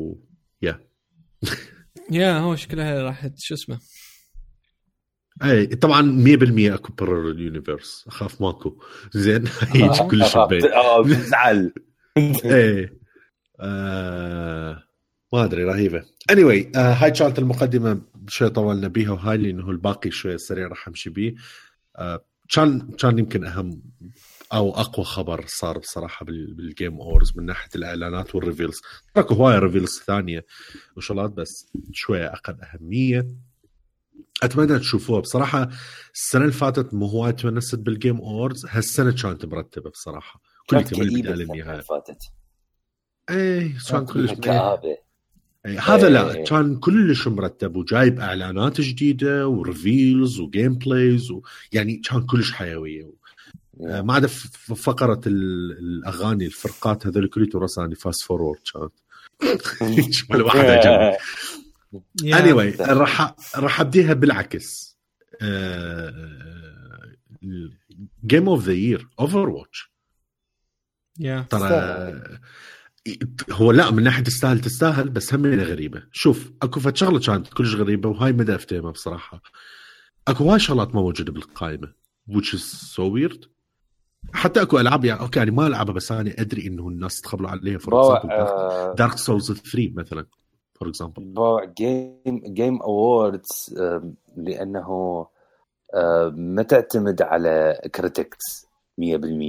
Speaker 1: هو شكلها راح شو اسمه.
Speaker 2: اي طبعا 100% اكو برر اليونيفرس، اخاف ماكو زين هيك كل شيء
Speaker 4: بزعل.
Speaker 2: ايه ما ادري رهيبه. anyway هاي كانت المقدمه شوي طولنا بيها، وهاي لانه الباقي شوي سريع راح امشي بيه. كان يمكن اهم او اقوى خبر صار بصراحه بالجيم اورز من ناحيه الاعلانات والريفيلز. تركوا هواي ريفيلز ثانيه وشغلات بس شويه اقل اهميه. اتمنى تشوفوها بصراحه. السنه اللي فاتت مو هواي تونست بالجيم اورز، هالسنه كانت مرتبه بصراحه. كل كبير النهايه
Speaker 4: فاتت
Speaker 2: كان كلش كآبة. هذا لا كان كلش مرتب وجايب اعلانات جديده وريفيلز وجيم بلايز يعني كان كلش حيويه. ما عدا فقره الاغاني الفرقات هذول كلهم رساني فاست فورورد كانت ولا واحده جنب. anyway راح ابديها بالعكس. جيم اوف ذا يير اوفر واتش. ترى هو لا من ناحيه تستاهل بس هم غريبه. شوف اكو فد شغله كانت كلش غريبه وهاي مدى افتهمها بصراحه. اكو هاي شغلات ما موجوده بالقائمه which is so weird. حتى اكو العاب يعني اوكي يعني ما العبها بس انا ادري انه الناس تخبلوا عليها. فور اكزامبل دارك سولز 3 مثلا فور اكزامبل
Speaker 4: جيم اووردز لانه ما تعتمد على كريتكس 100%.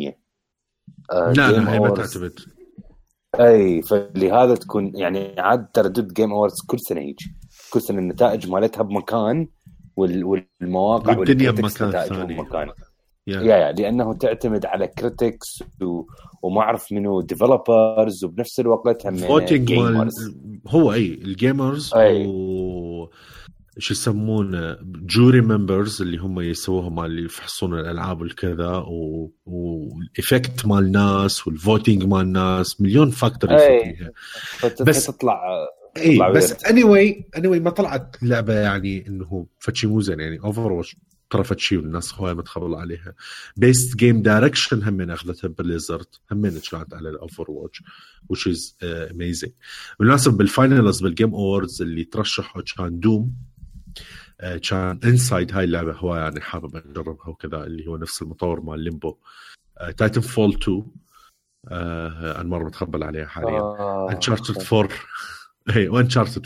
Speaker 2: لا ما تعتمد.
Speaker 4: اي فلهذا تكون يعني عاد تردد جيم اووردز كل سنه هيك، كل سنه النتائج مالتها بمكان والمواقع
Speaker 2: والدنيا بمكان ثاني
Speaker 4: يا لانه تعتمد على كريتكس وما اعرف منو ديفلوبرز وبنفس الوقت هم
Speaker 2: جيمرز. هو الجيمرز شو يسمونه جوري ممبرز اللي هم يسووها مال اللي يفحصون الالعاب والكذا والإفكت مال الناس والفوتينج مال الناس مليون فاكتور يفوتيها. بس
Speaker 4: تطلع
Speaker 2: بس anyway ما طلعت لعبه يعني انه فتشي مو زين يعني. اوفر واتش ترى فتشي والناس هواي متخبل عليها. بيست جيم دايركشن هم اخذتها بليزرد هم طلعت على الاوفر واتش which is amazing. بالمناسبه بالفاينلز بالجيم اووردز اللي ترشحوا كان دوم، كان انسايد هاي اللعبه هو يعني حابب اجربها وكذا اللي هو نفس المطور مال ليمبو. تايتن فول 2 انا مره متخبل عليها حاليا. انشارتد 4 وانشارتد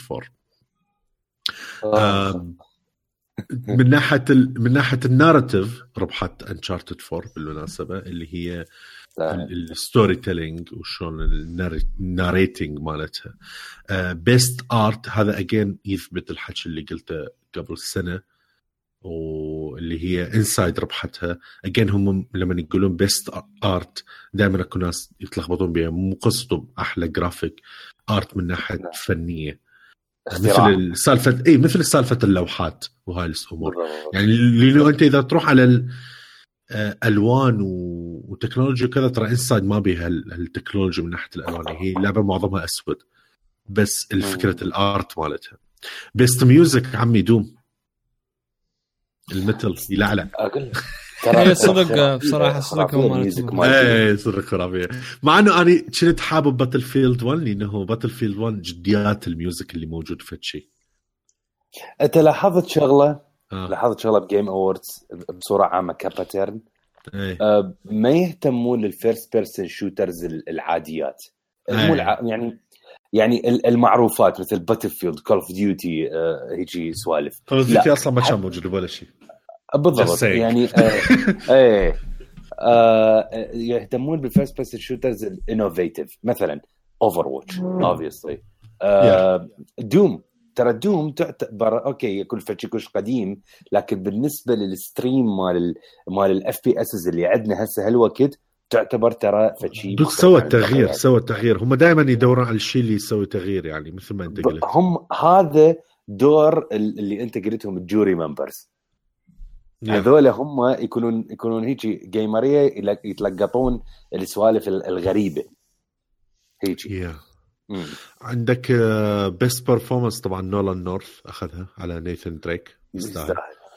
Speaker 2: 4 من ناحيه الناراتيف ربحت انشارتد 4 بالمناسبه اللي هي الستوري تيلينج وشون الناريتنج مالتها. بيست ارت هذا اجين يثبت الحكي اللي قلته قبل سنه واللي هي انسايد ربحتها. اجين هم لما يقولون بيست ارت دائما اكو ناس يتلخبطون بها، مو قصدهم احلى جرافيك ارت من ناحيه فنيه مثل سالفه مثل سالفه اللوحات وهاي الامور يعني. لانه انت اذا تروح على الالوان وتكنولوجيا كذا ترى انسايد ما بيها التكنولوجيا من ناحيه الالوان، هي لعبه معظمها اسود بس الفكره الارت مالتها. بيست ميوزك عمي دوم المثل يلعلع.
Speaker 1: هي صدق بصراحه صدق هم
Speaker 2: صدق خرافيه. مع انه انا كنت حابب باتل فيلد 1 لانه باتل فيلد 1 جديات الميوزك اللي موجود في الشيء.
Speaker 4: انت لاحظت شغله بجيم اووردز بصوره عامه كباترن ما يهتمون للفيرست بيرسون شوترز العاديات يعني المعروفات مثل باتل فيلد كول اوف ديوتي هيجي سوالف.
Speaker 2: كول اوف ديوتي اصلا ما كان موجود ولا شيء
Speaker 4: بالضبط يعني يهتمون بالفيرست بيرسون شوترز الانوفيتيف مثلا اوفر واتش obviously دوم. ترى دوم تعتبر اوكي كل شيء كلش قديم لكن بالنسبه للستريم مال الاف بي اس اللي عندنا هسه هالوقت تعتبر ترى فشي
Speaker 2: سوى التغيير. هم دائما يدورون على الشيء اللي يسوي تغيير يعني مثل ما انت قلت.
Speaker 4: هم هذا دور اللي انت قلتهم الجوري ممبرز هذول هم يكونون هيك جيمريه يتلقطون السوالف الغريبه هيك.
Speaker 2: عندك بيست بيرفورمانس طبعا نولان نورث اخذها على نيثان دريك.
Speaker 4: يستاهل.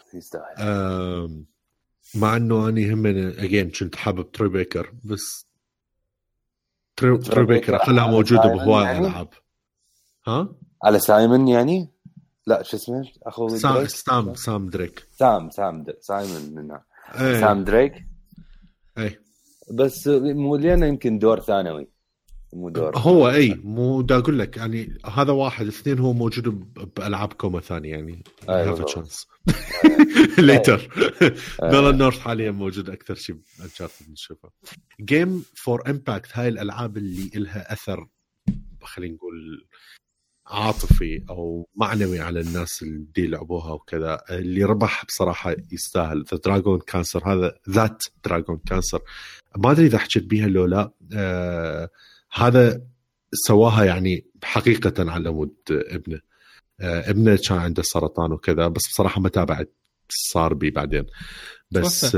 Speaker 2: مع انه اني هم اجين كنت حابب تروي بيكر، بس تروي بيكر خلاها موجوده بهواي يعني؟ العاب ها
Speaker 4: على سايمون يعني لا شو اسمه اخو
Speaker 2: سام دريك
Speaker 4: سايمون سام دريك
Speaker 2: اي
Speaker 4: بس مو لينا يمكن دور ثانوي مو دور
Speaker 2: هو مو دا اقول لك يعني هذا واحد اثنين هو موجود بالعاب كوما ثانيه يعني هاف تشانس ليتر. نولان نورث حاليا موجود اكثر شيء انشارتد نشوفه. جيم فور امباكت هاي الالعاب اللي إلها اثر خلينا نقول عاطفي او معنوي على الناس اللي يلعبوها وكذا. اللي ربح بصراحه يستاهل ذا دراجون كانسر. هذا ذات دراجون كانسر ما ادري اذا حكيت بيها لو لا. هذا سواها يعني حقيقه على مود ابنه كان عنده سرطان وكذا، بس بصراحه ما تابعت صار بي بعدين. بس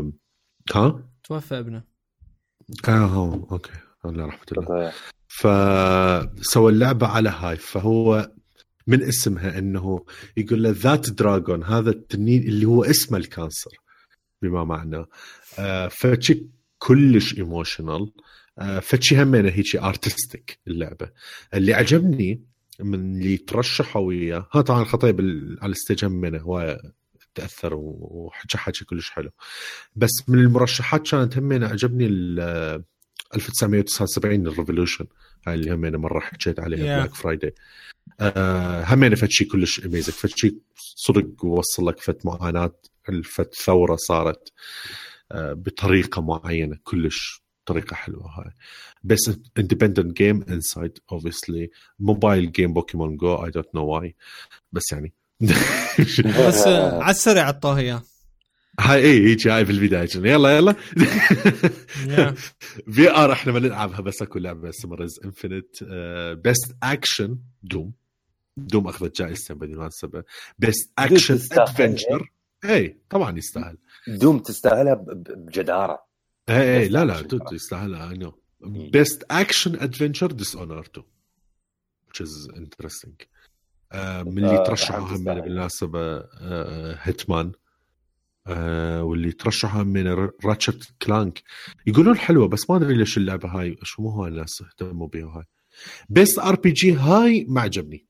Speaker 1: توفى ابنه.
Speaker 2: اوكي الله رحمه الله. فسوى اللعبة على هاي، فهو من اسمها انه يقول له ذات دراجون، هذا التنين اللي هو اسمه الكانسر بما معناه. فشي كلش ايموشنال، فشي همينه هيك ارتستيك اللعبة. اللي عجبني من اللي ترشحوا وياه ها طبعا خطيب على الستيج همينه هو تأثر وحكي كلش حلو، بس من المرشحات كانت همينه عجبني 1979 الريفولوشن هاي اللي همينه مرة حكيت عليها بلاك فرايداي. همينه فتشي كلش اميزك، فتشي صدق ووصل لك فت معاناة الفت ثورة صارت بطريقة معينة كلش طريقة حلوة هاي. بس independent game inside obviously mobile game Pokemon Go I don't know why بس يعني
Speaker 1: بس على السريع عطوها
Speaker 2: هاي هيك هاي بالبداية يلا في ار احنا ما نلعبها بس اكو لعبة سمرز انفينيت. بيست اكشن دوم اخذت جائزة بالمناسبة بيست اكشن ادفنتشر. اي طبعا يستاهل
Speaker 4: دوم تستاهلها بجدارة.
Speaker 2: اي لا دوم يستاهلها. I know best action adventure Dishonored 2 which is interesting. من اللي ترشحوا هم بالمناسبة هيتمان، واللي ترشحها من راتشت كلانك يقولون حلوة، بس ما أدري ليش اللعبة هاي شو مو هاي الناس اهتموا بيها. هاي بس RPG هاي ما عجبني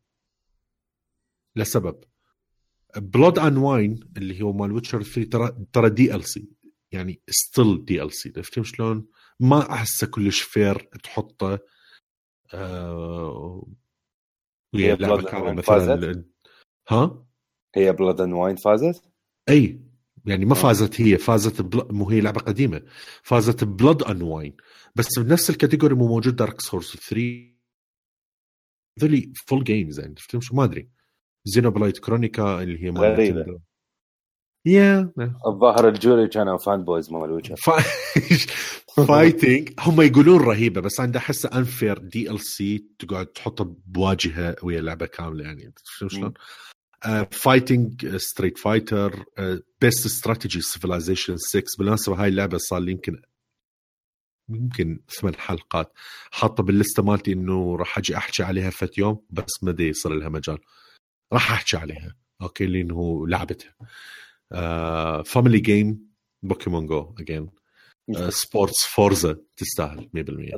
Speaker 2: لسبب بلود أند واين اللي هو مال ويتشر 3 ترى DLC يعني still DLC. تفهم شلون؟ ما أحسه كلش فير تحطه ويا لعبة كاملة مثلا.
Speaker 4: هي بلود أند واين فازت؟
Speaker 2: أي يعني ما فازت هي فازت مو هي لعبة قديمة فازت بلود أند واين، بس بنفس الكاتيجوري مو موجود دارك سورس 3 ذلي فول جيمز يعني. تفهم شو ما أدري زينوبلايت كرونيكا اللي هي
Speaker 4: غريبة الظاهر الجوري كانوا فان بويز مال ويتشر
Speaker 2: فايتنج هم يقولون رهيبة، بس عندها حسة أنفير DLC تقعد تحطها بواجهة ويا لعبة كاملة يعني. تفهم شلون؟ فايتنج ستريت فايتر بيست استراتيجي سيفيلايزيشن 6. بالمناسبة هاي اللعبة صار لي يمكن 8 حلقات حاطة بالليستة مالتي إنه راح أجي أحكي عليها فت يوم، بس ما دي يصير لها مجال راح أحكي عليها أوكي لأنه لعبتها. فاميلي جيم بوكيمون جو أجين. سبورتس فورزا تستاهل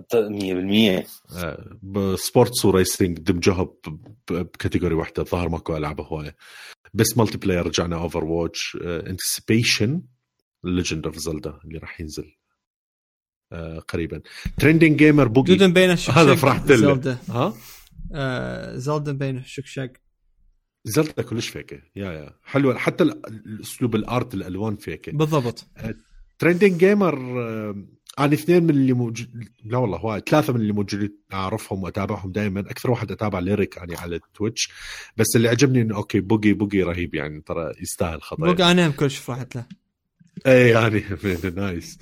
Speaker 2: 100%. سبورتس وريسينج دمجوها بكاتيجوري واحدة، ظهر ماكو ألعاب هواية. بس مالتي بلاير رجعنا اوفر واتش. انتسيبيشن ليجند اوف زلدا اللي راح ينزل قريبا. ترندينج جيمر بوغي هذا فرحت له.
Speaker 1: زلدا بين الشكشك
Speaker 2: زلدا كلش فيكه يا حلوه، حتى الاسلوب الارت الالوان فيكه
Speaker 1: بالضبط.
Speaker 2: ترندينج جيمر انا 2 من اللي موجود، لا والله هو 3 من اللي موجودين اعرفهم واتابعهم دائما. اكثر واحد اتابع ليريك يعني على تويتش، بس اللي عجبني انه اوكي بوغي رهيب يعني، ترى يستاهل خطأ.
Speaker 1: بوغي انا هم كلش فرحت له
Speaker 2: اي يعني نايس.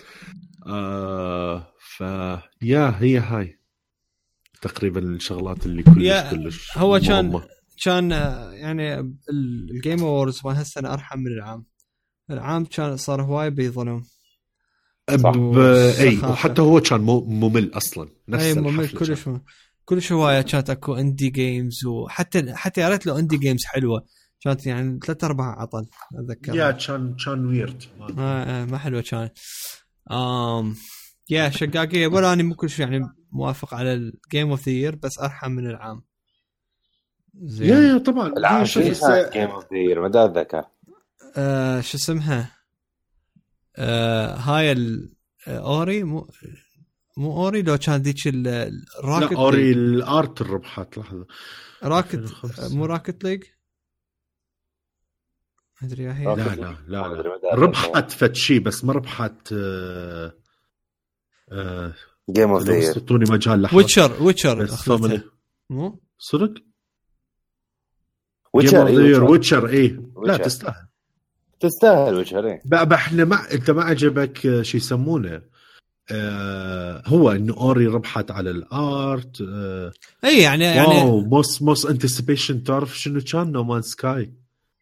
Speaker 2: هي هاي تقريبا الشغلات اللي كلش
Speaker 1: هو كان يعني الجيم أووردز هالسنة أرحم من العام. العام كان صار هواي بيظلم.
Speaker 2: اي وحتى هو كان ممل اصلا نفس
Speaker 1: اي ممل كلش هوايه. كانت اكو اندي جيمز وحتى يا ريت لو اندي جيمز حلوه كانت يعني 3-4 عطل اتذكر.
Speaker 2: يا كان ويرد
Speaker 1: ما حلوه كان. يا شقاقيه ولا اني مو كل شيء يعني موافق على الجيم اوف ذا يير بس ارحم من العام.
Speaker 2: يا طبعا
Speaker 4: العام جيم اوف ذا يير ما اتذكر
Speaker 1: شو اسمها هاي اوري مو اوري لو كان ذيك الراكت.
Speaker 2: لا اوري الارت الربحات لحظه
Speaker 1: راكت مو راكت ليج ادري هي.
Speaker 2: لا ربحت فتشي بس ما ربحت
Speaker 4: جيم اوف ذا يير.
Speaker 2: اعطوني مجال لحظه.
Speaker 1: ويتشر مو
Speaker 2: صدق
Speaker 4: ويتشر
Speaker 2: ايه لا تستاهل
Speaker 4: ويتشر ايه.
Speaker 2: بقى احنا انت ما عجبك شو يسمونه هو انه اوري ربحت على الارت
Speaker 1: اي يعني
Speaker 2: موس انتسيبيشن. تعرف شنو كان نو مان سكاي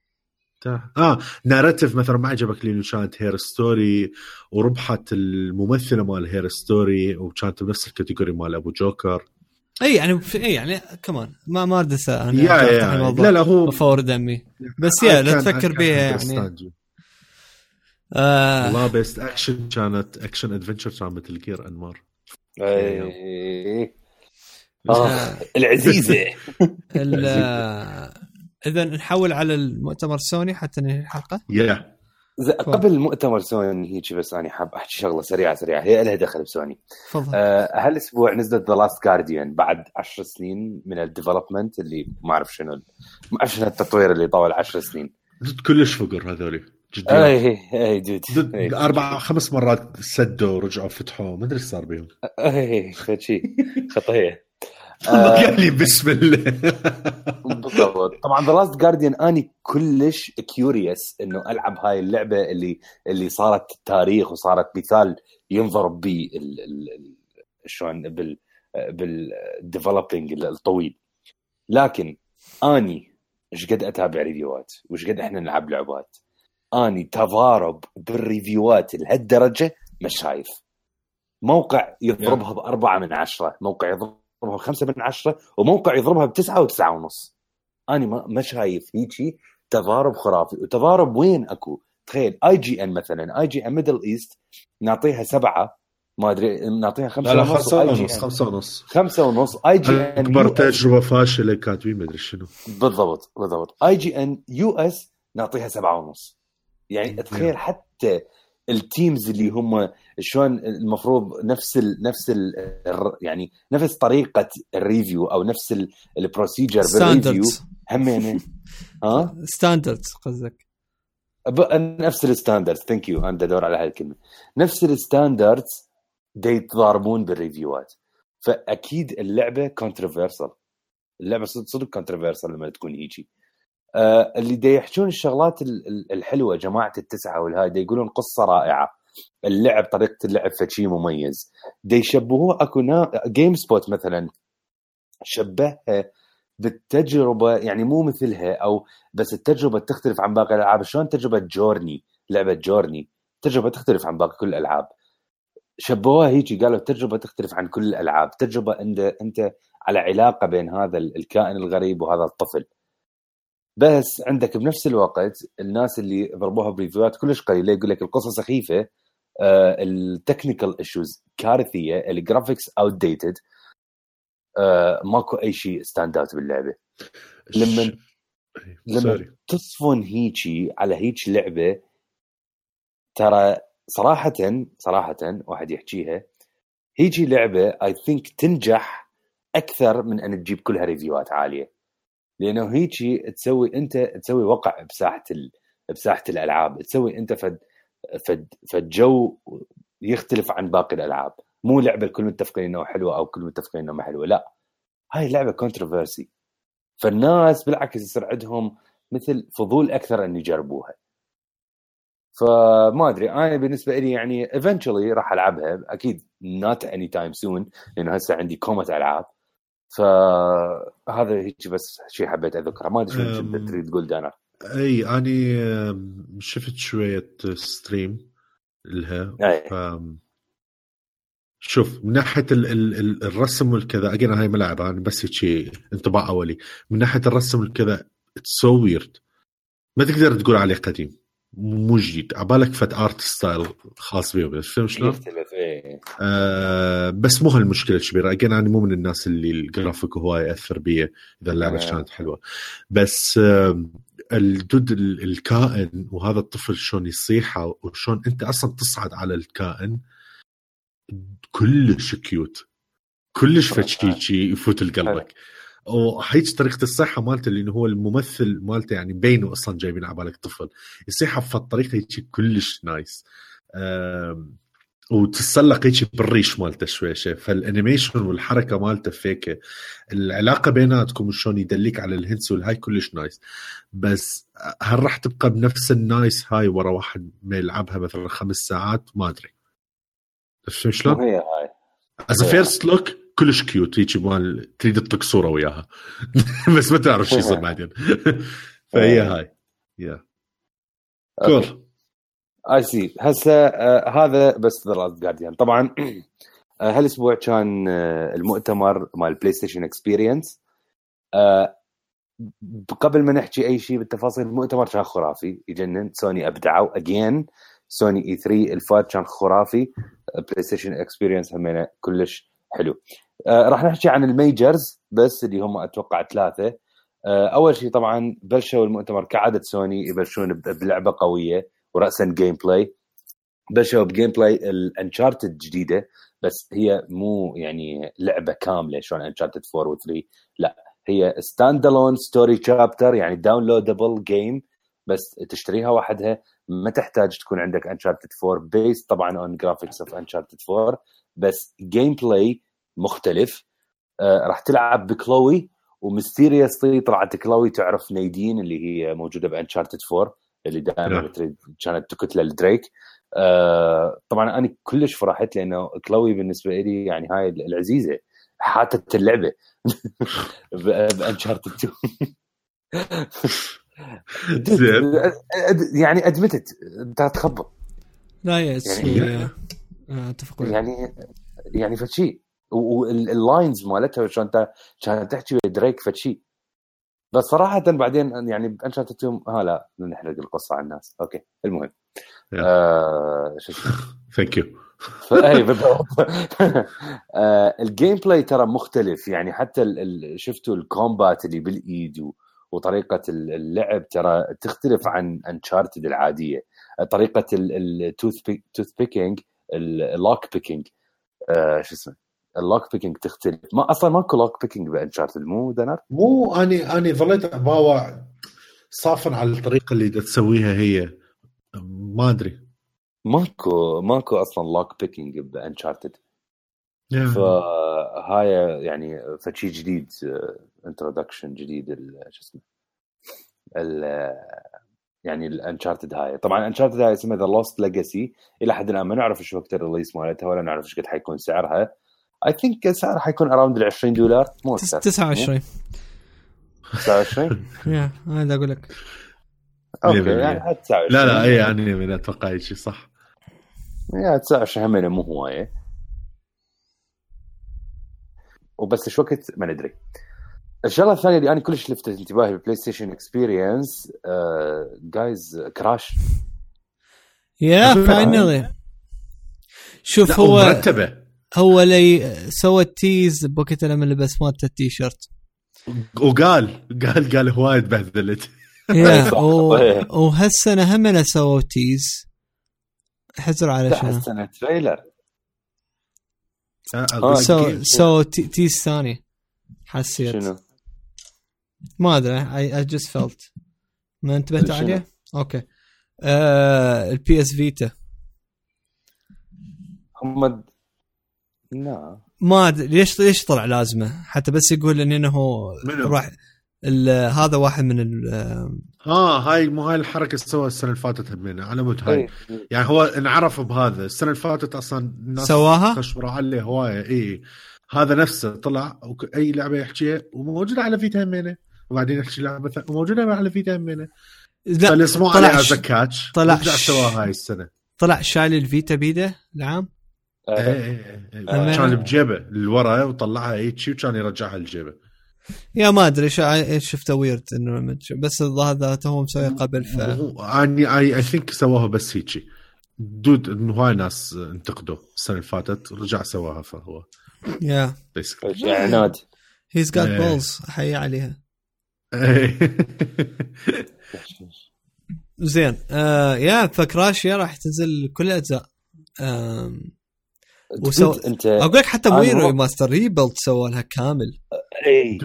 Speaker 2: ناراتيف مثلا ما عجبك لانه كانت هير ستوري وربحت الممثله مال هير ستوري وكانت بنفس الكاتيجوري مال ابو جوكر.
Speaker 1: اي يعني كمان ما ردس انا
Speaker 2: لا هو
Speaker 1: فور دمي بس لا تفكر بيها يعني
Speaker 2: والله بيست اكشن كانت اكشن ادفنتشر كان مثل جير انمار.
Speaker 4: العزيزه.
Speaker 1: اذا نحول على المؤتمر سوني حتى ننهي الحلقه.
Speaker 4: قبل المؤتمر سوني هيك بس انا حاب احكي شغله سريعه هي لها دخل بسوني. هالاسبوع نزلت ذا لاست جارديان بعد 10 سنين من الديفلوبمنت اللي ما اعرف شنو التطوير اللي طول 10 سنين.
Speaker 2: كلش فقر هذولي جدا.
Speaker 4: اي دود
Speaker 2: 4-5 مرات سدوا ورجعوا فتحوا ما ادري ايش صار بيهم.
Speaker 4: شيء خطيه.
Speaker 2: قال لي بسم الله.
Speaker 4: بالضبط. طبعا ذا لاست جارديان اني كلش كيوريوس انه العب هاي اللعبه اللي صارت تاريخ وصارت مثال ينضرب به شلون بالديفلوبينج الطويل. لكن اني ايش قد اتابع ريفيوات وايش قد احنا نلعب لعبات اني تضارب بالريفيوات لهالدرجه مش شايف. موقع يضربها ب4 من 10 موقع يضربها ب5 من 10 وموقع يضربها ب9 و9.5. أنا ما شايف هيجي تضارب خرافي. وتضارب وين أكو تخيل IGN مثلا IGN ميدل إيست نعطيها 7 ما أدري نعطيها 5.5 IGN
Speaker 2: أكبر تجربة فاشلة كاتبين ما أدري شنو
Speaker 4: بالضبط IGN US نعطيها 7.5. يعني تخيل حتى التيمز اللي هم شلون المفروض نفس يعني نفس طريقة الريفيو أو نفس البروسيجر بالريفيو همين
Speaker 1: ستاندردز قصدك
Speaker 4: نفس الستاندردز. ثانك يو أنا دور على هاي الكلمة. نفس الستاندردز يتضاربون بالريفيوات. فأكيد اللعبة كونتروفيرسال. اللعبة صدق كونتروفيرسال لما تكون هيجي. اللي دا يحجون الشغلات الحلوة جماعة التسعة والهاي دا يقولون قصة رائعة اللعب طريقة اللعب فشي مميز. دا يشبهوه أكو جيم سبوت مثلا شبهها بالتجربة يعني مو مثلها أو بس التجربة تختلف عن باقي الألعاب. شلون تجربة جورني لعبة جورني تجربة تختلف عن باقي كل الألعاب. شبهوها هيجي قالوا التجربة تختلف عن كل الألعاب. تجربة أنت على علاقة بين هذا الكائن الغريب وهذا الطفل. بس عندك بنفس الوقت الناس اللي ضربوها بريفيوات كلش قليله يقول لك القصه سخيفه التكنيكال ايشوز كارثيه الجرافيكس اوت ديتد ماكو اي شيء ستاند اوت باللعبه. لما تصفن هيجي على هيك لعبه ترى صراحه واحد يحكيها هيجي لعبه اي ثينك تنجح اكثر من ان تجيب كلها ريفيوات عاليه. لأنه هيجي تسوي وقع بساحة الألعاب. تسوي أنت فد جو يختلف عن باقي الألعاب. مو لعبة الكل متفقين إنه حلوة أو كل متفقين إنه ما حلوة. لا هاي لعبة كونتروفيرسي. فالناس بالعكس يصير عندهم مثل فضول أكثر أن يجربوها. فما أدري أنا بالنسبة لي يعني eventually راح ألعبها أكيد not anytime soon لأنه هسه عندي كومة ألعاب. فهذا هيك بس شيء حبيت أذكره. ما أدري شو تريد تقول دانا.
Speaker 2: اي اني شفت شويه ستريم لها. شوف من ناحيه الرسم والكذا اجين هاي ملاعب انا بس شيء انطباع اولي من ناحيه الرسم والكذا سو ويرد ما تقدر تقول عليه قديم مو جديد عبالك فت ارت ستايل خاص بيه بس فهمت شلون بس مو هالمشكله الكبيره اجين انا مو من الناس اللي الجرافيك هواي ياثر بيه اذا اللعبه كانت حلوه بس الدود الكائن وهذا الطفل شلون يصيح وشلون انت اصلا تصعد على الكائن كلش كيوت كلش فتشي يفوت لقلبك وهيك طريقه الصيحه مالته اللي هو الممثل مالته يعني بينه اصلا جايبين على بالك طفل يصيح بهالطريقه هيك كلش نايس وتتسلق هيك بالريش مالته شوي فالانيميشن والحركه مالته فيك العلاقه بيناتكم شلون يدليك على الهنس والهاي كلش نايس بس هل راح تبقى بنفس النايس هاي ورا واحد ما يلعبها مثلا 5 ساعات ما ادري شو شلون
Speaker 4: هي هاي
Speaker 2: از فيرست لوك كلش كيوت هيك مال تريد تطق صوره وياها بس ما تعرف شو يصير بعدين فهي هاي يا كول
Speaker 4: اي سي هسه هذا بس ذا لاست جارديان طبعا هالاسبوع كان المؤتمر مال بلاي ستيشن اكسبيرينس. قبل ما نحكي اي شيء بالتفاصيل المؤتمر كان خرافي يجنن سوني ابدعوا اجين سوني اي 3 الفات كان خرافي بلاي ستيشن اكسبيرينس همينه كلش حلو. راح نحكي عن الميجرز بس اللي هم اتوقع 3. اول شيء طبعا بلشوا المؤتمر كعادة سوني يبلشون بلعبه قويه ورأسا جيم بلاي. بلشوا بجيم بلاي الانشارتد جديده بس هي مو يعني لعبه كامله شلون انشارتد 4 و3 لا هي ستاند الون ستوري شابتر يعني داونلودبل جيم بس تشتريها وحدها ما تحتاج تكون عندك انشارتد 4 بيس طبعا اون جرافيكس اوف انشارتد 4 بس جيم بلاي مختلف. راح تلعب بكلوي وميستيريسلي طلعت كلوي تعرف نيدين اللي هي موجوده بانشارتد 4 اللي دائما كانت تقتل الدريك. طبعا انا كلش فرحت لانه كلوي بالنسبه لي يعني هاي العزيزه حاتت اللعبه بانشارتد 2 يعني ادمتت انت تخبط
Speaker 1: لا يعني اتفق
Speaker 4: يعني فشي واللاينز مالتها شلون انت كانت تحكي دريك فشي بس صراحه بعدين يعني بانشارتد 2 لا نحرق القصه على الناس اوكي المهم
Speaker 2: ثانك يو
Speaker 4: اي بالضبط. الجيم بلاي ترى مختلف يعني حتى شفتوا الكومبات اللي بالايد وطريقه اللعب ترى تختلف عن انشارتد العاديه. طريقه التوث بيكينج اللوك بيكينج شو اسمه اللوك بيكينج تختلف ما اصلا ماكو لوك بيكينج بانشارتد مو دنر
Speaker 2: مو اني ظليت باوع صافن على الطريقه اللي تسويها هي ما ادري
Speaker 4: ماكو اصلا لوك بيكينج بانشارتد فهاي يعني فشي جديد انترودكشن جديد شو اسمه يعني الانشارتد هاي طبعا انشارتد هاي اسمها ذا لوست ليجاسي الى حد الان ما نعرف ايش وقت الريليس مالتها ولا نعرف ايش قد حيكون سعرها. اي ثينك سعرها حيكون اراوند $20 مو
Speaker 1: 29 يا هذا اقول لك
Speaker 4: اوكي يعني 29
Speaker 2: لا اي يعني من اتوقع شيء صح
Speaker 4: يا 29 همينه مو هوايه وبس ايش وقت ما ندري. الشغله الثانيه اللي انا كلش لفتت انتباهي بالبلاي ستيشن اكسبيرينس جايز كراش
Speaker 1: يا فاينلي شوف هو مرتبه هو اللي سوى التيز بوقت لما لبس مالته التيشيرت
Speaker 2: وقال هواي تبهذلت
Speaker 1: وهالسنه هم سووا تيز حزر على شنو
Speaker 4: هالسنه تريلر
Speaker 1: سو تيز ثاني حسيت
Speaker 4: شنو
Speaker 1: ما ادري I just felt ما انتبهت عليه اوكي البي اس فيتا
Speaker 4: محمد لا
Speaker 1: ما ادري ليش طلع لازمه حتى بس يقول انه راح هذا واحد من
Speaker 2: هاي مو هاي الحركه اللي سووها السنه اللي فاتت همينه على مود هاي يعني هو انعرف بهذا السنه اللي فاتت اصلا الناس
Speaker 1: سواها
Speaker 2: خشبروا عليه هوايه هذا نفسه طلع اي لعبه يحكيها وموجوده على فيتا همينه وبعدين يحكي لعبه موجوده على فيتا همينه
Speaker 1: لا
Speaker 2: فالاسمه عليها زكاتش
Speaker 1: طلع
Speaker 2: رجع سواها هاي السنه.
Speaker 1: طلع شايل الفيتا بيده العام.
Speaker 2: كان بجيبه للورا وطلعها هيك وكان يرجعها لجيبه.
Speaker 1: يا ما ادري شفته ويرد انه بس الظاهر ذاته هو مسوي قبل
Speaker 2: اني اي ثينك سواها بس هيك دود انه هاي ناس انتقدوا السنه اللي فاتت رجع سواها فهو
Speaker 1: يا
Speaker 4: عناد
Speaker 1: هيز جات بولز احيي عليها. زين يا فكراشيا راح تنزل كل الاجزاء. انت اقول لك حتى ويرو ماستر ريبلد سووا لها كامل.
Speaker 4: اي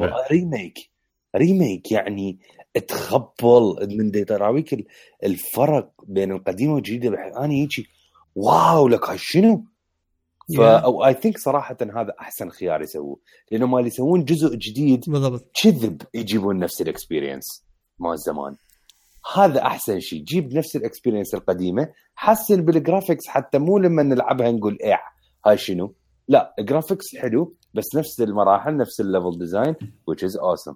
Speaker 4: ريميك يعني تخبل من تراويك الفرق بين القديم والجديد. انا هيك واو لك هاي شنو. او اي ثينك صراحه هذا احسن خيار يسووه لانه ما يسوون جزء جديد
Speaker 1: بالضبط
Speaker 4: كذب يجيبون نفس الاكسبيرينس مال زمان. هذا احسن شيء. جيب نفس الاكسبيرينس القديمه حسن بالجرافيكس حتى مو لما نلعبها نقول هاي شنو. لا جرافيكس حلو بس نفس المراحل نفس الليفل ديزاين which is awesome.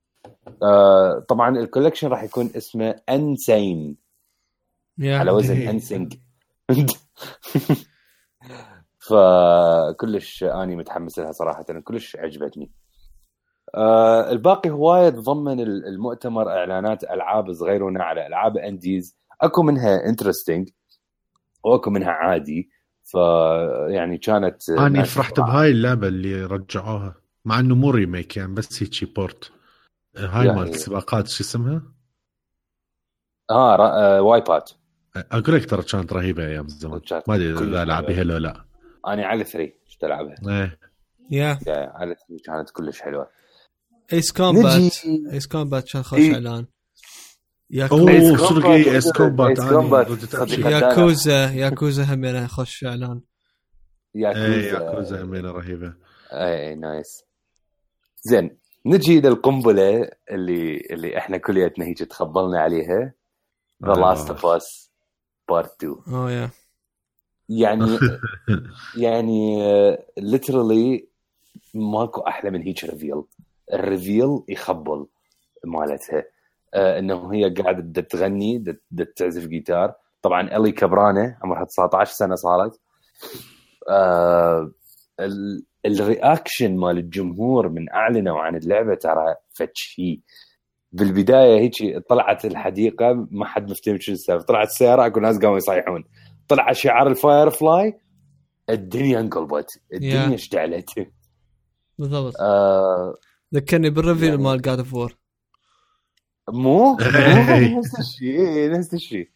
Speaker 4: طبعا الكولكشن راح يكون اسمه انسين على وزن انسينج. فكلش اني متحمس لها صراحه كلش عجبتني. الباقي هوايه ضمن المؤتمر اعلانات العاب صغيرونه على العاب انديز. اكو منها انترستينج واكو منها عادي. فيعني كانت
Speaker 2: اني فرحت بهاي اللعبه اللي رجعوها مع انه مو ريميك يعني بس هيك بورت. هاي مال السباقات شو اسمها
Speaker 4: وايبات.
Speaker 2: اقول لك ترى كانت رهيبه ايام زمان. ما ادري اذا لعبيها ولا لا.
Speaker 4: انا على 3 تلعبها
Speaker 1: يا
Speaker 4: على 3 كانت كلش حلوه.
Speaker 1: ايس كومبات كان خوش اعلان.
Speaker 2: ايس كومبات
Speaker 1: ياكوزا همينه خوش اعلان.
Speaker 2: ياكوزا همينه رهيبه.
Speaker 4: اي نايس. زين نجي للقنبله اللي احنا كلياتنا هيك تخبلنا عليها The Last of Us Part 2. يعني literally ماكو احلى من هيك الريفيل يخبل مالتها. انه هي قاعده تغني تعزف جيتار. طبعا إلي كبرانه عمرها 19 سنه صارت. الرياكشن مال الجمهور من اعلنوا عن اللعبه ترى فتشي. بالبدايه هيك طلعت الحديقه ما حد مفتهم شو السبب. طلعت السياره اكو ناس قاموا يصيحون. طلع شعار الفاير فلاي الدنيا انقلبت. الدنيا اشتعلت
Speaker 1: بالضبط. ذكرني بالريفيل مال جاد اوف وور.
Speaker 4: مو نفس الشيء.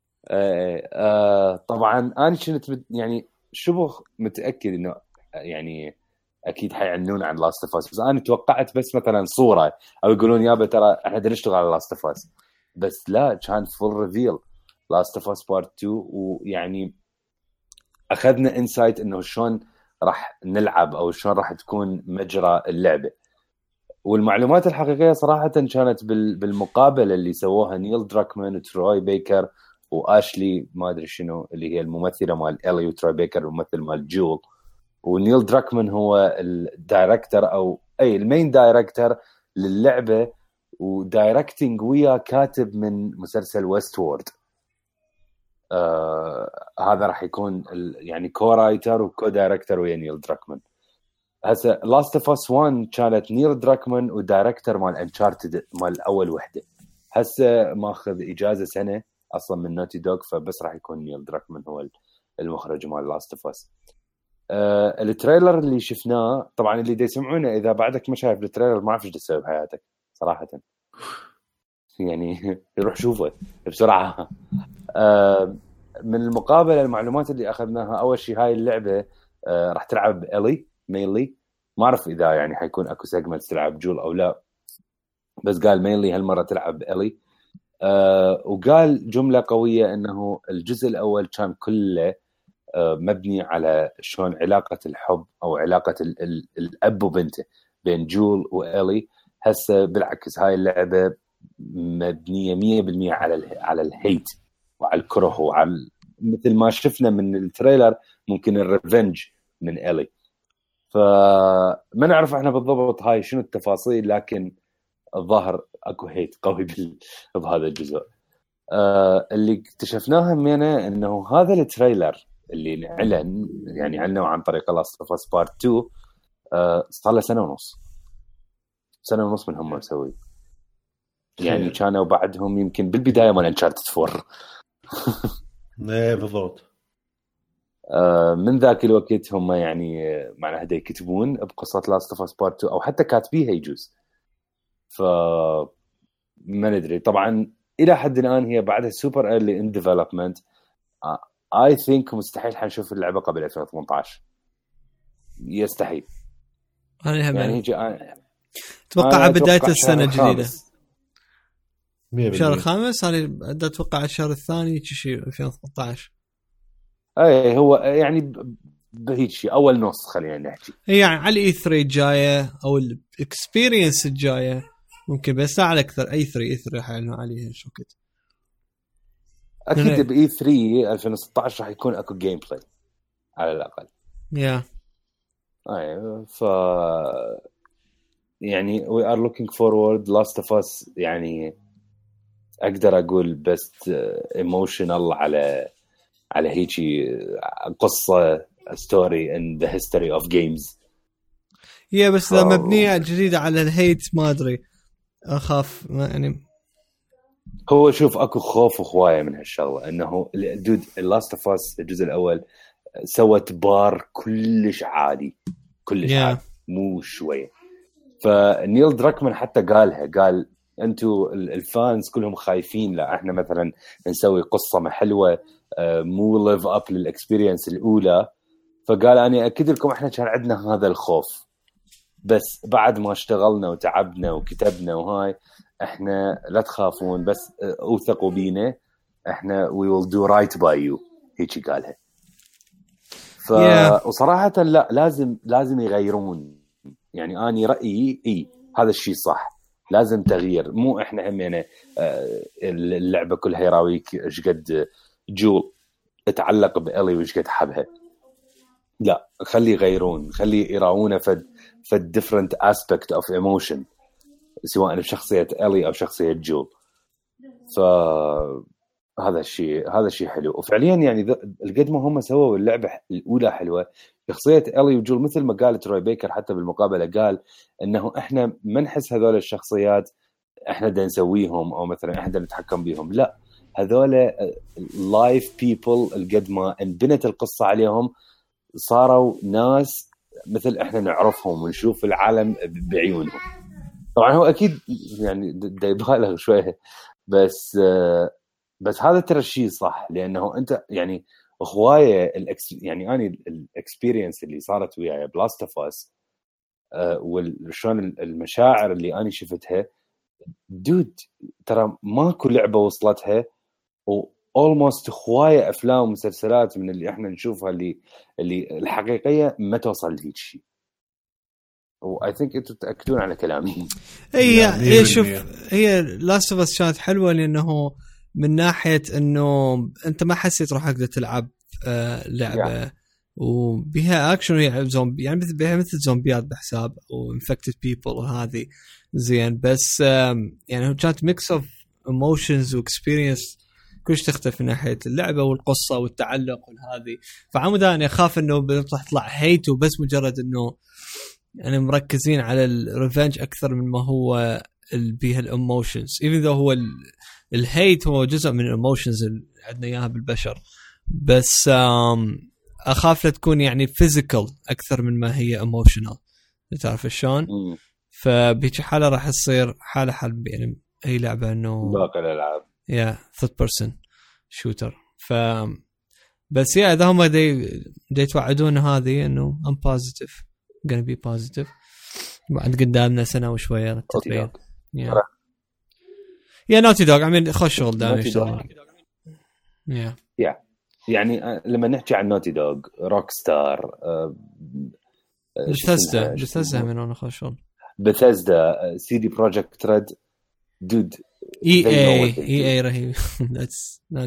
Speaker 4: طبعا انا كنت يعني شبه متاكد انه يعني اكيد حيعنون عن لاست اوف اس بس انا توقعت بس مثلا صوره او يقولون يابا ترى احنا بدنا نشتغل على لاست اوف اس. بس لا كان فول ريفيل لاست اوف اس بارت 2. ويعني اخذنا انسايت انه شلون راح نلعب او شلون راح تكون مجرى اللعبه. والمعلومات الحقيقيه صراحه كانت بالمقابله اللي سووها نيل دراكمان وتروي بيكر واشلي ما ادري شنو اللي هي الممثله مال إلي وتروي بيكر الممثل مال جول. ونيل دراكمان هو الدايركتور او المين دايركتور للعبه ودايركتنج ويا كاتب من مسلسل ويست وورد. هذا راح يكون يعني كورايتر وكو دايركتور ويا نيل دراكمان. هسه لاست اوف اس 1 كانت نيل دراكمان ودايركتور مال انشارتد مال اول وحده. هسه ماخذ اجازه سنه اصلا من نوتي دوغ فبس راح يكون نيل دراكمان هو المخرج مال لاست اوف اس. التريلر اللي شفناه طبعا اللي دا يسمعونه اذا بعدك ما شايف التريلر ما اعرف ايش تسوي بحياتك صراحه يعني روح شوفه بسرعه. من المقابله المعلومات اللي اخذناها اول شيء هاي اللعبه راح تلعب إلي مينلي. ما اعرف اذا يعني حيكون اكو سيجمنت تلعب جول او لا بس قال مينلي هالمره تلعب إلي. وقال جمله قويه انه الجزء الاول كان كله مبني على شلون علاقه الحب او علاقه الاب وبنته بين جول وإلي. هسه بالعكس هاي اللعبه مبنيه 100% على الهيت وعلى الكره وعلى مثل ما شفنا من التريلر ممكن الريفنج من إلي. فما نعرف احنا بالضبط هاي شنو التفاصيل لكن الظاهر اكو هيت قوي بهذا الجزء. اللي اكتشفناها منه انه هذا التريلر اللي اعلن يعني عنه عن طريق لاست اوف اس بارت 2 صار له سنه ونص من هم مسوي يعني كانوا بعدهم يمكن بالبدايه مال انشارتد 4
Speaker 2: ايه بالضبط.
Speaker 4: من ذاك الوقت هم يعني معناها دا يكتبون بقصه لاست اوف اس بارت 2 او حتى كاتبيها يجوز. ف ما ندري طبعا الى حد الان هي بعدها سوبر ايرلي ان ديفلوبمنت. اي ثينك مستحيل حنشوف اللعبه قبل 2018 يستحيل. يعني يجي
Speaker 1: اتوقع بدايه السنه الجديده
Speaker 2: شهر
Speaker 1: الخامس. انا اتوقع الشهر الثاني شيء 2018.
Speaker 4: اي هو يعني بهيك شيء اول نص خلينا نحكي
Speaker 1: يعني على الاي 3 الجايه او الاكسبيرينس الجايه ممكن، بس على اكثر اي 3 حيعلنوا عليها شو كده.
Speaker 4: اكيد باي 3 2016 راح يكون اكو جيم بلاي على الاقل.
Speaker 1: يا
Speaker 4: اي ف يعني we are looking forward. Last of Us يعني اقدر اقول بس emotional على هيجي قصه story in the history of games.
Speaker 1: يا بس اذا مبنيه جديده على الهيت ما ادري اخاف يعني.
Speaker 4: هو شوف اكو خوف وخوايه من هالشغله انه دود Last of Us الجزء الاول سوت بار كلش عالي عالي مو شويه. فنيل دراكمان حتى قال انتوا الفانز كلهم خايفين لا احنا مثلا نسوي قصه حلوه مو ليف اب للاكسبيرينس الاولى. فقال انا اكد لكم احنا كان عندنا هذا الخوف بس بعد ما اشتغلنا وتعبنا وكتبنا وهاي احنا لا تخافون بس اوثقوا بينا احنا we will do right by you هيك قالها. وصراحه لا لازم يغيرون. يعني اني رايي هذا الشيء صح لازم تغيير. مو احنا همينا اللعبه كلها يراويك ايش قد جول اتعلق بإلي وايش قد حبها. لا خلي يغيرون خلي يراونا فد different aspect of emotion سواء بشخصيه إلي او شخصيه جول. هذا الشيء حلو. وفعليا يعني قد ما هم سووا اللعبه الاولى حلوه شخصيه إلي وجول مثل ما قالت روي بيكر حتى بالمقابله قال انه احنا ما نحس هذول الشخصيات احنا دا نسويهم او مثلا احنا دا نتحكم بيهم. لا هذول لايف بيبل قد ما انبنت القصه عليهم صاروا ناس مثل احنا نعرفهم ونشوف العالم بعيونهم. طبعا هو اكيد يعني دا يبالغ شويه بس هذا ترى الشيء صح لانه انت يعني هوايه يعني اني الاكسبيرينس اللي صارت وياي بلاست اوف اس وشلون المشاعر اللي اني شفتها دود ترى ماكو لعبه وصلتها almost هوايه افلام ومسلسلات من اللي احنا نشوفها اللي الحقيقيه ما توصل لهيك شيء. واي ثينك انتم تاكدون على كلامي.
Speaker 1: هي شوف هي لاست اوف اس كانت حلوه لانه من ناحيه انه انت ما حسيت راح تقدر تلعب لعبه وبها اكشن وهي زومبي يعني مثل زومبيات بحساب او انفكتد بيبل وهذه زين. بس يعني كانت ميكس اوف ايموشنز واكسبيرينس كلش تختلف من ناحيه اللعبه والقصه والتعلق وهذه. فعمدا انا اخاف انه بتطلع هيت وبس مجرد انه يعني مركزين على الريفنج اكثر من ما هو بيها الايموشنز. ايفن ذو هو الهيت هو جزء من الايموشنز اللي عندنا اياها بالبشر بس اخاف لا تكون يعني فيزيكال اكثر من ما هي ايموشنال. تعرف شلون؟ فبهيك حاله راح تصير حاله حال يعني اي لعبه انه
Speaker 4: باقي الالعاب
Speaker 1: ثيرد بيرسون شوتر. ف بس اذا هم يتوعدون هذه انه ام بوزيتيف gonna be positive بعد قدامنا سنه وشويه تقريبا. يا نوتي دوغ عمين خوش شغل دائما يشتغلون.
Speaker 4: يعني لما نحكي عن نوتي دوغ روك ستار
Speaker 1: بثزدا من هنا خوش شغل
Speaker 4: بثزدا سي دي بروجكت ريد دود
Speaker 1: EA رهيب. that's not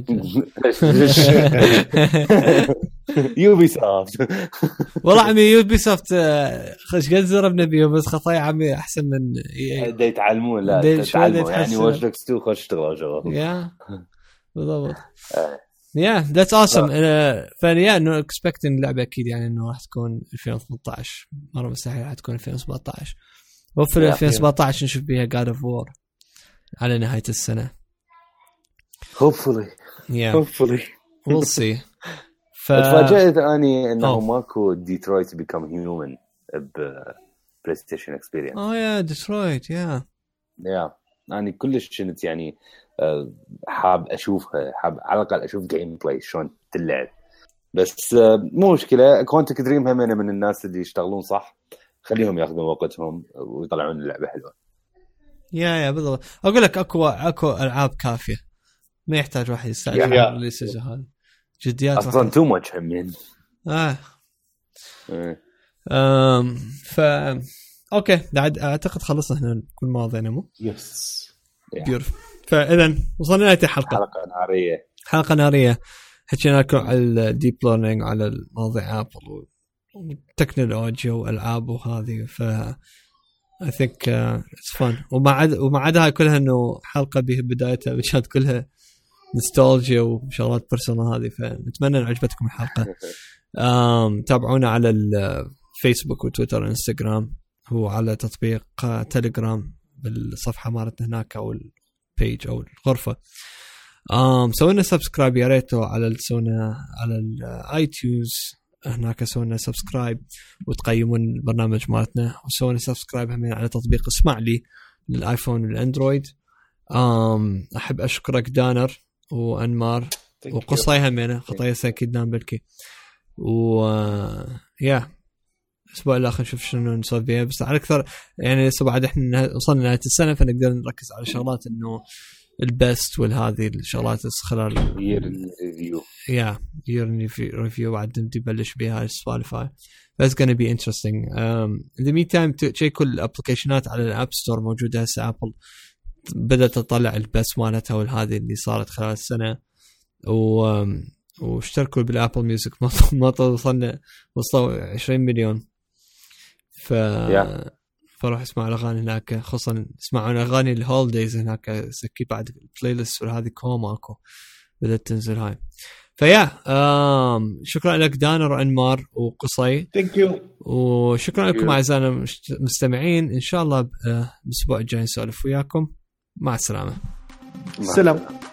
Speaker 4: يوبي سوفت.
Speaker 1: والله عمي يوبي سوفت خش قد زربنا بيه بس خطايا عمي احسن من EA.
Speaker 4: دا يتعلمون لا يتعلمون يعني Watch Dogs 2 خش اشتغل شغل.
Speaker 1: يا بالضبط. يا that's awesome. فيا انه expecting لعبه اكيد يعني انه راح تكون 2018 مره مستحيل راح تكون 2017 وفي 2017 نشوف بيها God of War على نهايه السنه
Speaker 4: hopefully
Speaker 1: we'll see.
Speaker 4: تفاجأت اني انه ماكو ديترويت بيكم هيومن بلاي ستيشن اكسبيرينس.
Speaker 1: يا ديترويت يا
Speaker 4: يعني كلش كنت يعني حاب اشوفها، حاب على الاقل اشوف جيم بلاي شلون تلعب. بس مو مشكله، كوانتك دريم هم من الناس اللي يشتغلون صح، خليهم ياخذون وقتهم ويطلعون اللعبه حلوه.
Speaker 1: يا بالضبط. اقول لك اكو العاب كافيه، ما يحتاج واحد يستعجل اللي يسجل هذا جديات
Speaker 4: اصلا تو ماتش همين.
Speaker 1: ف اوكي اعتقد خلصنا هنا كل مواضيعنا مو
Speaker 2: يس
Speaker 1: بيور. فاذا وصلنا لنهايه حلقه ناريه حكينا لكم على الديب ليرنينج، على المواضيع ابل والتكنولوجيا والالعاب وهذه. ف I think it's fun. وما عدا هاي كلها انه حلقه به بدايتها كانت كلها نوستالجيا وشغلات بيرسونال هذه. فنتمنى ان عجبتكم الحلقه. تابعونا على الفيسبوك وتويتر وانستغرام، هو على تطبيق تليجرام بالصفحه مالتنا هناك او البيج او الغرفه. سوينا سبسكرايب يا ريتو على على الايتيونز هناك، سوينا سبسكرايب وتقيمون البرنامج مالتنا، وسوينا سبسكرايب هم على تطبيق اسمع لي للايفون والاندرويد. احب اشكرك دانر وانمار وقصي همينه خطايا ساكيد نام بالكي يا الاسبوع الاخر نشوف شنو نسوي بيها. بس على اكثر يعني لسه بعد احنا وصلنا لنهايه السنه فنقدر نركز على شغلات انه البست والهذه الشغلات خلال year review بعد نبدي نبلش بها سبوتيفاي. That's gonna be interesting. In the meantime تشيكوا الابلكيشنات على الاب ستور موجوده هسه. ابل بدأت تطلع البست مالتها والهذه اللي صارت خلال السنه، واشتركوا بالابل ميوزك ما وصلوا 20 مليون. فروح اسمعوا الاغاني هناك، خصوصا اسمعوا اغاني الهوليديز هناك. سكي بعد البلاي ليست وهذه كوماكو بدأت تنزل هاي. فيا شكرا لك دانر وانمار وقصي.
Speaker 2: ثانك يو.
Speaker 1: وشكرا لكم اعزائنا المستمعين. ان شاء الله الاسبوع الجاي نسولف وياكم. مع السلامه.
Speaker 2: سلام.